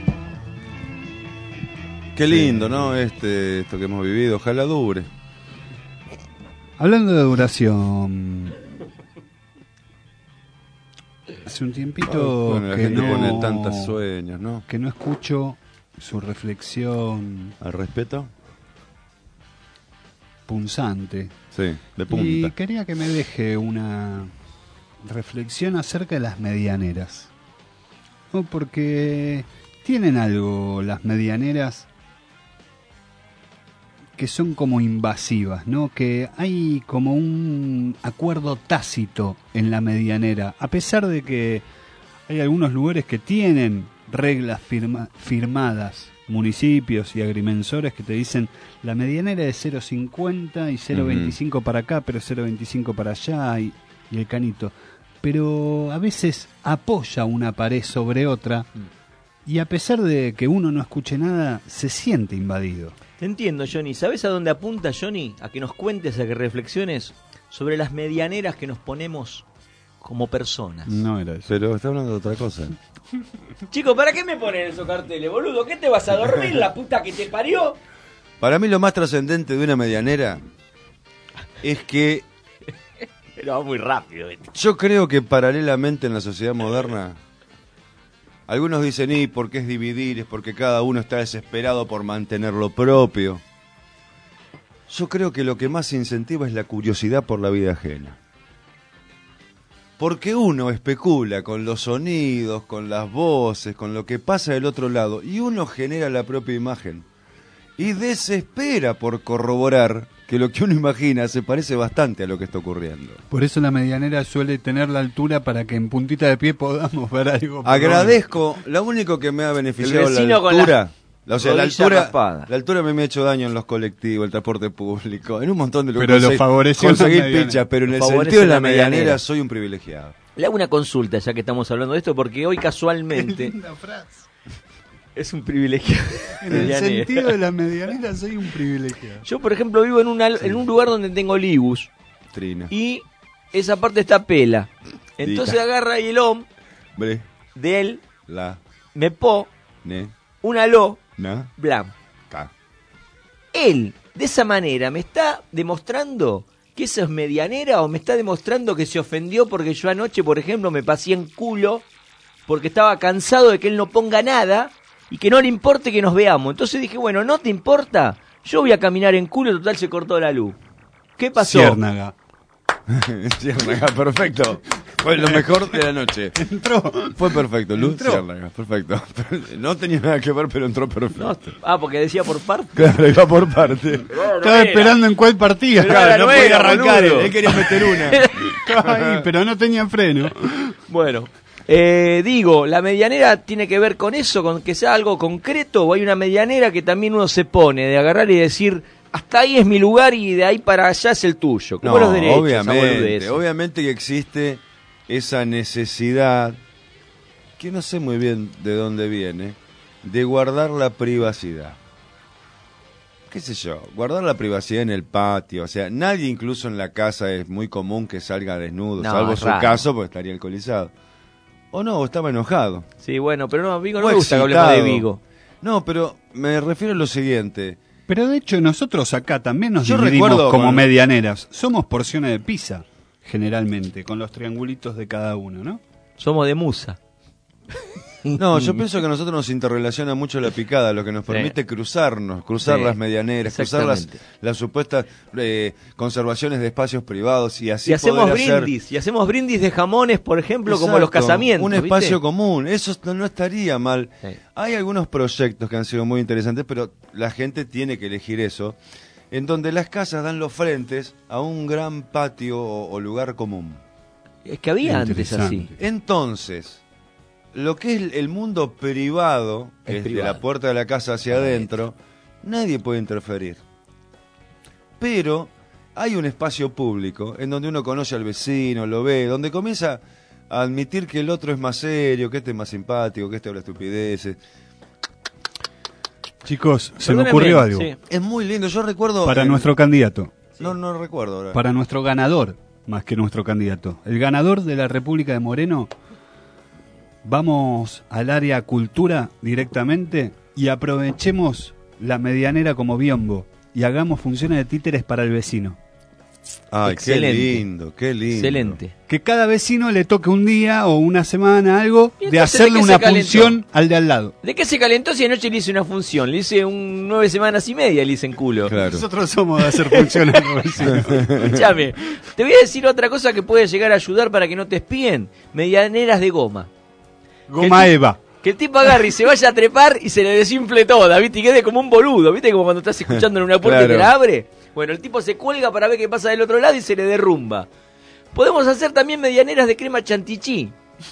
Speaker 8: Qué lindo, ¿no? Esto que hemos vivido. Ojalá dure.
Speaker 2: Hablando de duración, hace un tiempito
Speaker 8: Bueno, la
Speaker 2: que
Speaker 8: gente
Speaker 2: no
Speaker 8: pone tantos sueños, ¿no?
Speaker 2: que no escucho su reflexión
Speaker 8: ¿Al respeto?
Speaker 2: punzante.
Speaker 8: Sí, de punta.
Speaker 2: Y quería que me deje una reflexión acerca de las medianeras. ¿No? Porque tienen algo las medianeras que son como invasivas, ¿no? Que hay como un acuerdo tácito en la medianera, a pesar de que hay algunos lugares que tienen reglas firmadas, municipios y agrimensores que te dicen la medianera es 0,50 y 0,25 para acá, pero 0,25 para allá y el canito. Pero a veces apoya una pared sobre otra y a pesar de que uno no escuche nada, se siente invadido.
Speaker 4: Te entiendo, Johnny. ¿Sabes a dónde apunta, Johnny? A que nos cuentes, a que reflexiones sobre las medianeras que nos ponemos como personas.
Speaker 2: No era eso.
Speaker 8: Pero está hablando de otra cosa.
Speaker 4: Chicos, ¿para qué me ponen esos carteles, boludo? ¿Qué te vas a dormir, la puta que te parió?
Speaker 8: Para mí lo más trascendente de una medianera es que
Speaker 4: Pero va muy rápido.
Speaker 8: yo creo que paralelamente en la sociedad moderna, algunos dicen, y porque es dividir, es porque cada uno está desesperado por mantener lo propio. Yo creo que lo que más incentiva es la curiosidad por la vida ajena. Porque uno especula con los sonidos, con las voces, con lo que pasa del otro lado, y uno genera la propia imagen. Y desespera por corroborar que lo que uno imagina se parece bastante a lo que está ocurriendo.
Speaker 2: Por eso la medianera suele tener la altura para que en puntita de pie podamos ver algo.
Speaker 8: Agradezco, lo único que me ha beneficiado
Speaker 4: El
Speaker 8: la
Speaker 4: vecino con
Speaker 8: altura O sea,
Speaker 4: Rodilla raspada.
Speaker 8: la altura me ha hecho daño en los colectivos, el transporte público, en un montón de lugares.
Speaker 2: Pero lo favoreció
Speaker 8: conseguir
Speaker 2: la medianera.
Speaker 8: pichas, pero en el
Speaker 4: Favorece
Speaker 8: sentido de
Speaker 4: la
Speaker 8: la medianera
Speaker 4: medianera.
Speaker 8: soy un privilegiado.
Speaker 4: Le hago una consulta ya que estamos hablando de esto, porque hoy casualmente es un privilegio.
Speaker 2: En el sentido de la medianera soy un privilegiado.
Speaker 4: Yo, por ejemplo, vivo en un lugar donde tengo libus.
Speaker 8: Trina.
Speaker 4: Y esa parte está pela. Entonces
Speaker 8: Dita.
Speaker 4: agarra ahí el
Speaker 8: Bre,
Speaker 4: de él,
Speaker 8: la,
Speaker 4: me po,
Speaker 8: ne,
Speaker 4: una lo,
Speaker 8: na,
Speaker 4: blam.
Speaker 8: ca.
Speaker 4: Él, de esa manera, me está demostrando que eso es medianera o me está demostrando que se ofendió porque yo anoche, por ejemplo, me pasé en culo porque estaba cansado de que él no ponga nada y que no le importe que nos veamos. Entonces dije, bueno, ¿no te importa? Yo voy a caminar en culo, total se cortó la luz. ¿Qué pasó?
Speaker 2: Ciérnaga.
Speaker 8: Ciérnaga, perfecto. Fue lo mejor de la noche.
Speaker 2: Entró.
Speaker 8: Fue perfecto, Luz
Speaker 2: Entró.
Speaker 8: Ciérnaga, perfecto. No tenía nada que ver, pero entró perfecto.
Speaker 4: Porque decía por parte.
Speaker 8: Claro, iba por parte.
Speaker 2: Estaba esperando en cuál partida.
Speaker 4: Pero ahora
Speaker 2: no
Speaker 4: no
Speaker 2: podía
Speaker 4: era,
Speaker 2: arrancar.
Speaker 4: boludo.
Speaker 2: Él quería meter una. Estaba ahí, pero no tenía freno.
Speaker 4: Bueno, digo, la medianera tiene que ver con eso, con que sea algo concreto, o hay una medianera que también uno se pone de agarrar y decir, hasta ahí es mi lugar y de ahí para allá es el tuyo. Como los derechos,
Speaker 8: obviamente que existe esa necesidad, que no sé muy bien de dónde viene, de guardar la privacidad. Qué sé yo, guardar la privacidad en el patio, o sea, nadie incluso en la casa es muy común que salga desnudo,
Speaker 4: No,
Speaker 8: salvo
Speaker 4: es
Speaker 8: su
Speaker 4: raro.
Speaker 8: caso, porque estaría alcoholizado. O no, o estaba enojado.
Speaker 4: Sí, bueno, pero no, Vigo, no
Speaker 8: O
Speaker 4: me gusta que hablemos de
Speaker 8: excitado.
Speaker 4: Vigo.
Speaker 8: No, pero me refiero a lo siguiente.
Speaker 2: Pero de hecho nosotros acá también nos
Speaker 8: Yo
Speaker 2: dividimos
Speaker 8: recuerdo
Speaker 2: como
Speaker 8: cuando-
Speaker 2: medianeras. Somos porciones de pizza, generalmente, con los triangulitos de cada uno, ¿no?
Speaker 4: Somos de musa.
Speaker 8: No, yo pienso que a nosotros nos interrelaciona mucho la picada, lo que nos permite cruzar
Speaker 4: Sí,
Speaker 8: las medianeras, cruzar
Speaker 4: exactamente.
Speaker 8: las supuestas conservaciones de espacios privados y así
Speaker 4: Y hacemos
Speaker 8: poder hacer-
Speaker 4: brindis, y hacemos brindis de jamones, por ejemplo, como
Speaker 8: Exacto,
Speaker 4: los casamientos.
Speaker 8: un
Speaker 4: ¿viste?
Speaker 8: espacio común, eso no estaría mal.
Speaker 4: Sí.
Speaker 8: Hay algunos proyectos que han sido muy interesantes, pero la gente tiene que elegir eso, en donde las casas dan los frentes a un gran patio o lugar común.
Speaker 4: Es que había antes así.
Speaker 8: Entonces, lo que es el mundo privado,
Speaker 4: Es
Speaker 8: desde
Speaker 4: privado.
Speaker 8: la puerta de la casa hacia adentro, nadie puede interferir. Pero hay un espacio público en donde uno conoce al vecino, lo ve, donde comienza a admitir que el otro es más serio, que este es más simpático, que este habla estupideces.
Speaker 2: Chicos, se
Speaker 8: Perdóneme,
Speaker 2: me ocurrió algo.
Speaker 8: sí. Es muy lindo, yo recuerdo...
Speaker 2: Para nuestro candidato.
Speaker 8: No recuerdo ahora.
Speaker 2: Para nuestro ganador, más que nuestro candidato. El ganador de la República de Moreno. Vamos al área cultura directamente y aprovechemos la medianera como biombo y hagamos funciones de títeres para el vecino.
Speaker 8: Ay,
Speaker 4: Excelente.
Speaker 8: qué lindo.
Speaker 4: Excelente.
Speaker 2: Que cada vecino le toque un día o una semana algo
Speaker 4: ¿Y
Speaker 2: de
Speaker 4: entonces
Speaker 2: hacerle
Speaker 4: de qué
Speaker 2: una
Speaker 4: se calentó?
Speaker 2: función al de al lado.
Speaker 4: ¿De qué se calentó si anoche le hice una función? Le hice 9 semanas y media, le hice en culo.
Speaker 2: Nosotros somos de hacer funciones a los vecinos.
Speaker 4: Escuchame, te voy a decir otra cosa que puede llegar a ayudar para que no te espíen. Medianeras de goma.
Speaker 2: Goma Eva.
Speaker 4: Que el tipo agarre y se vaya a trepar y se le desinfle toda, ¿viste? Y quede como un boludo, ¿viste? Como cuando estás escuchando en una puerta y te
Speaker 8: Claro.
Speaker 4: la abre. Bueno, el tipo se cuelga para ver qué pasa del otro lado y se le derrumba. Podemos hacer también medianeras de crema chantichí.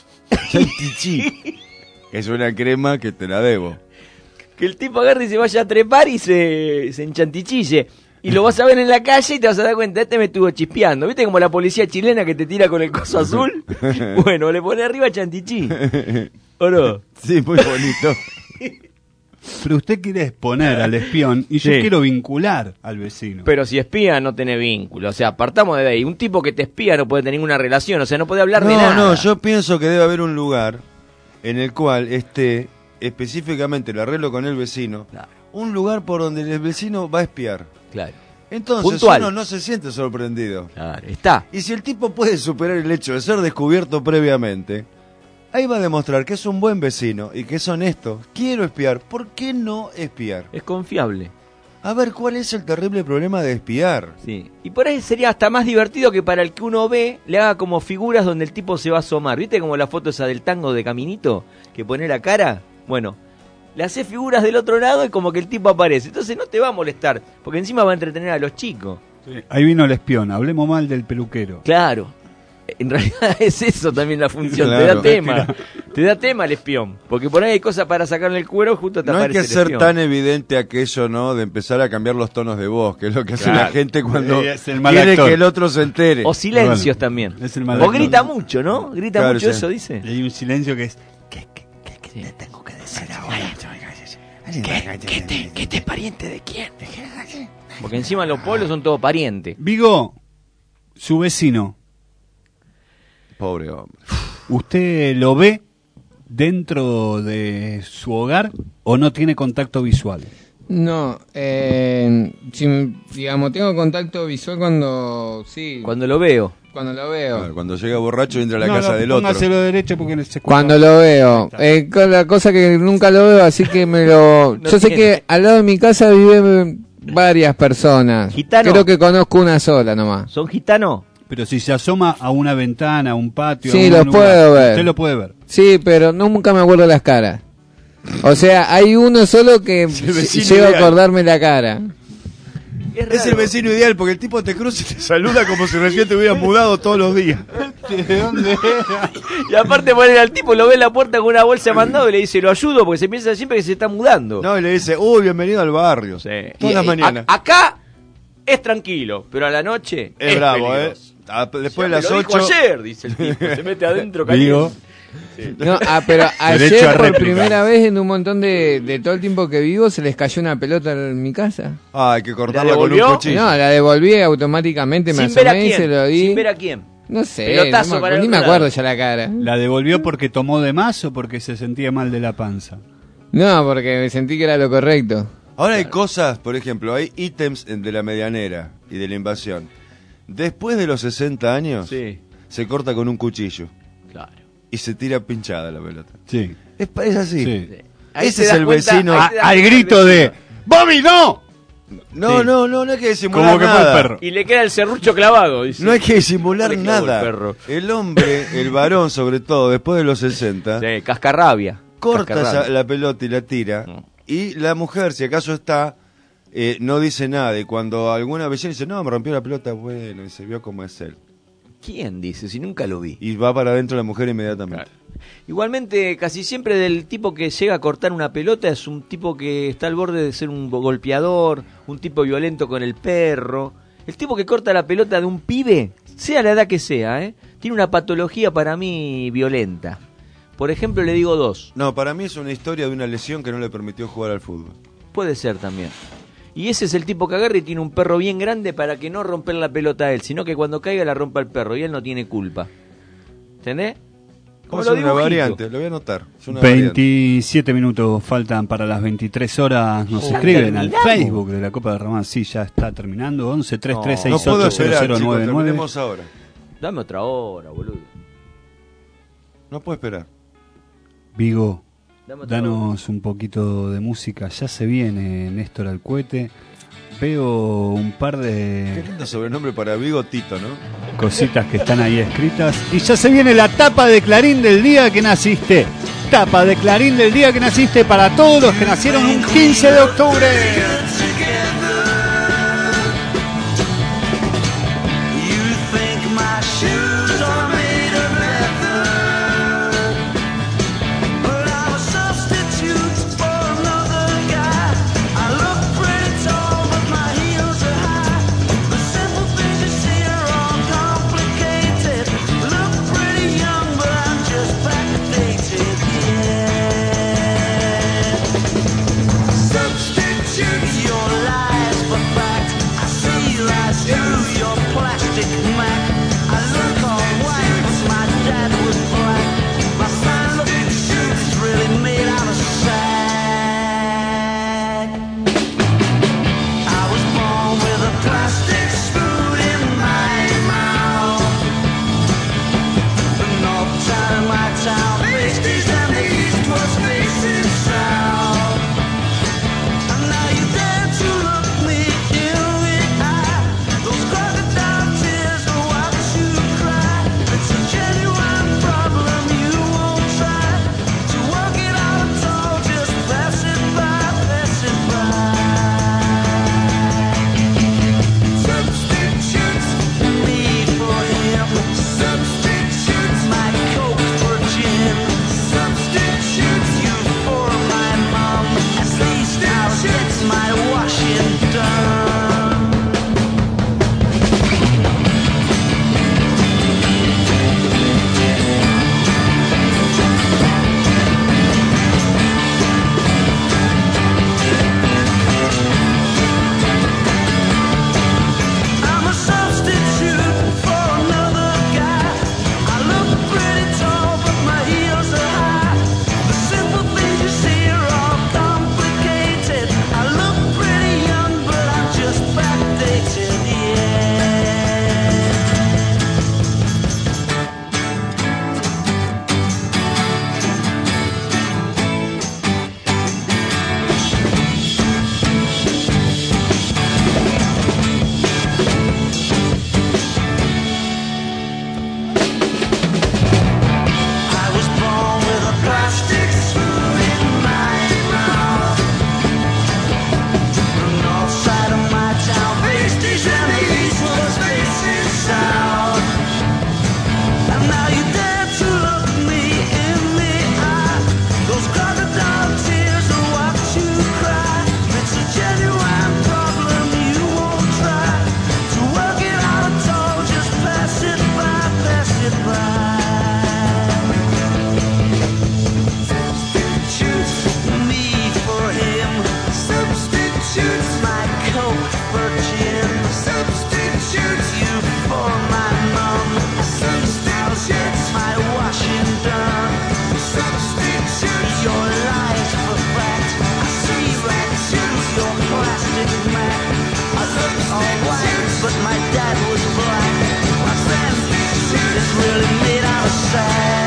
Speaker 8: Chantichí. Es una crema que te la debo.
Speaker 4: Que el tipo agarre y se vaya a trepar y se enchantichille. Y lo vas a ver en la calle y te vas a dar cuenta, este me estuvo chispeando. ¿Viste como la policía chilena que te tira con el coso azul? Bueno, le pone arriba chantichí. ¿O no?
Speaker 8: Sí, muy bonito.
Speaker 2: Pero usted quiere exponer al espión y yo
Speaker 4: Sí.
Speaker 2: quiero vincular al vecino.
Speaker 4: Pero si espía no tiene vínculo. O sea, partamos de ahí. Un tipo que te espía no puede tener ninguna relación. O sea, no puede hablar de nada.
Speaker 8: No, yo pienso que debe haber un lugar en el cual esté específicamente el arreglo con el vecino.
Speaker 4: Claro.
Speaker 8: Un lugar por donde el vecino va a espiar.
Speaker 4: Claro.
Speaker 8: Entonces
Speaker 4: Puntual.
Speaker 8: uno no se siente sorprendido.
Speaker 4: Claro, está.
Speaker 8: Y si el tipo puede superar el hecho de ser descubierto previamente, ahí va a demostrar que es un buen vecino y que es honesto. Quiero espiar. ¿Por qué no espiar?
Speaker 4: Es confiable.
Speaker 8: A ver, ¿cuál es el terrible problema de espiar?
Speaker 4: Sí. Y por ahí sería hasta más divertido que para el que uno ve le haga como figuras donde el tipo se va a asomar. ¿Viste como la foto esa del tango de Caminito? Que pone la cara. Bueno, le hace figuras del otro lado y como que el tipo aparece. Entonces no te va a molestar, porque encima va a entretener a los chicos.
Speaker 2: Ahí vino el espión, hablemos mal del peluquero.
Speaker 4: Claro. En realidad es eso también la función, te
Speaker 8: Claro.
Speaker 4: da tema. Te da tema el espión, porque por ahí hay cosas para sacarle el cuero, justo te
Speaker 8: No hay
Speaker 4: aparece
Speaker 8: que
Speaker 4: el
Speaker 8: ser
Speaker 4: espión.
Speaker 8: tan evidente aquello, ¿no? De empezar a cambiar los tonos de voz, que es lo que hace la gente cuando
Speaker 2: Es el mal
Speaker 8: quiere
Speaker 2: actor.
Speaker 8: que el otro se entere.
Speaker 4: O silencios también.
Speaker 2: Es el mal
Speaker 4: O
Speaker 2: actor.
Speaker 4: grita mucho, ¿no? Grita
Speaker 8: Claro,
Speaker 4: mucho
Speaker 8: sí.
Speaker 4: eso, dice.
Speaker 2: Y hay un silencio que es...
Speaker 4: ¿Qué este es pariente de quién? Porque encima los pueblos son todos parientes.
Speaker 2: Vigo, su vecino,
Speaker 8: Pobre hombre.
Speaker 2: ¿usted lo ve dentro de su hogar o no tiene contacto visual?
Speaker 3: No, digamos, tengo contacto visual cuando... Sí,
Speaker 4: Cuando lo veo.
Speaker 3: cuando lo veo.
Speaker 8: Claro, cuando llega borracho entra a la
Speaker 2: No,
Speaker 8: casa
Speaker 2: no,
Speaker 8: del otro.
Speaker 2: póngaselo derecho porque se escucha.
Speaker 3: Cuando lo veo. La cosa que nunca lo veo, así que me lo...
Speaker 4: No
Speaker 3: Yo sé
Speaker 4: tiene.
Speaker 3: que al lado de mi casa viven varias personas.
Speaker 4: ¿Gitano?
Speaker 3: Creo que conozco una sola nomás.
Speaker 4: ¿Son gitanos?
Speaker 2: Pero si se asoma a una ventana, a un patio...
Speaker 3: Sí,
Speaker 2: a un
Speaker 3: los
Speaker 2: lugar,
Speaker 3: puedo ver.
Speaker 2: Usted lo puede ver.
Speaker 3: Sí, pero nunca me acuerdo las caras. O sea, hay uno solo que
Speaker 8: vecino
Speaker 3: llego a
Speaker 8: ideal.
Speaker 3: acordarme la cara.
Speaker 8: Es el vecino ideal porque el tipo te cruza y te saluda como si recién te hubieras mudado todos los días.
Speaker 2: ¿De dónde era?
Speaker 4: Y aparte poner al tipo, lo ve en la puerta con una bolsa de mandado y le dice, lo ayudo, porque se piensa siempre que se está mudando.
Speaker 8: No, y le dice, uy, bienvenido al barrio.
Speaker 4: Sí.
Speaker 8: Todas las mañanas.
Speaker 4: Acá es tranquilo, pero a la noche
Speaker 8: Es bravo,
Speaker 4: peligroso.
Speaker 8: Después de
Speaker 4: Ya
Speaker 8: las
Speaker 4: me lo dijo
Speaker 8: 8.
Speaker 4: ayer, dice el tipo, se mete adentro
Speaker 2: Vigo,
Speaker 4: caliente.
Speaker 3: No, pero
Speaker 2: Derecho
Speaker 3: ayer
Speaker 2: a
Speaker 3: por
Speaker 2: réplica.
Speaker 3: primera vez en un montón de todo el tiempo que vivo se les cayó una pelota en mi casa.
Speaker 8: Ah, hay que cortarla
Speaker 4: ¿La
Speaker 8: con un
Speaker 4: devolvió?
Speaker 8: cuchillo.
Speaker 3: No, la devolví automáticamente, me
Speaker 4: Sin ver a
Speaker 3: asomé y se
Speaker 4: quién,
Speaker 3: lo di.
Speaker 4: sin ver a quién.
Speaker 3: No sé,
Speaker 4: Pelotazo
Speaker 3: no me
Speaker 4: para
Speaker 3: acuerdo,
Speaker 4: el
Speaker 3: ni me
Speaker 4: otro
Speaker 3: acuerdo
Speaker 4: lado.
Speaker 3: ya la cara.
Speaker 2: ¿la devolvió porque tomó de más o porque se sentía mal de la panza?
Speaker 3: No, porque me sentí que era lo correcto.
Speaker 8: Ahora hay cosas, por ejemplo, hay ítems de la medianera y de la invasión. Después de los 60 años,
Speaker 4: Sí,
Speaker 8: se corta con un cuchillo
Speaker 4: claro.
Speaker 8: y se tira pinchada la pelota.
Speaker 2: Sí.
Speaker 8: Es así.
Speaker 2: Sí.
Speaker 4: Ahí
Speaker 8: Ese
Speaker 4: te
Speaker 8: es
Speaker 4: das
Speaker 8: el
Speaker 4: cuenta-
Speaker 8: vecino.
Speaker 4: ahí te das
Speaker 2: Al
Speaker 4: cuenta
Speaker 2: grito
Speaker 4: del
Speaker 2: de...
Speaker 4: vecino.
Speaker 2: ¡Bobby, no!
Speaker 8: No,
Speaker 2: Sí.
Speaker 8: no hay que disimular
Speaker 2: Como que fue el
Speaker 8: nada.
Speaker 2: perro.
Speaker 4: Y le queda el serrucho clavado, dice.
Speaker 8: No hay que disimular
Speaker 4: No le clavó
Speaker 8: nada.
Speaker 4: el perro.
Speaker 8: El hombre, el varón sobre todo, después de los 60,
Speaker 4: Sí, cascarrabia.
Speaker 8: corta
Speaker 4: Cascarrabia.
Speaker 8: la pelota y la tira.
Speaker 4: No.
Speaker 8: Y la mujer, si acaso está, no dice nada. Y cuando alguna vecina dice, no, me rompió la pelota, bueno, y se vio cómo es él.
Speaker 4: ¿Quién dice? Si nunca lo vi.
Speaker 8: Y va para adentro la mujer inmediatamente.
Speaker 4: Igualmente, casi siempre del tipo que llega a cortar una pelota es un tipo que está al borde de ser un golpeador, un tipo violento con el perro. El tipo que corta la pelota de un pibe, sea la edad que sea, tiene una patología para mí violenta. Por ejemplo, le digo dos.
Speaker 8: No, para mí es una historia de una lesión que no le permitió jugar al fútbol.
Speaker 4: Puede ser también. Y ese es el tipo que agarra y tiene un perro bien grande para que no romper la pelota a él, sino que cuando caiga la rompa el perro y él no tiene culpa. ¿Entendés? Como
Speaker 8: Es
Speaker 4: lo
Speaker 8: una
Speaker 4: dibujito.
Speaker 8: variante, lo voy a anotar. Es una variante.
Speaker 2: 27 minutos faltan para las 23 horas. Nos escriben al
Speaker 4: ¿terminamos?
Speaker 2: Facebook de la Copa de Ramada. Sí, ya está terminando. 11 3 3 6
Speaker 8: No
Speaker 2: 8
Speaker 8: puedo
Speaker 2: 0
Speaker 8: esperar,
Speaker 2: 0
Speaker 8: chicos,
Speaker 2: 9 9.
Speaker 8: terminemos ahora.
Speaker 4: Dame otra hora, boludo.
Speaker 8: No puedo esperar.
Speaker 2: Vigo,
Speaker 4: Dame otra
Speaker 2: danos un poquito de música. Ya se viene Néstor al cohete. Veo un par
Speaker 8: Qué
Speaker 2: de
Speaker 8: lindo sobrenombre para Vigo, Tito, ¿no?
Speaker 2: cositas que están ahí escritas. Y ya se viene la tapa de Clarín del día que naciste. Tapa de Clarín del día que naciste para todos los que nacieron un 15 de octubre.
Speaker 10: Substitutes
Speaker 18: Coke for gin. Substitute you for my mom. Substitute my Washington. Substitute your life for fact. I see right through your plastic Mac. I look all white, but my dad was black. My family is really made out of sack.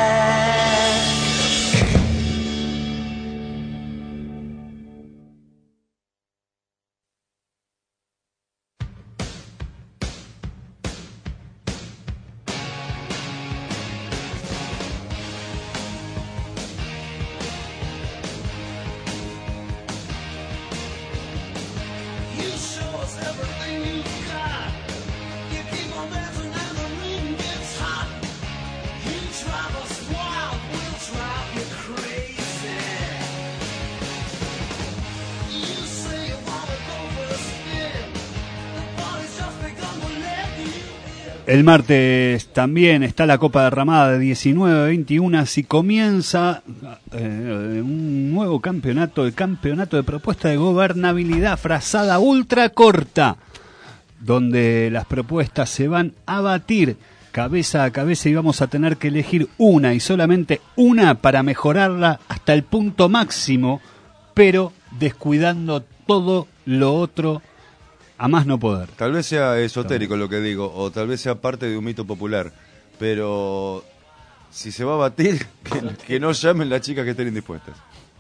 Speaker 2: El martes también está la Copa Derramada de 19 a 21. Así comienza un nuevo campeonato, el campeonato de propuesta de gobernabilidad, frazada ultra corta, donde las propuestas se van a batir cabeza a cabeza y vamos a tener que elegir una y solamente una para mejorarla hasta el punto máximo, pero descuidando todo lo otro a más no poder.
Speaker 8: Tal vez sea esotérico lo que digo, o tal vez sea parte de un mito popular, pero si se va a batir, que no llamen las chicas que estén indispuestas.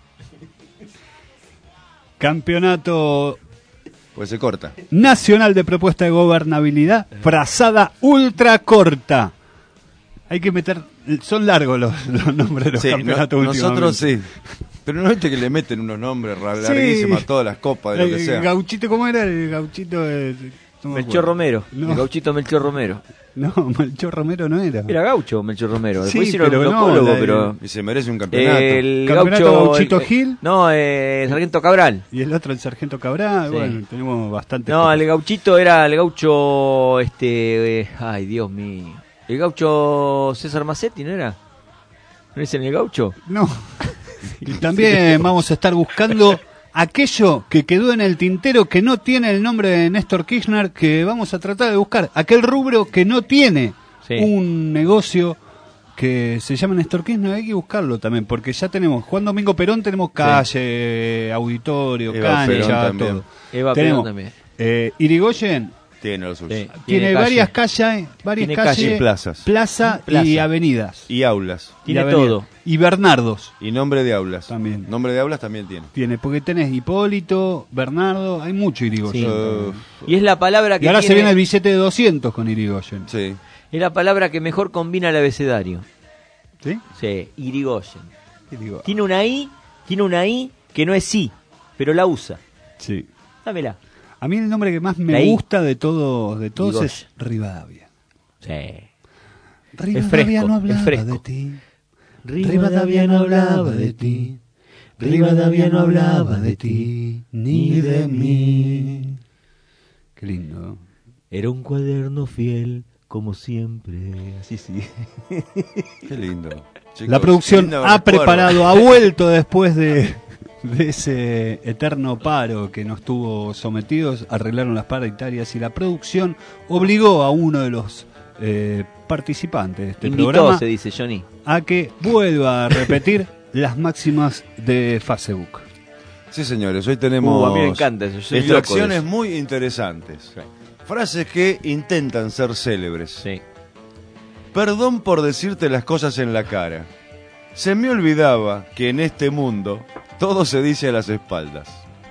Speaker 2: Campeonato
Speaker 8: pues se corta.
Speaker 2: Nacional de propuesta de gobernabilidad, frazada ultra corta. Hay que meter, son largos los nombres de los campeonatos últimamente.
Speaker 8: Nosotros sí. Pero no viste que le meten unos nombres larguísimos a todas las copas de lo que sea.
Speaker 2: El gauchito, ¿cómo era? El gauchito
Speaker 4: Melchor Romero.
Speaker 2: No.
Speaker 4: El gauchito Melchor Romero.
Speaker 2: No, Melchor Romero no era.
Speaker 4: Era gaucho Melchor Romero. Después
Speaker 2: Sí,
Speaker 4: hicieron
Speaker 2: pero
Speaker 4: un
Speaker 2: no,
Speaker 4: ocólogo, pero...
Speaker 8: Y se merece un campeonato.
Speaker 4: El
Speaker 2: ¿Campeonato Gauchito Gil?
Speaker 4: No, el Sargento Cabral.
Speaker 2: Y el otro, el Sargento Cabral.
Speaker 4: Sí.
Speaker 2: Bueno, tenemos bastante.
Speaker 4: No, el gauchito era el gaucho... ay, Dios mío. El gaucho César Massetti, ¿no era? ¿No es en el gaucho?
Speaker 2: No. Y también vamos a estar buscando aquello que quedó en el tintero que no tiene el nombre de Néstor Kirchner, que vamos a tratar de buscar. Aquel rubro que no tiene un negocio que se llama Néstor Kirchner, hay que buscarlo también, porque ya tenemos Juan Domingo Perón, tenemos calle, auditorio,
Speaker 8: Eva Perón
Speaker 2: cancha,
Speaker 8: también.
Speaker 2: todo.
Speaker 4: Eva
Speaker 2: Tenemos,
Speaker 4: Perón también.
Speaker 2: Irigoyen
Speaker 8: Tiene los suyos.
Speaker 2: tiene varias calles,
Speaker 4: Tiene
Speaker 2: calles,
Speaker 8: y plazas.
Speaker 2: plaza y avenidas.
Speaker 8: Y aulas.
Speaker 4: Tiene
Speaker 2: Y avenidas.
Speaker 4: todo.
Speaker 2: Y Bernardos.
Speaker 8: Y nombre de aulas.
Speaker 2: También.
Speaker 8: Nombre de aulas también tiene.
Speaker 2: Tiene, porque tenés Hipólito, Bernardo, hay mucho Irigoyen.
Speaker 4: Sí. Y es la palabra que
Speaker 2: Y ahora
Speaker 4: tiene...
Speaker 2: se viene el billete de 200 con Irigoyen.
Speaker 8: Sí.
Speaker 4: Es la palabra que mejor combina el abecedario.
Speaker 2: ¿Sí?
Speaker 4: Sí, Irigoyen. Tiene una I que no es sí, pero la usa.
Speaker 2: Sí.
Speaker 4: Dámela.
Speaker 2: A mí el nombre que más me gusta de todos es Rivadavia.
Speaker 4: Sí.
Speaker 2: Rivadavia
Speaker 4: Es fresco,
Speaker 2: no hablaba
Speaker 4: es fresco.
Speaker 2: de ti. Rivadavia no hablaba de ti. Rivadavia no hablaba de ti, ni de mí. Qué lindo.
Speaker 4: Era un cuaderno fiel, como siempre. Así sí.
Speaker 8: Qué lindo. Chicos,
Speaker 2: La producción
Speaker 8: lindo
Speaker 2: ha
Speaker 8: recuerdo.
Speaker 2: preparado, ha vuelto después de ese eterno paro que nos tuvo sometidos, arreglaron las paritarias y la producción obligó a uno de los participantes de este
Speaker 4: Invitó,
Speaker 2: programa
Speaker 4: se dice, Johnny.
Speaker 2: a que vuelva a repetir las de Facebook.
Speaker 8: Sí, señores, hoy tenemos
Speaker 4: a mí me encanta eso. Yo soy loco de
Speaker 8: extracciones
Speaker 4: eso.
Speaker 8: muy interesantes. Frases que intentan ser célebres.
Speaker 4: Sí.
Speaker 8: Perdón por decirte las cosas en la cara. Se me olvidaba que en este mundo todo se dice a las espaldas.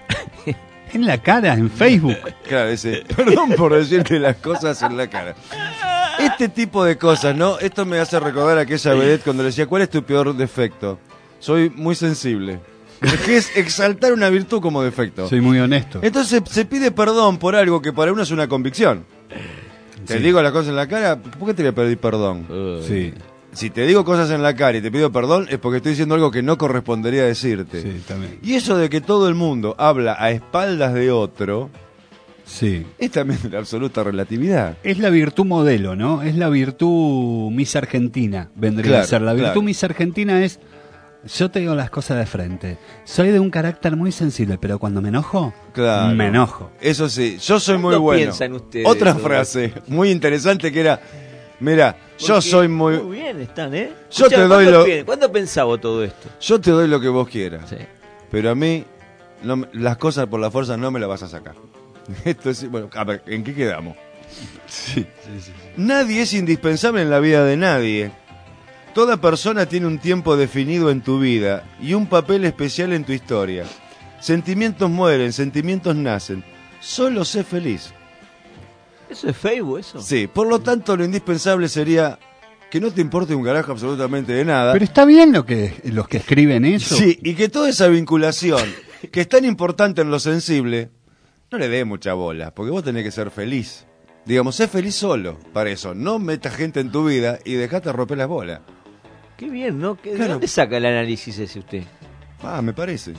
Speaker 2: En la cara, en Facebook.
Speaker 8: Claro, ese, perdón por decirte las cosas en la cara. Este tipo de cosas, ¿no? Esto me hace recordar a aquella vedette cuando le decía, ¿cuál es tu peor defecto? Soy muy sensible. Que es exaltar una virtud como defecto.
Speaker 2: Soy muy honesto.
Speaker 8: Entonces se pide perdón por algo que para uno es una convicción. Te digo las cosas en la cara, ¿por qué te voy a pedir perdón?
Speaker 2: Sí.
Speaker 8: Si te digo cosas en la cara y te pido perdón es porque estoy diciendo algo que no correspondería decirte.
Speaker 2: Sí, también.
Speaker 8: Y eso de que todo el mundo habla a espaldas de otro,
Speaker 2: sí,
Speaker 8: es también la absoluta relatividad.
Speaker 2: Es la virtud modelo, ¿no? Es la virtud Miss Argentina, vendría
Speaker 8: Claro,
Speaker 2: a ser. La virtud
Speaker 8: claro.
Speaker 2: Miss Argentina es yo te digo las cosas de frente. Soy de un carácter muy sensible, pero cuando me enojo,
Speaker 8: Claro.
Speaker 2: me enojo.
Speaker 8: Eso sí, yo soy muy
Speaker 4: ¿Cuándo
Speaker 8: bueno.
Speaker 4: piensan ustedes
Speaker 8: Otra
Speaker 4: sobre
Speaker 8: frase muy interesante que era, mira, yo
Speaker 4: Porque
Speaker 8: soy muy...
Speaker 4: Muy bien están, ¿eh?
Speaker 8: Yo te doy
Speaker 4: ¿Cuándo pensaba todo esto?
Speaker 8: Yo te doy lo que vos quieras.
Speaker 4: Sí.
Speaker 8: Pero a mí, las cosas por la fuerza no me las vas a sacar. Esto es, bueno, a ver, ¿en qué quedamos? Sí. Nadie es indispensable en la vida de nadie. Toda persona tiene un tiempo definido en tu vida y un papel especial en tu historia. Sentimientos mueren, sentimientos nacen. Solo sé feliz.
Speaker 4: ¿Eso es Facebook, eso?
Speaker 8: Sí, por lo tanto lo indispensable sería que no te importe un carajo absolutamente de nada.
Speaker 2: Pero está bien los que escriben eso.
Speaker 8: Sí, y que toda esa vinculación, que es tan importante en lo sensible, no le dé mucha bola, porque vos tenés que ser feliz. Digamos, sé feliz solo, para eso. No metas gente en tu vida y dejate romper las bolas.
Speaker 4: Qué bien, ¿no? ¿De
Speaker 8: Claro.
Speaker 4: dónde saca el análisis ese usted?
Speaker 8: Me parece.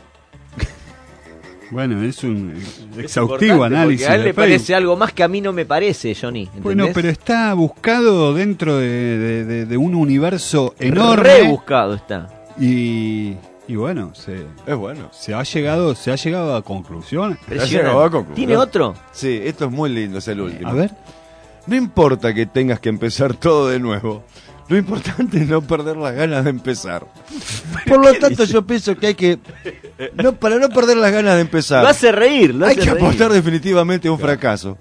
Speaker 2: Bueno, es un
Speaker 4: Es
Speaker 2: exhaustivo
Speaker 4: importante,
Speaker 2: análisis.
Speaker 4: porque a él
Speaker 2: de
Speaker 4: le
Speaker 2: Facebook.
Speaker 4: parece algo más que a mí no me parece, Johnny. ¿entendés?
Speaker 2: Bueno, pero está buscado dentro de un universo enorme.
Speaker 4: Rebuscado está.
Speaker 2: Y bueno,
Speaker 8: es bueno.
Speaker 2: Se ha llegado a conclusiones.
Speaker 8: ¿Has llegado a conclusión?
Speaker 4: ¿Tiene otro?
Speaker 8: Sí, esto es muy lindo, es el último.
Speaker 2: A ver.
Speaker 8: No importa que tengas que empezar todo de nuevo. Lo importante es no perder las ganas de empezar. Por lo tanto, yo pienso que hay que... para no perder las ganas de empezar...
Speaker 4: Lo hace reír,
Speaker 8: Hay que apostar definitivamente a un fracaso.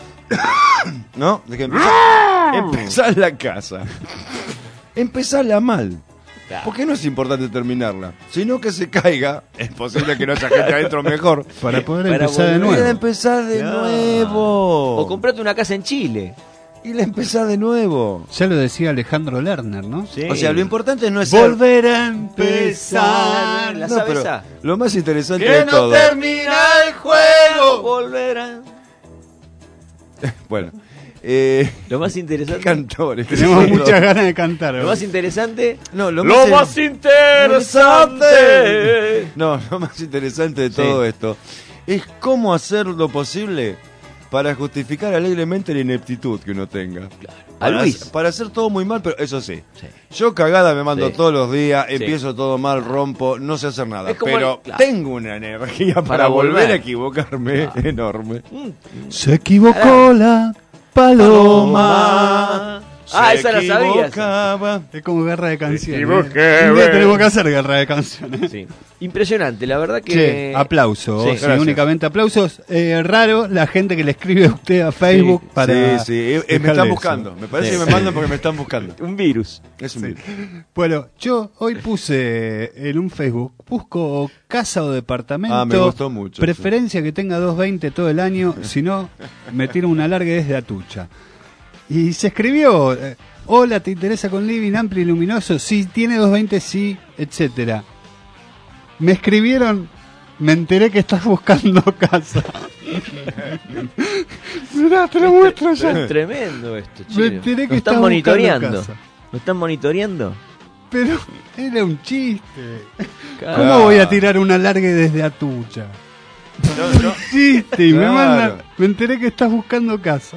Speaker 8: ¿No? De que empezar la casa. Empezarla mal. Porque no es importante terminarla, sino que se caiga. Es posible que no haya gente adentro mejor.
Speaker 2: Para poder empezar de nuevo.
Speaker 8: Para empezar de nuevo.
Speaker 4: O comprate una casa en Chile.
Speaker 8: Y la empezar de nuevo.
Speaker 2: Ya lo decía Alejandro Lerner, ¿no?
Speaker 4: Sí.
Speaker 8: O sea, lo importante no es
Speaker 2: volver a empezar.
Speaker 4: ¿La
Speaker 8: No,
Speaker 4: sabes
Speaker 8: pero
Speaker 4: esa?
Speaker 8: lo más interesante
Speaker 4: Que
Speaker 8: de
Speaker 4: no
Speaker 8: todo.
Speaker 4: termina el juego. Volverá.
Speaker 8: Bueno.
Speaker 4: Lo más interesante.
Speaker 8: Cantores.
Speaker 2: Tenemos muchas ganas de cantar.
Speaker 4: Lo más interesante.
Speaker 8: No,
Speaker 4: lo más interesante.
Speaker 8: No, lo más interesante de todo esto es cómo hacer lo posible para justificar alegremente la ineptitud que uno tenga. Para hacer todo muy mal, pero eso sí. Yo cagada me mando todos los días, empiezo todo mal, rompo, no sé hacer nada.
Speaker 4: Es como
Speaker 8: Pero tengo una energía para volver a equivocarme enorme.
Speaker 2: Se equivocó la paloma.
Speaker 4: Esa la sabías.
Speaker 2: Es como guerra de canciones.
Speaker 4: Me equivoqué,
Speaker 2: Un día tenemos que hacer guerra de canciones.
Speaker 4: Sí. Impresionante, la verdad que...
Speaker 2: Che, aplausos,
Speaker 4: Sí,
Speaker 2: sí,
Speaker 4: gracias.
Speaker 2: únicamente aplausos. Raro la gente que le escribe a usted a Facebook para...
Speaker 8: Sí, me
Speaker 2: dejarle
Speaker 8: están
Speaker 2: eso.
Speaker 8: buscando. Me parece que me mandan porque me están buscando.
Speaker 4: Un virus.
Speaker 8: Es un virus.
Speaker 2: Bueno, yo hoy puse en un Facebook, busco casa o departamento.
Speaker 8: Me gustó mucho.
Speaker 2: Preferencia que tenga 220 todo el año, si no, me tiro una larga desde Atucha. Y se escribió, hola, ¿te interesa con living amplio y luminoso? Sí, tiene 220, sí, etcétera. Me escribieron, me enteré que estás buscando casa. Mirá, te lo muestro ya.
Speaker 4: Es tremendo esto,
Speaker 2: Me
Speaker 4: che.
Speaker 2: enteré que
Speaker 4: Lo están
Speaker 2: estás
Speaker 4: monitoreando.
Speaker 2: buscando casa.
Speaker 4: ¿Lo están monitoreando?
Speaker 2: Pero era un chiste.
Speaker 4: Claro.
Speaker 2: ¿Cómo voy a tirar una largue desde Atucha? Un chiste y me
Speaker 8: Claro.
Speaker 2: mandan, me enteré que estás buscando casa.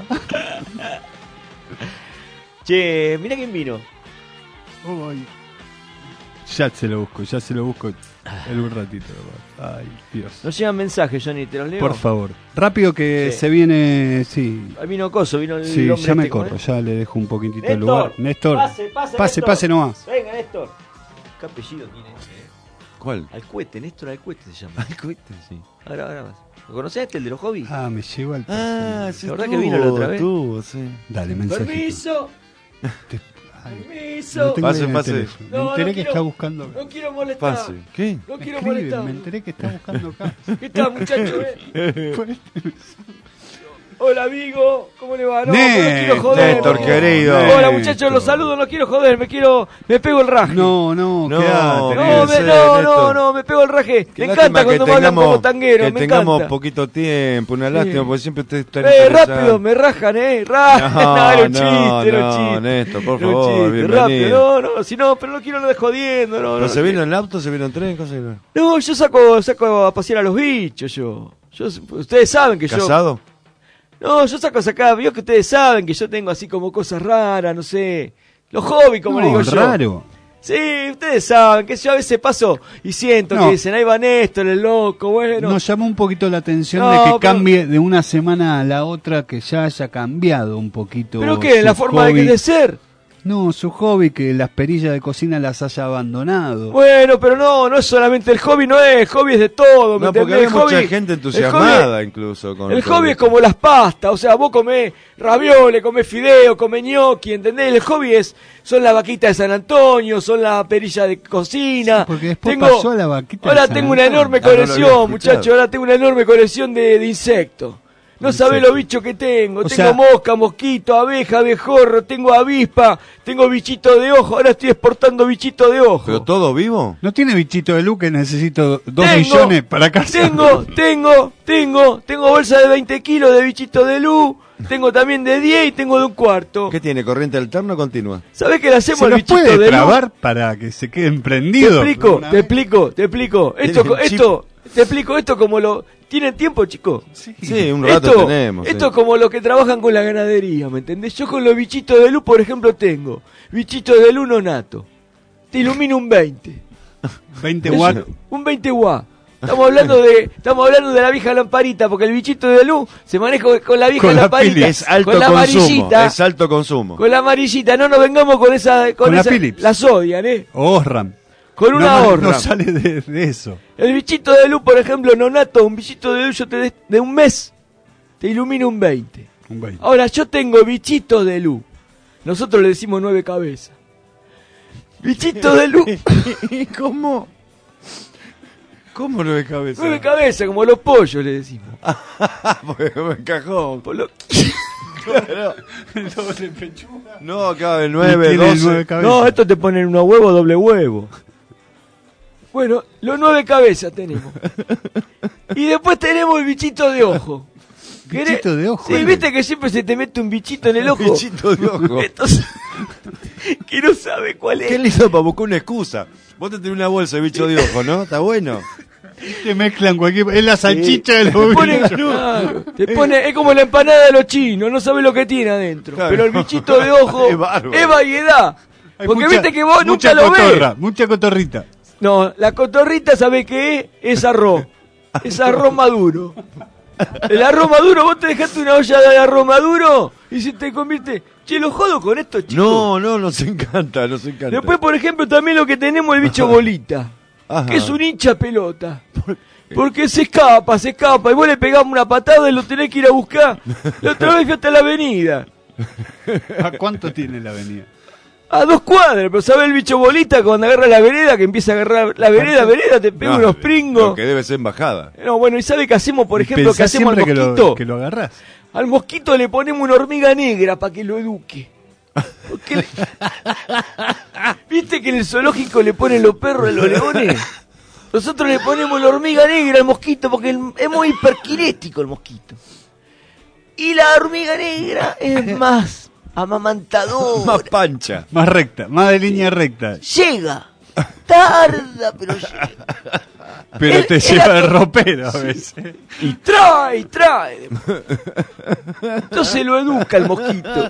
Speaker 4: Che, mira quién vino.
Speaker 2: Uy. Ya se lo busco en un ratito. Ay, Dios.
Speaker 4: Nos llegan mensajes, Johnny, ¿te los leo?
Speaker 2: Por favor. Rápido que
Speaker 4: Sí.
Speaker 2: se viene, sí.
Speaker 4: Ahí vino Coso, vino el
Speaker 2: Sí,
Speaker 4: hombre
Speaker 2: ya me
Speaker 4: este, ¿cómo
Speaker 2: corro,
Speaker 4: es?
Speaker 2: ya le dejo un poquitito el
Speaker 4: Néstor,
Speaker 2: lugar. Néstor,
Speaker 4: pase Néstor.
Speaker 2: nomás.
Speaker 4: Venga, Néstor. ¿Qué apellido tiene ese?
Speaker 8: ¿Cuál?
Speaker 4: Alcuete, Néstor Alcuete se llama. Alcuete, sí. Ahora vas. ¿Lo conociste, el de los hobbies?
Speaker 2: Ah, me llegó al
Speaker 8: Sí,
Speaker 4: La verdad que vino la otra vez.
Speaker 8: sí.
Speaker 2: Dale, mensaje.
Speaker 4: Permiso.
Speaker 2: No
Speaker 4: Permiso.
Speaker 2: tengo
Speaker 8: Pase,
Speaker 2: idea del
Speaker 8: pase.
Speaker 2: teléfono.
Speaker 4: No,
Speaker 2: Me enteré
Speaker 4: no
Speaker 2: que
Speaker 4: quiero-
Speaker 2: está buscando.
Speaker 4: No quiero molestar.
Speaker 8: Pase. ¿Qué?
Speaker 4: No quiero
Speaker 2: Escribe,
Speaker 4: molestar.
Speaker 2: me enteré que está buscando casa.
Speaker 4: ¿Qué tal, muchacho? Hola, amigo. ¿Cómo le va? No, no quiero joder.
Speaker 8: Néstor, querido.
Speaker 4: Hola, muchachos, los saludo. No quiero joder. Me pego el raje.
Speaker 2: No,
Speaker 8: No,
Speaker 2: quédate.
Speaker 4: Me pego el raje.
Speaker 8: Qué
Speaker 4: Me
Speaker 8: lástima
Speaker 4: encanta cuando
Speaker 8: que
Speaker 4: me hablan
Speaker 8: tengamos-
Speaker 4: como tanguero.
Speaker 8: Que
Speaker 4: Me
Speaker 8: tengamos
Speaker 4: encanta.
Speaker 8: poquito tiempo, una lástima, porque siempre ustedes están
Speaker 4: Rápido, me rajan, No, era un chiste, era un chiste.
Speaker 8: Néstor, por
Speaker 4: Era un
Speaker 8: favor,
Speaker 4: chiste,
Speaker 8: bienvenido.
Speaker 4: rápido. No, si no, pero no quiero lo de jodiendo.
Speaker 8: ¿Pero se vino en auto, se vino en tren? ¿Cómo se vino?
Speaker 4: No, yo saco a pasear a los bichos, yo. Ustedes saben que yo...
Speaker 8: ¿Casado?
Speaker 4: No, yo saco a sacar, vio que ustedes saben que yo tengo así como cosas raras, no sé. Los hobbies, como le digo yo.
Speaker 2: raro.
Speaker 4: Sí, ustedes saben que yo a veces paso y siento que dicen, ahí va Néstor, el loco, bueno.
Speaker 2: Nos llamó un poquito la atención de que
Speaker 4: pero
Speaker 2: cambie de una semana a la otra, que ya haya cambiado un poquito.
Speaker 4: ¿Pero qué? ¿La forma de ser?
Speaker 2: No, su hobby, que las perillas de cocina las haya abandonado.
Speaker 4: Bueno, pero no es solamente el hobby, el hobby es de todo.
Speaker 8: No, porque hay mucha gente entusiasmada incluso. Con
Speaker 4: el hobby es como las pastas, o sea, vos comés ravioles, comés fideo, comés gnocchi, ¿entendés? El hobby son las vaquitas de San Antonio, son las perillas de cocina.
Speaker 2: Sí, porque después pasó a la vaquita
Speaker 4: ahora
Speaker 2: de San
Speaker 4: tengo una
Speaker 2: Antonio.
Speaker 4: enorme colección, muchachos, ahora tengo una enorme colección de insectos. No sabés los bichos que tengo. Tengo mosca, mosquito, abeja, abejorro, tengo avispa, tengo bichito de ojo. Ahora estoy exportando bichito de ojo.
Speaker 8: ¿Pero todo vivo?
Speaker 2: ¿No tiene bichito de luz que necesito 2 millones para casa?
Speaker 4: Tengo bolsa de 20 kilos de bichito de luz. Tengo también de 10 y tengo de 1/4.
Speaker 8: ¿Qué tiene? ¿Corriente alterna o continua?
Speaker 4: ¿Sabés qué le hacemos al bichito
Speaker 2: puede
Speaker 4: de
Speaker 2: trabar
Speaker 4: luz?
Speaker 2: para que se queden prendidos?
Speaker 4: Te explico. Te explico esto como lo... ¿Tienen tiempo, chicos?
Speaker 8: Sí, un rato tenemos.
Speaker 4: Esto es como los que trabajan con la ganadería, ¿me entendés? Yo con los bichitos de luz, por ejemplo, tengo bichitos de luz nonato. Te ilumina un 20.
Speaker 2: 20 watts.
Speaker 4: Un 20 watts. Estamos hablando de la vieja lamparita, porque el bichito de luz se maneja con la vieja lamparita.
Speaker 8: Es alto
Speaker 4: con la
Speaker 8: consumo.
Speaker 4: amarillita.
Speaker 8: Es alto consumo.
Speaker 4: Con la amarillita. No nos vengamos con esa.
Speaker 2: Con la Philips.
Speaker 4: Las odian,
Speaker 2: Osram.
Speaker 4: Con una Osram.
Speaker 2: No sale de eso.
Speaker 4: El bichito de luz, por ejemplo, nonato, un bichito de luz de un mes, te ilumina un 20. Ahora, yo tengo bichito de luz. Nosotros le decimos 9 cabezas. Bichito de luz.
Speaker 8: ¿Cómo? ¿Cómo 9 cabezas?
Speaker 4: 9 cabezas, como los pollos le decimos.
Speaker 8: Porque me encajó.
Speaker 2: Claro. El doble pechuga.
Speaker 8: No, acá de 9, 12.
Speaker 4: No, esto te ponen unos huevos, doble huevo. Bueno, los 9 cabezas tenemos. Y después tenemos el bichito de ojo.
Speaker 2: ¿Bichito de ojo?
Speaker 4: Sí, viste que siempre se te mete un bichito en el ojo.
Speaker 8: Bichito de ojo.
Speaker 4: Entonces, que no sabe cuál es.
Speaker 8: Qué lindo para buscar una excusa. Vos te tenés una bolsa de bicho de ojo, ¿no? Está bueno.
Speaker 2: Te mezclan cualquier... Es la salchicha de los
Speaker 4: bichos. Te pone, es como la empanada de los chinos, no sabes lo que tiene adentro. Claro. Pero el bichito de ojo es variedad. Porque viste que vos nunca lo ves.
Speaker 2: Mucha cotorrita.
Speaker 4: No, la cotorrita, ¿sabés qué es? Es arroz. Es arroz maduro. El arroz maduro, vos te dejaste una olla de arroz maduro y se te convierte... Che, lo jodo con esto, chicos.
Speaker 8: No, nos encanta.
Speaker 4: Después, por ejemplo, también lo que tenemos el bicho bolita. Ajá. Que es un hincha pelota. Porque se escapa. Y vos le pegamos una patada y lo tenés que ir a buscar. La otra vez fui hasta la avenida.
Speaker 2: ¿A cuánto tiene la avenida?
Speaker 4: A 2 cuadras, pero ¿sabes el bicho bolita cuando agarra la vereda, que empieza a agarrar la vereda, te pega unos pringos?
Speaker 8: Lo que debe ser embajada.
Speaker 4: No, bueno, ¿y sabe qué hacemos, por ejemplo, que hacemos al mosquito?
Speaker 2: Que lo agarrás.
Speaker 4: Al mosquito le ponemos una hormiga negra para que lo eduque. ¿Viste que en el zoológico le ponen los perros a los leones? Nosotros le ponemos la hormiga negra al mosquito porque es muy hiperquinético el mosquito. Y la hormiga negra es más amamantadora.
Speaker 8: Más pancha.
Speaker 2: Más recta, más de línea recta.
Speaker 4: Llega. Tarda, pero llega.
Speaker 2: Pero te lleva el ropero a veces.
Speaker 4: Y trae. Entonces lo educa el mosquito.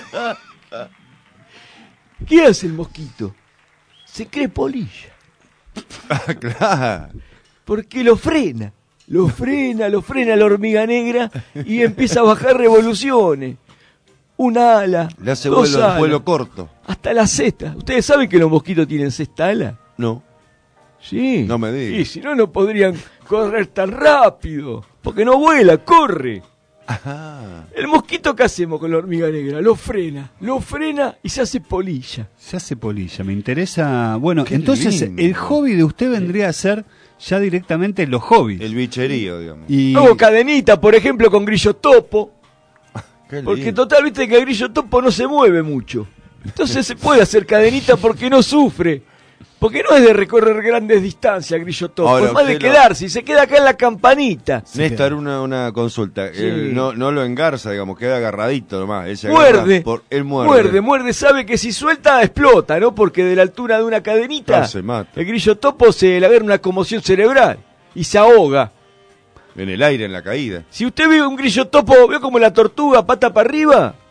Speaker 4: ¿Qué hace el mosquito? Se cree polilla.
Speaker 8: Claro.
Speaker 4: Porque lo frena la hormiga negra y empieza a bajar revoluciones. Una ala,
Speaker 8: le hace vuelo corto.
Speaker 4: Hasta la cesta. ¿Ustedes saben que los mosquitos tienen cesta ala?
Speaker 8: No.
Speaker 4: Sí.
Speaker 8: No me digas.
Speaker 4: Y si no, no podrían correr tan rápido. Porque no vuela, corre.
Speaker 8: Ajá.
Speaker 4: El mosquito, ¿qué hacemos con la hormiga negra? Lo frena y se hace polilla.
Speaker 2: Me interesa. Bueno, qué entonces
Speaker 8: lindo.
Speaker 2: El hobby de usted vendría a ser ya directamente los hobbies.
Speaker 8: El bicherío, digamos.
Speaker 4: Hago cadenita, por ejemplo, con grillo topo. Porque total, viste que el grillo topo no se mueve mucho. Entonces se puede hacer cadenita porque no sufre. Porque no es de recorrer grandes distancias, grillo topo.
Speaker 8: Ahora,
Speaker 4: es más de quedarse. Y se queda acá en la campanita.
Speaker 8: Néstor, una consulta.
Speaker 4: Sí.
Speaker 8: No lo engarza, digamos, queda agarradito nomás. Él
Speaker 4: Muerde. Sabe que si suelta, explota, ¿no? Porque de la altura de una cadenita,
Speaker 8: se mata.
Speaker 4: El grillo topo se le agarra una conmoción cerebral y se ahoga.
Speaker 8: En el aire, en la caída.
Speaker 4: Si usted ve un grillo topo, ve como la tortuga, pata para arriba,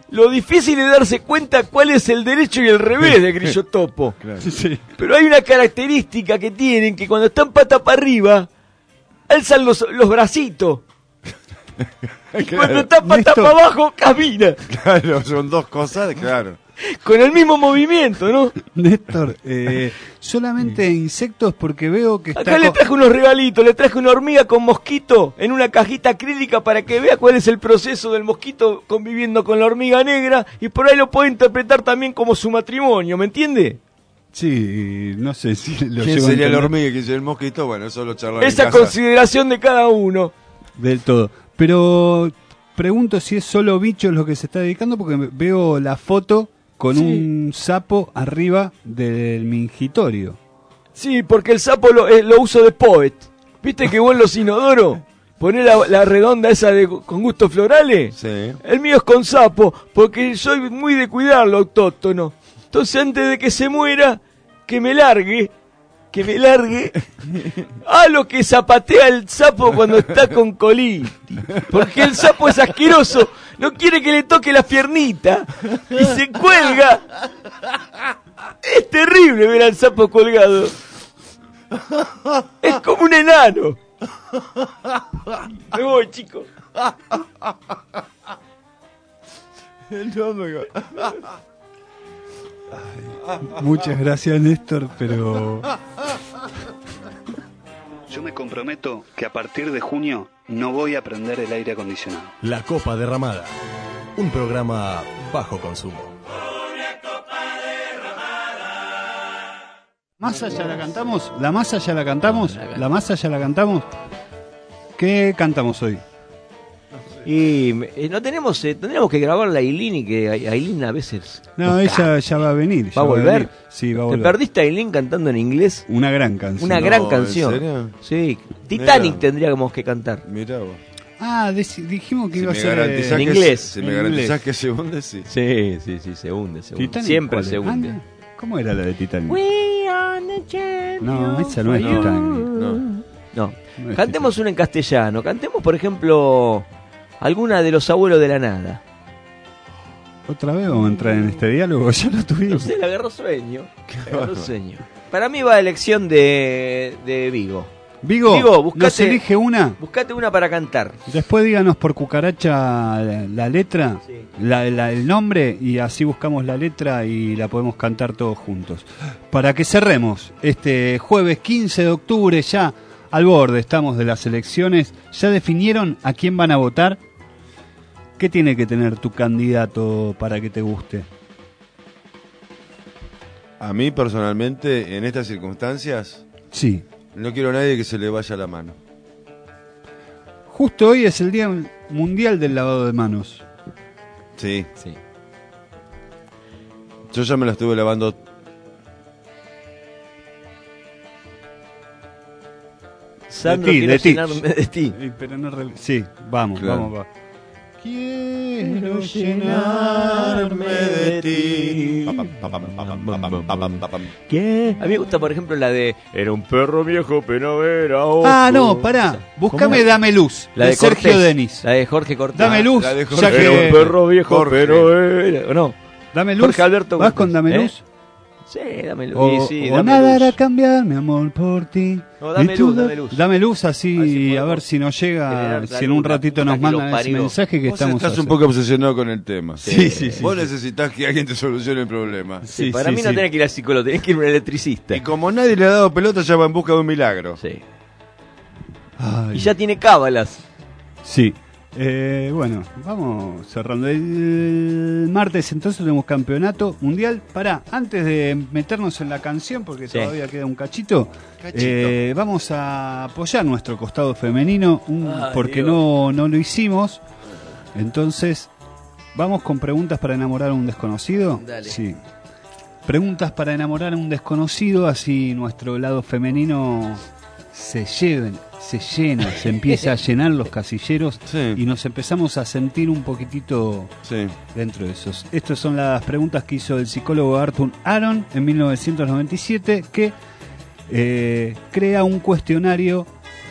Speaker 4: Lo difícil es darse cuenta cuál es el derecho y el revés de Grillo Topo.
Speaker 8: Claro.
Speaker 2: Sí.
Speaker 4: Pero hay una característica que tienen, que cuando están pata para arriba, alzan los bracitos. Y cuando están pata para abajo, camina.
Speaker 8: Claro, son dos cosas, claro.
Speaker 4: Con el mismo movimiento, ¿no?
Speaker 2: Néstor, solamente insectos porque veo que está...
Speaker 4: Acá le traje unos regalitos, le traje una hormiga con mosquito en una cajita acrílica para que vea cuál es el proceso del mosquito conviviendo con la hormiga negra, y por ahí lo puede interpretar también como su matrimonio, ¿me entiende?
Speaker 2: Sí, no sé si lo
Speaker 8: ¿Quién
Speaker 2: llevo a
Speaker 8: sería la
Speaker 2: entender
Speaker 8: hormiga y quién sería el mosquito? Bueno, eso lo charlamos en
Speaker 4: Esa
Speaker 8: casa.
Speaker 4: consideración de cada uno.
Speaker 2: del todo. Pero pregunto si es solo bichos lo que se está dedicando, porque veo la foto con un sapo arriba del mingitorio.
Speaker 4: Sí, porque el sapo lo uso de poet. ¿Viste que vos en los inodoros ponés la redonda esa con gustos florales?
Speaker 8: Sí.
Speaker 4: El mío es con sapo, porque soy muy de cuidar lo autóctono. Entonces, antes de que se muera, que me largue a lo que zapatea el sapo cuando está con colitis. Porque el sapo es asqueroso, no quiere que le toque las piernitas y se cuelga. Es terrible ver al sapo colgado. Es como un enano. Me voy, chicos.
Speaker 2: Muchas gracias, Néstor, pero...
Speaker 19: Yo me comprometo que a partir de junio no voy a prender el aire acondicionado.
Speaker 1: La Copa Derramada, un programa bajo consumo.
Speaker 2: ¿Masa ya la cantamos? ¿La masa ya la cantamos? ¿La masa ya la cantamos? ¿Qué cantamos hoy?
Speaker 4: Y no tenemos, tendríamos que grabar la Ailín, y que Ailín a veces...
Speaker 2: No, ella ya va a venir.
Speaker 4: ¿Va a volver?
Speaker 2: Sí, va a
Speaker 4: ¿Te
Speaker 2: volver.
Speaker 4: perdiste a Ailín cantando en inglés?
Speaker 2: Una gran canción.
Speaker 4: Una gran
Speaker 8: No,
Speaker 4: canción.
Speaker 8: ¿en serio?
Speaker 4: Sí, Titanic
Speaker 8: Mirá.
Speaker 4: tendríamos que cantar.
Speaker 8: Mirá vos.
Speaker 2: Ah, dijimos que
Speaker 8: Si
Speaker 2: iba a
Speaker 8: me
Speaker 2: ser
Speaker 8: garantizás
Speaker 4: en
Speaker 8: que
Speaker 4: inglés.
Speaker 8: Si me
Speaker 2: En
Speaker 8: garantizás
Speaker 2: inglés.
Speaker 8: que se hunde, sí.
Speaker 4: Sí, se hunde.
Speaker 2: ¿Titanic
Speaker 4: Siempre
Speaker 2: cuál
Speaker 4: se
Speaker 2: es?
Speaker 4: hunde.
Speaker 2: Ah, ¿cómo era la de Titanic?
Speaker 4: We are the champions.
Speaker 2: No, esa no es
Speaker 4: No.
Speaker 2: Titanic.
Speaker 8: No.
Speaker 4: No.
Speaker 2: No es
Speaker 4: Cantemos una en castellano. Cantemos, por ejemplo, alguna de Los Abuelos de la Nada.
Speaker 2: ¿Otra vez vamos a entrar en este diálogo? Ya lo
Speaker 4: No
Speaker 2: tuvimos.
Speaker 4: sé, le agarró sueño. Para mí va a elección de Vigo.
Speaker 2: Vigo,
Speaker 4: buscate,
Speaker 2: ¿nos elige una?
Speaker 4: Buscate una para cantar.
Speaker 2: Después díganos por cucaracha la letra, el nombre, y así buscamos la letra y la podemos cantar todos juntos. Para que cerremos este jueves 15 de octubre, ya al borde estamos de las elecciones. ¿Ya definieron a quién van a votar? ¿Qué tiene que tener tu candidato para que te guste?
Speaker 8: A mí personalmente, en estas circunstancias,
Speaker 2: Sí.
Speaker 8: no quiero a nadie que se le vaya la mano.
Speaker 2: Justo hoy es el Día Mundial del Lavado de Manos.
Speaker 8: Sí. Yo ya me la estuve lavando.
Speaker 4: Sandro,
Speaker 2: de
Speaker 4: quiero
Speaker 2: ti.
Speaker 4: llenarme de ti.
Speaker 2: Pero no sí, vamos,
Speaker 8: Claro.
Speaker 2: vamos. Quiero llenarme de ti.
Speaker 4: ¿Qué? A mí me gusta, por ejemplo, la de Era un perro viejo, pero era otro.
Speaker 2: Ah, no, pará. Búscame
Speaker 4: ¿Cómo?
Speaker 2: Dame Luz,
Speaker 4: La
Speaker 2: de
Speaker 4: de
Speaker 2: Sergio
Speaker 4: Cortés.
Speaker 2: Denis.
Speaker 4: La de Jorge Cortés.
Speaker 2: Dame Luz,
Speaker 8: la de
Speaker 2: ya
Speaker 8: Jorge.
Speaker 4: Era
Speaker 2: que...
Speaker 4: un perro viejo,
Speaker 8: Jorge.
Speaker 4: pero era... ¿O no?
Speaker 2: Dame Luz.
Speaker 4: Jorge Alberto
Speaker 2: ¿Vas
Speaker 4: Cortés.
Speaker 2: con Dame
Speaker 4: ¿Eh?
Speaker 2: Luz?
Speaker 4: Sí, Dame Luz.
Speaker 2: O,
Speaker 4: Sí,
Speaker 2: o
Speaker 4: Dame
Speaker 2: nada
Speaker 4: Luz.
Speaker 2: hará cambiar mi amor por ti.
Speaker 4: No, Dame
Speaker 2: Y tú
Speaker 4: Luz, Dame Luz.
Speaker 2: Dame Luz, así
Speaker 4: A ver si
Speaker 2: a
Speaker 4: podemos
Speaker 2: ver si nos llega,
Speaker 4: generar la
Speaker 2: si en un
Speaker 4: luz, la
Speaker 2: ratito
Speaker 4: puta
Speaker 2: nos
Speaker 4: que
Speaker 2: mandan
Speaker 4: los
Speaker 2: ese
Speaker 4: parió.
Speaker 2: mensaje que
Speaker 8: Vos
Speaker 2: estamos
Speaker 8: estás un
Speaker 2: haciendo.
Speaker 8: poco obsesionado con el tema.
Speaker 2: Sí.
Speaker 8: Vos necesitas que alguien te solucione el problema.
Speaker 4: Sí, para mí no tenés que ir al psicólogo, tenés que ir a un electricista.
Speaker 8: Y como nadie le ha dado pelota, ya va en busca de un milagro.
Speaker 4: Sí.
Speaker 2: Ay.
Speaker 4: Y ya tiene cábalas.
Speaker 2: Sí. Bueno, vamos cerrando. El martes entonces tenemos campeonato mundial. Pará, antes de meternos en la canción, porque
Speaker 4: Sí.
Speaker 2: todavía queda un cachito, vamos a apoyar nuestro costado femenino,
Speaker 4: Ay,
Speaker 2: porque
Speaker 4: Dios.
Speaker 2: no lo hicimos. Entonces, vamos con preguntas para enamorar a un desconocido.
Speaker 4: Dale.
Speaker 2: Sí. Preguntas para enamorar a un desconocido, así nuestro lado femenino se llena, se empieza a llenar los casilleros y nos empezamos a sentir un poquitito dentro de esos. Estas son las preguntas que hizo el psicólogo Arthur Aron en 1997, que crea un cuestionario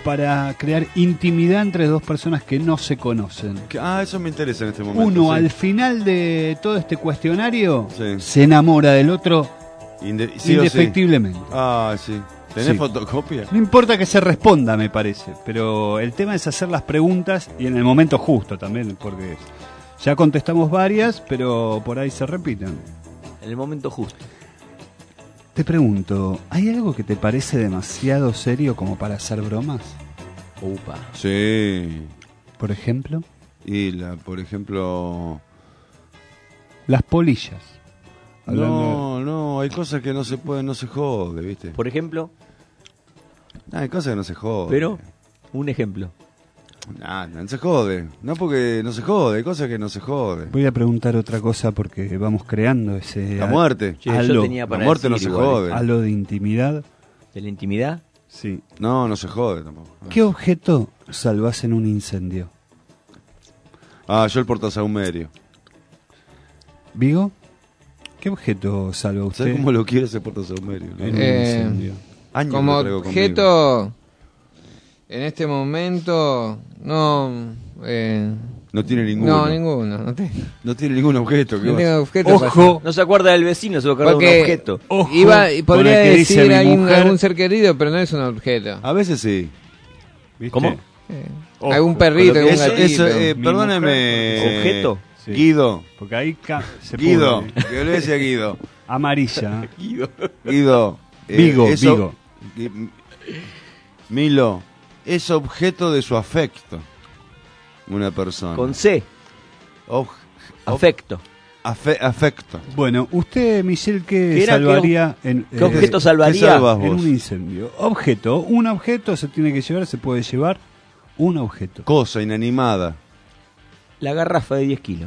Speaker 2: para crear intimidad entre dos personas que no se conocen.
Speaker 8: Eso me interesa en este momento.
Speaker 2: Uno,
Speaker 8: sí.
Speaker 2: al final de todo este cuestionario, se enamora del otro
Speaker 8: sí
Speaker 2: indefectiblemente.
Speaker 8: Sí. ¿Tenés
Speaker 2: Sí.
Speaker 8: fotocopia?
Speaker 2: No importa que se responda, me parece, pero el tema es hacer las preguntas y en el momento justo también, porque ya contestamos varias, pero por ahí se repiten.
Speaker 4: En el momento justo.
Speaker 2: Te pregunto, ¿hay algo que te parece demasiado serio como para hacer bromas?
Speaker 4: Upa.
Speaker 8: Sí.
Speaker 2: ¿Por ejemplo?
Speaker 8: Por ejemplo...
Speaker 2: Las polillas.
Speaker 8: No, hay cosas que no se pueden, no se jode, ¿viste?
Speaker 4: Por ejemplo.
Speaker 8: Hay cosas que no se jode.
Speaker 4: Pero, un ejemplo.
Speaker 8: No se jode. No porque no se jode, hay cosas que no se jode.
Speaker 2: Voy a preguntar otra cosa porque vamos creando ese...
Speaker 8: La muerte.
Speaker 2: Halo,
Speaker 4: Yo tenía para
Speaker 8: la muerte no
Speaker 4: decir
Speaker 8: se
Speaker 4: igual.
Speaker 8: jode.
Speaker 2: halo de intimidad.
Speaker 4: ¿De la intimidad?
Speaker 2: Sí.
Speaker 8: No se jode tampoco.
Speaker 2: ¿Qué objeto salvás en un incendio?
Speaker 8: Yo el portasahumerio.
Speaker 2: ¿Vigo? ¿Qué objeto salva usted?
Speaker 8: ¿Sabes cómo lo quiere ese portasahumerio?
Speaker 2: En un incendio.
Speaker 8: Años
Speaker 3: Como
Speaker 8: lo traigo
Speaker 3: objeto, en este momento, no...
Speaker 8: No tiene ninguno.
Speaker 3: No, ninguno.
Speaker 8: No tiene ningún objeto.
Speaker 3: No tengo objeto.
Speaker 2: Ojo.
Speaker 4: No se acuerda del vecino, se acuerda de un objeto.
Speaker 2: Ojo
Speaker 3: podría
Speaker 2: con el que dice
Speaker 3: decir
Speaker 2: mi
Speaker 3: a
Speaker 2: mujer.
Speaker 3: algún ser querido, pero no es un objeto.
Speaker 8: A veces sí.
Speaker 2: ¿Viste?
Speaker 4: ¿Cómo?
Speaker 3: Algún perrito, algún gatito.
Speaker 8: Perdóneme.
Speaker 4: ¿Objeto?
Speaker 2: Sí.
Speaker 8: Guido.
Speaker 2: Porque ahí se
Speaker 8: Guido.
Speaker 2: pudre.
Speaker 8: Que le decía Guido.
Speaker 2: Amarilla.
Speaker 8: Guido.
Speaker 2: Vigo, Vigo.
Speaker 8: Milo. Es objeto de su afecto. Una persona.
Speaker 4: Con C. Afecto.
Speaker 8: Afecto.
Speaker 2: Bueno, usted, Michelle, ¿qué
Speaker 4: ¿Qué era?
Speaker 2: salvaría
Speaker 4: ¿Qué objeto salvaría?
Speaker 8: ¿Qué salvas
Speaker 2: en
Speaker 8: vos?
Speaker 2: un incendio? Objeto. Un objeto se tiene que llevar, se puede llevar un objeto.
Speaker 8: Cosa inanimada.
Speaker 4: La garrafa de 10 kilos.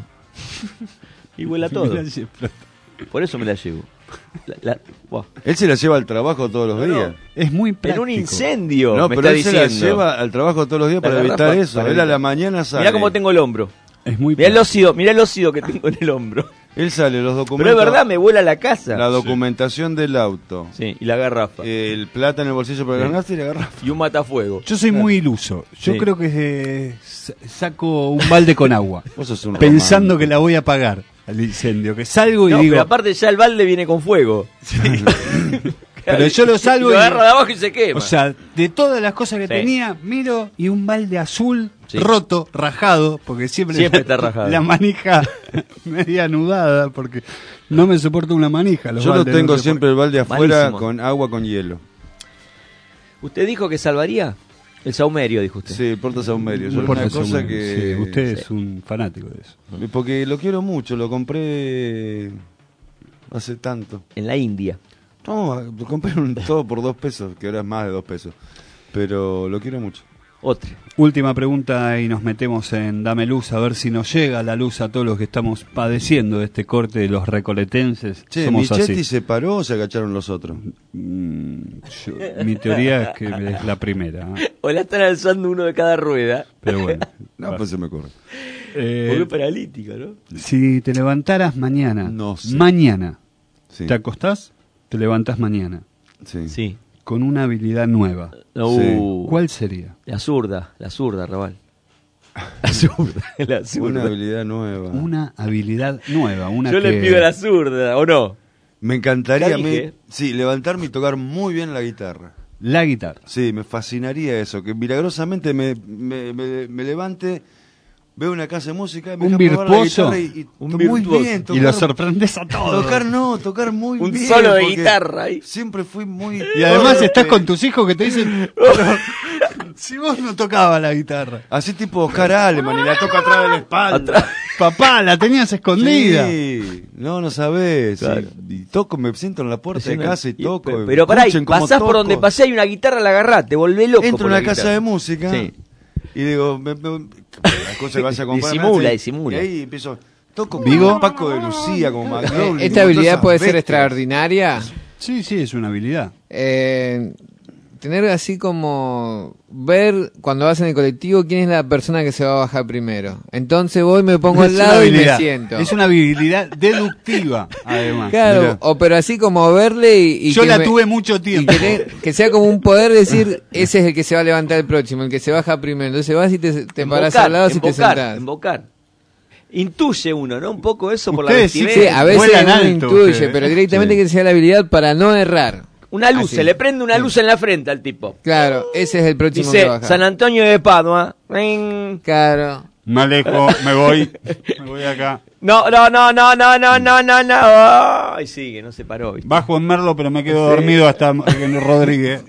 Speaker 4: Y vuela todo.
Speaker 2: Me la llevo.
Speaker 4: Por eso me la llevo. Buah.
Speaker 8: Él se la lleva al trabajo todos los días.
Speaker 2: Es muy
Speaker 4: En
Speaker 2: práctico.
Speaker 4: un incendio.
Speaker 8: No,
Speaker 4: me
Speaker 8: pero
Speaker 4: está
Speaker 8: él se la
Speaker 4: diciendo.
Speaker 8: lleva al trabajo todos los días
Speaker 4: La
Speaker 8: para evitar
Speaker 4: garrafa,
Speaker 8: eso.
Speaker 4: para
Speaker 8: Él a
Speaker 4: evitar.
Speaker 8: la mañana sale.
Speaker 4: Mirá cómo tengo el hombro.
Speaker 2: Es muy
Speaker 4: Mirá
Speaker 2: práctico.
Speaker 4: el óxido que tengo en el hombro.
Speaker 8: Él sale, los
Speaker 4: Pero
Speaker 8: documentos.
Speaker 4: es verdad, me vuela la casa.
Speaker 8: La documentación del auto.
Speaker 4: Sí, y la garrafa.
Speaker 8: El plata en el bolsillo para ganarse y la garrafa.
Speaker 4: Y un matafuego.
Speaker 2: Yo soy muy iluso. Yo
Speaker 4: Sí.
Speaker 2: creo que saco un balde con agua.
Speaker 8: Vos sos un
Speaker 2: pensando
Speaker 8: romántico.
Speaker 2: que la voy a apagar al incendio. Que salgo y
Speaker 4: No,
Speaker 2: digo.
Speaker 4: pero aparte ya el balde viene con fuego.
Speaker 2: Pero yo lo salvo
Speaker 4: y lo
Speaker 2: y-
Speaker 4: agarra de abajo y se quema.
Speaker 2: O sea, de todas las cosas que
Speaker 4: Sí.
Speaker 2: tenía, miro y un balde azul
Speaker 4: Sí.
Speaker 2: roto, rajado, porque siempre
Speaker 4: está rajado.
Speaker 2: la manija media anudada, porque no me soporto una manija. Los
Speaker 8: Yo lo
Speaker 2: baldes,
Speaker 8: tengo
Speaker 2: no sé
Speaker 8: siempre el balde afuera
Speaker 4: Malísimo.
Speaker 8: con agua con hielo.
Speaker 4: ¿Usted dijo que salvaría? El saumerio, dijo usted.
Speaker 8: Sí, el portasahumerio.
Speaker 2: por
Speaker 8: Yo
Speaker 2: qué.
Speaker 8: una
Speaker 2: Importa
Speaker 8: cosa
Speaker 2: eso,
Speaker 8: que...
Speaker 2: sí, usted es un fanático de eso.
Speaker 8: Porque lo quiero mucho, lo compré hace tanto.
Speaker 4: En la India.
Speaker 8: No, lo compré todo por 2 pesos, que ahora es más de 2 pesos. Pero lo quiero mucho.
Speaker 4: Otra.
Speaker 2: Última pregunta y nos metemos en Dame Luz, a ver si nos llega la luz a todos los que estamos padeciendo de este corte de los recoletenses.
Speaker 8: Che,
Speaker 2: Somos
Speaker 8: ¿Michetti
Speaker 2: así.
Speaker 8: se paró o se agacharon los otros?
Speaker 2: Mi teoría es que es la primera. ¿eh?
Speaker 4: O la están alzando uno de cada rueda.
Speaker 2: Pero bueno.
Speaker 8: No, pues se me ocurre.
Speaker 4: Porque es paralítica, ¿no?
Speaker 2: Si te levantaras mañana,
Speaker 8: No sé.
Speaker 2: mañana,
Speaker 8: Sí.
Speaker 2: te acostás, te levantás mañana,
Speaker 8: Sí.
Speaker 4: Sí.
Speaker 2: con una habilidad nueva. ¿Cuál sería?
Speaker 4: La zurda, Raval. La zurda.
Speaker 8: Una habilidad nueva.
Speaker 2: Una habilidad nueva. Una
Speaker 4: Yo
Speaker 2: que...
Speaker 4: le pido la zurda, ¿o no?
Speaker 8: Me encantaría
Speaker 4: Ya
Speaker 8: a mí,
Speaker 4: dije.
Speaker 8: sí, levantarme y tocar muy bien la guitarra.
Speaker 2: La guitarra.
Speaker 8: Sí, me fascinaría eso, que milagrosamente me levante, veo una casa de música, me
Speaker 2: Un
Speaker 8: deja probar la
Speaker 2: virtuoso.
Speaker 8: guitarra y
Speaker 4: Un
Speaker 8: muy
Speaker 4: virtuoso.
Speaker 8: bien.
Speaker 2: Y lo sorprendes a todos.
Speaker 8: Tocar muy
Speaker 4: Un
Speaker 8: bien.
Speaker 4: solo de
Speaker 8: porque
Speaker 4: guitarra ahí.
Speaker 8: Siempre fui muy...
Speaker 2: Y además
Speaker 8: torpe.
Speaker 2: estás con tus hijos que te dicen, "Pero, si vos no tocabas la guitarra.
Speaker 8: Así tipo Oscar Aleman y la toca atrás de la espalda.
Speaker 2: Papá, la tenías escondida.
Speaker 8: Sí, no sabés.
Speaker 4: Claro.
Speaker 8: Y toco, me siento en la puerta de casa y toco.
Speaker 4: Pero pará, y
Speaker 8: Escuchen cómo
Speaker 4: pasás por
Speaker 8: toco.
Speaker 4: donde pasé, hay una guitarra, la agarrás, te volvés loco.
Speaker 8: Entro
Speaker 4: por
Speaker 8: a
Speaker 4: la
Speaker 8: una casa
Speaker 4: guitarra.
Speaker 8: de música
Speaker 4: Sí.
Speaker 8: y digo, las cosas que vas a comprar.
Speaker 4: Disimula,
Speaker 8: y
Speaker 4: disimula.
Speaker 8: ahí empiezo, toco
Speaker 2: ¿Vigo?
Speaker 8: como Paco de Lucía, como McLaughlin.
Speaker 3: Esta habilidad puede ser extraordinaria.
Speaker 2: Sí, sí, es una habilidad.
Speaker 3: tener así como ver cuando vas en el colectivo quién es la persona que se va a bajar primero. Entonces voy, me pongo al lado y me siento.
Speaker 2: Es una habilidad deductiva, además.
Speaker 3: Claro, pero así como verle y
Speaker 2: yo la tuve mucho tiempo.
Speaker 3: Que sea como un poder decir, ese es el que se va a levantar el próximo, el que se baja primero. Entonces vas y te parás al lado y te sentás.
Speaker 4: Invocar. Intuye uno, ¿no? Un poco eso por la
Speaker 3: Ustedes
Speaker 4: vestimenta.
Speaker 3: sí, a veces uno intuye, pero directamente que sea la habilidad para no errar.
Speaker 4: Una luz,
Speaker 3: Así.
Speaker 4: se le prende una luz en la frente al tipo.
Speaker 3: Claro, ese es el próximo
Speaker 4: Dice,
Speaker 3: que baja.
Speaker 4: San Antonio de Padua.
Speaker 3: Claro.
Speaker 2: Me alejo, me voy acá.
Speaker 4: No. Ay, sigue, no se paró. ¿viste?
Speaker 2: Bajo en Merlo, pero me quedo dormido hasta que Rodríguez.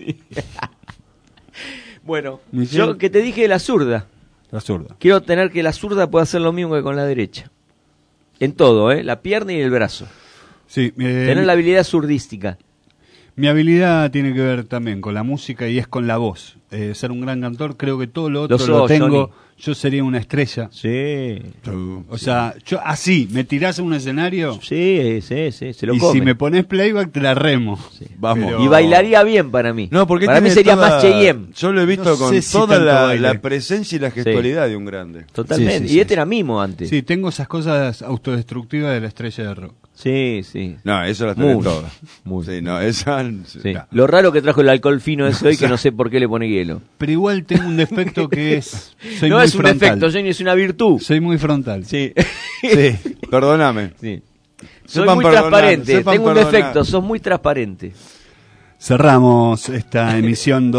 Speaker 4: Bueno,
Speaker 2: Michelle.
Speaker 4: yo que te dije de la zurda.
Speaker 2: La zurda.
Speaker 4: Quiero tener que la zurda pueda hacer lo mismo que con la derecha. En todo, la pierna y el brazo.
Speaker 2: Sí,
Speaker 4: Tener la habilidad zurdística.
Speaker 2: Mi habilidad tiene que ver también con la música y es con la voz. Ser un gran cantor, creo que todo lo otro lo tengo.
Speaker 4: Johnny.
Speaker 2: Yo sería una estrella.
Speaker 4: Sí.
Speaker 2: O sea, yo así, me tirás a un escenario.
Speaker 4: Sí, se lo
Speaker 2: y
Speaker 4: come.
Speaker 2: si me pones playback, te la remo.
Speaker 4: Sí.
Speaker 8: Vamos.
Speaker 2: Pero-
Speaker 4: Y bailaría bien para mí.
Speaker 8: No, porque
Speaker 4: para mí
Speaker 8: tiene
Speaker 4: sería
Speaker 8: toda-
Speaker 4: más Cheyenne.
Speaker 8: Yo lo he visto
Speaker 2: No
Speaker 8: con
Speaker 2: sé si
Speaker 8: toda
Speaker 2: tanto
Speaker 8: la
Speaker 2: baile.
Speaker 8: presencia y la gestualidad de un grande.
Speaker 4: Totalmente.
Speaker 2: Sí, sí,
Speaker 4: y este
Speaker 2: sí.
Speaker 4: era mimo antes.
Speaker 2: Sí, tengo esas cosas autodestructivas de la estrella de rock.
Speaker 4: Sí.
Speaker 8: No, eso las tenés
Speaker 4: Muy.
Speaker 8: todas. Sí, no, esa...
Speaker 4: Sí.
Speaker 8: no.
Speaker 4: Lo raro que trajo el alcohol fino ese hoy que no sé por qué le pone hielo.
Speaker 2: Pero igual tengo un defecto que es... Soy
Speaker 4: No
Speaker 2: muy
Speaker 4: es un
Speaker 2: frontal.
Speaker 4: defecto, Jenny, es una virtud.
Speaker 2: Soy muy frontal.
Speaker 4: Sí.
Speaker 8: Sí, perdóname.
Speaker 4: Sí. Soy
Speaker 8: Sepan
Speaker 4: muy
Speaker 8: perdonar,
Speaker 4: transparente.
Speaker 8: sepan
Speaker 4: Tengo un
Speaker 8: perdonar.
Speaker 4: defecto, sos muy transparente.
Speaker 2: Cerramos esta emisión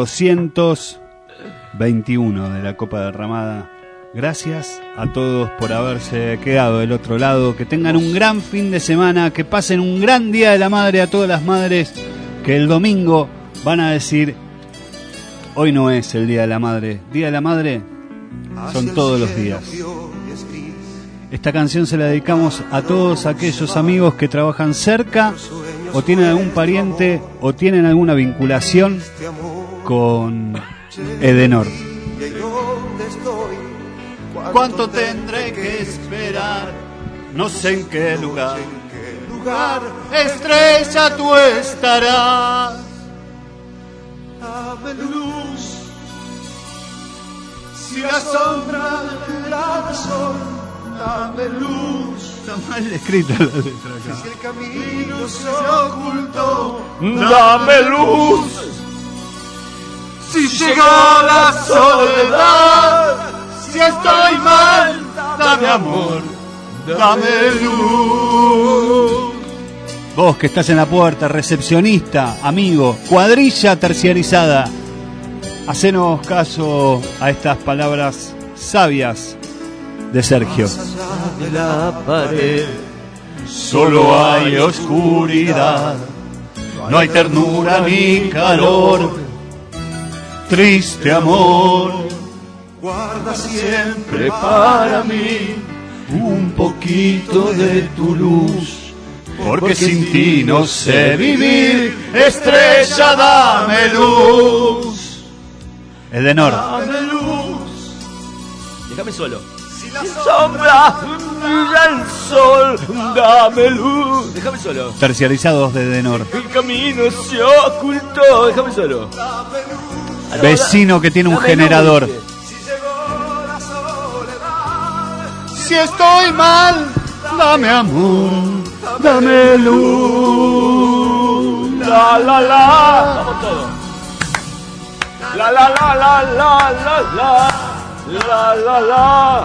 Speaker 2: 221 de la Copa Derramada. Gracias a todos por haberse quedado del otro lado. Que tengan un gran fin de semana. Que pasen un gran Día de la Madre a todas las madres. Que el domingo van a decir: hoy no es el Día de la Madre. Día de la Madre son todos los días. Esta canción se la dedicamos a todos aquellos amigos que trabajan cerca o tienen algún pariente o tienen alguna vinculación con Edenor. ¿Cuánto tendré que esperar? No sé en qué lugar. Estrella tú estarás.
Speaker 18: Dame luz, si la sombra del sol, dame luz.
Speaker 2: Está mal escrita la letra acá.
Speaker 18: Si el camino se ocultó,
Speaker 4: Dame luz.
Speaker 18: si llegó la soledad, si estoy mal, dame amor, dame luz.
Speaker 2: Vos que estás en la puerta, recepcionista, amigo, cuadrilla terciarizada, hacenos caso a estas palabras sabias de Sergio.
Speaker 18: De la pared,
Speaker 2: Solo hay oscuridad, no hay ternura ni calor, triste amor,
Speaker 18: guarda siempre para mí
Speaker 2: un poquito de tu luz. Porque sin ti no sé vivir, estrella dame luz. Edenor.
Speaker 18: Dame luz,
Speaker 4: Déjame solo.
Speaker 18: si la
Speaker 4: Sombra, brilla el sol, dame luz. Déjame solo.
Speaker 2: Terciarizados de Edenor.
Speaker 4: El camino se ocultó. Déjame solo.
Speaker 2: Vecino que tiene un
Speaker 4: Dame
Speaker 2: generador.
Speaker 4: luz.
Speaker 18: si llegó la soledad,
Speaker 2: Si estoy mal, dame amor, dame luz.
Speaker 4: La la la. Vamos todos. La la la la la la la. La la la.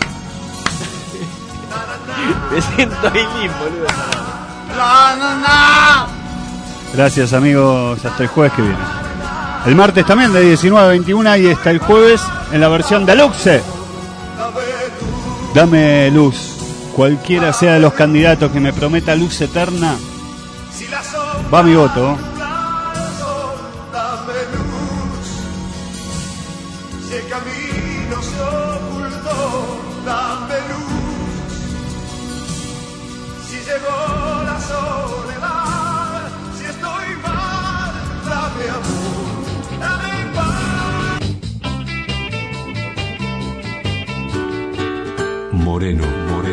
Speaker 4: Me siento ahí limpo, boludo.
Speaker 18: la na na.
Speaker 2: Gracias amigos, hasta el jueves que viene. El martes también de 19 a 21 y hasta el jueves en la versión deluxe. Dame luz. Cualquiera sea de los candidatos que me prometa luz eterna,
Speaker 18: Si la sombra
Speaker 2: va mi voto.
Speaker 18: dame luz, si el camino se ocultó, dame luz, si llegó la soledad, si estoy mal, dame amor, dame paz.
Speaker 11: Moreno, Moreno.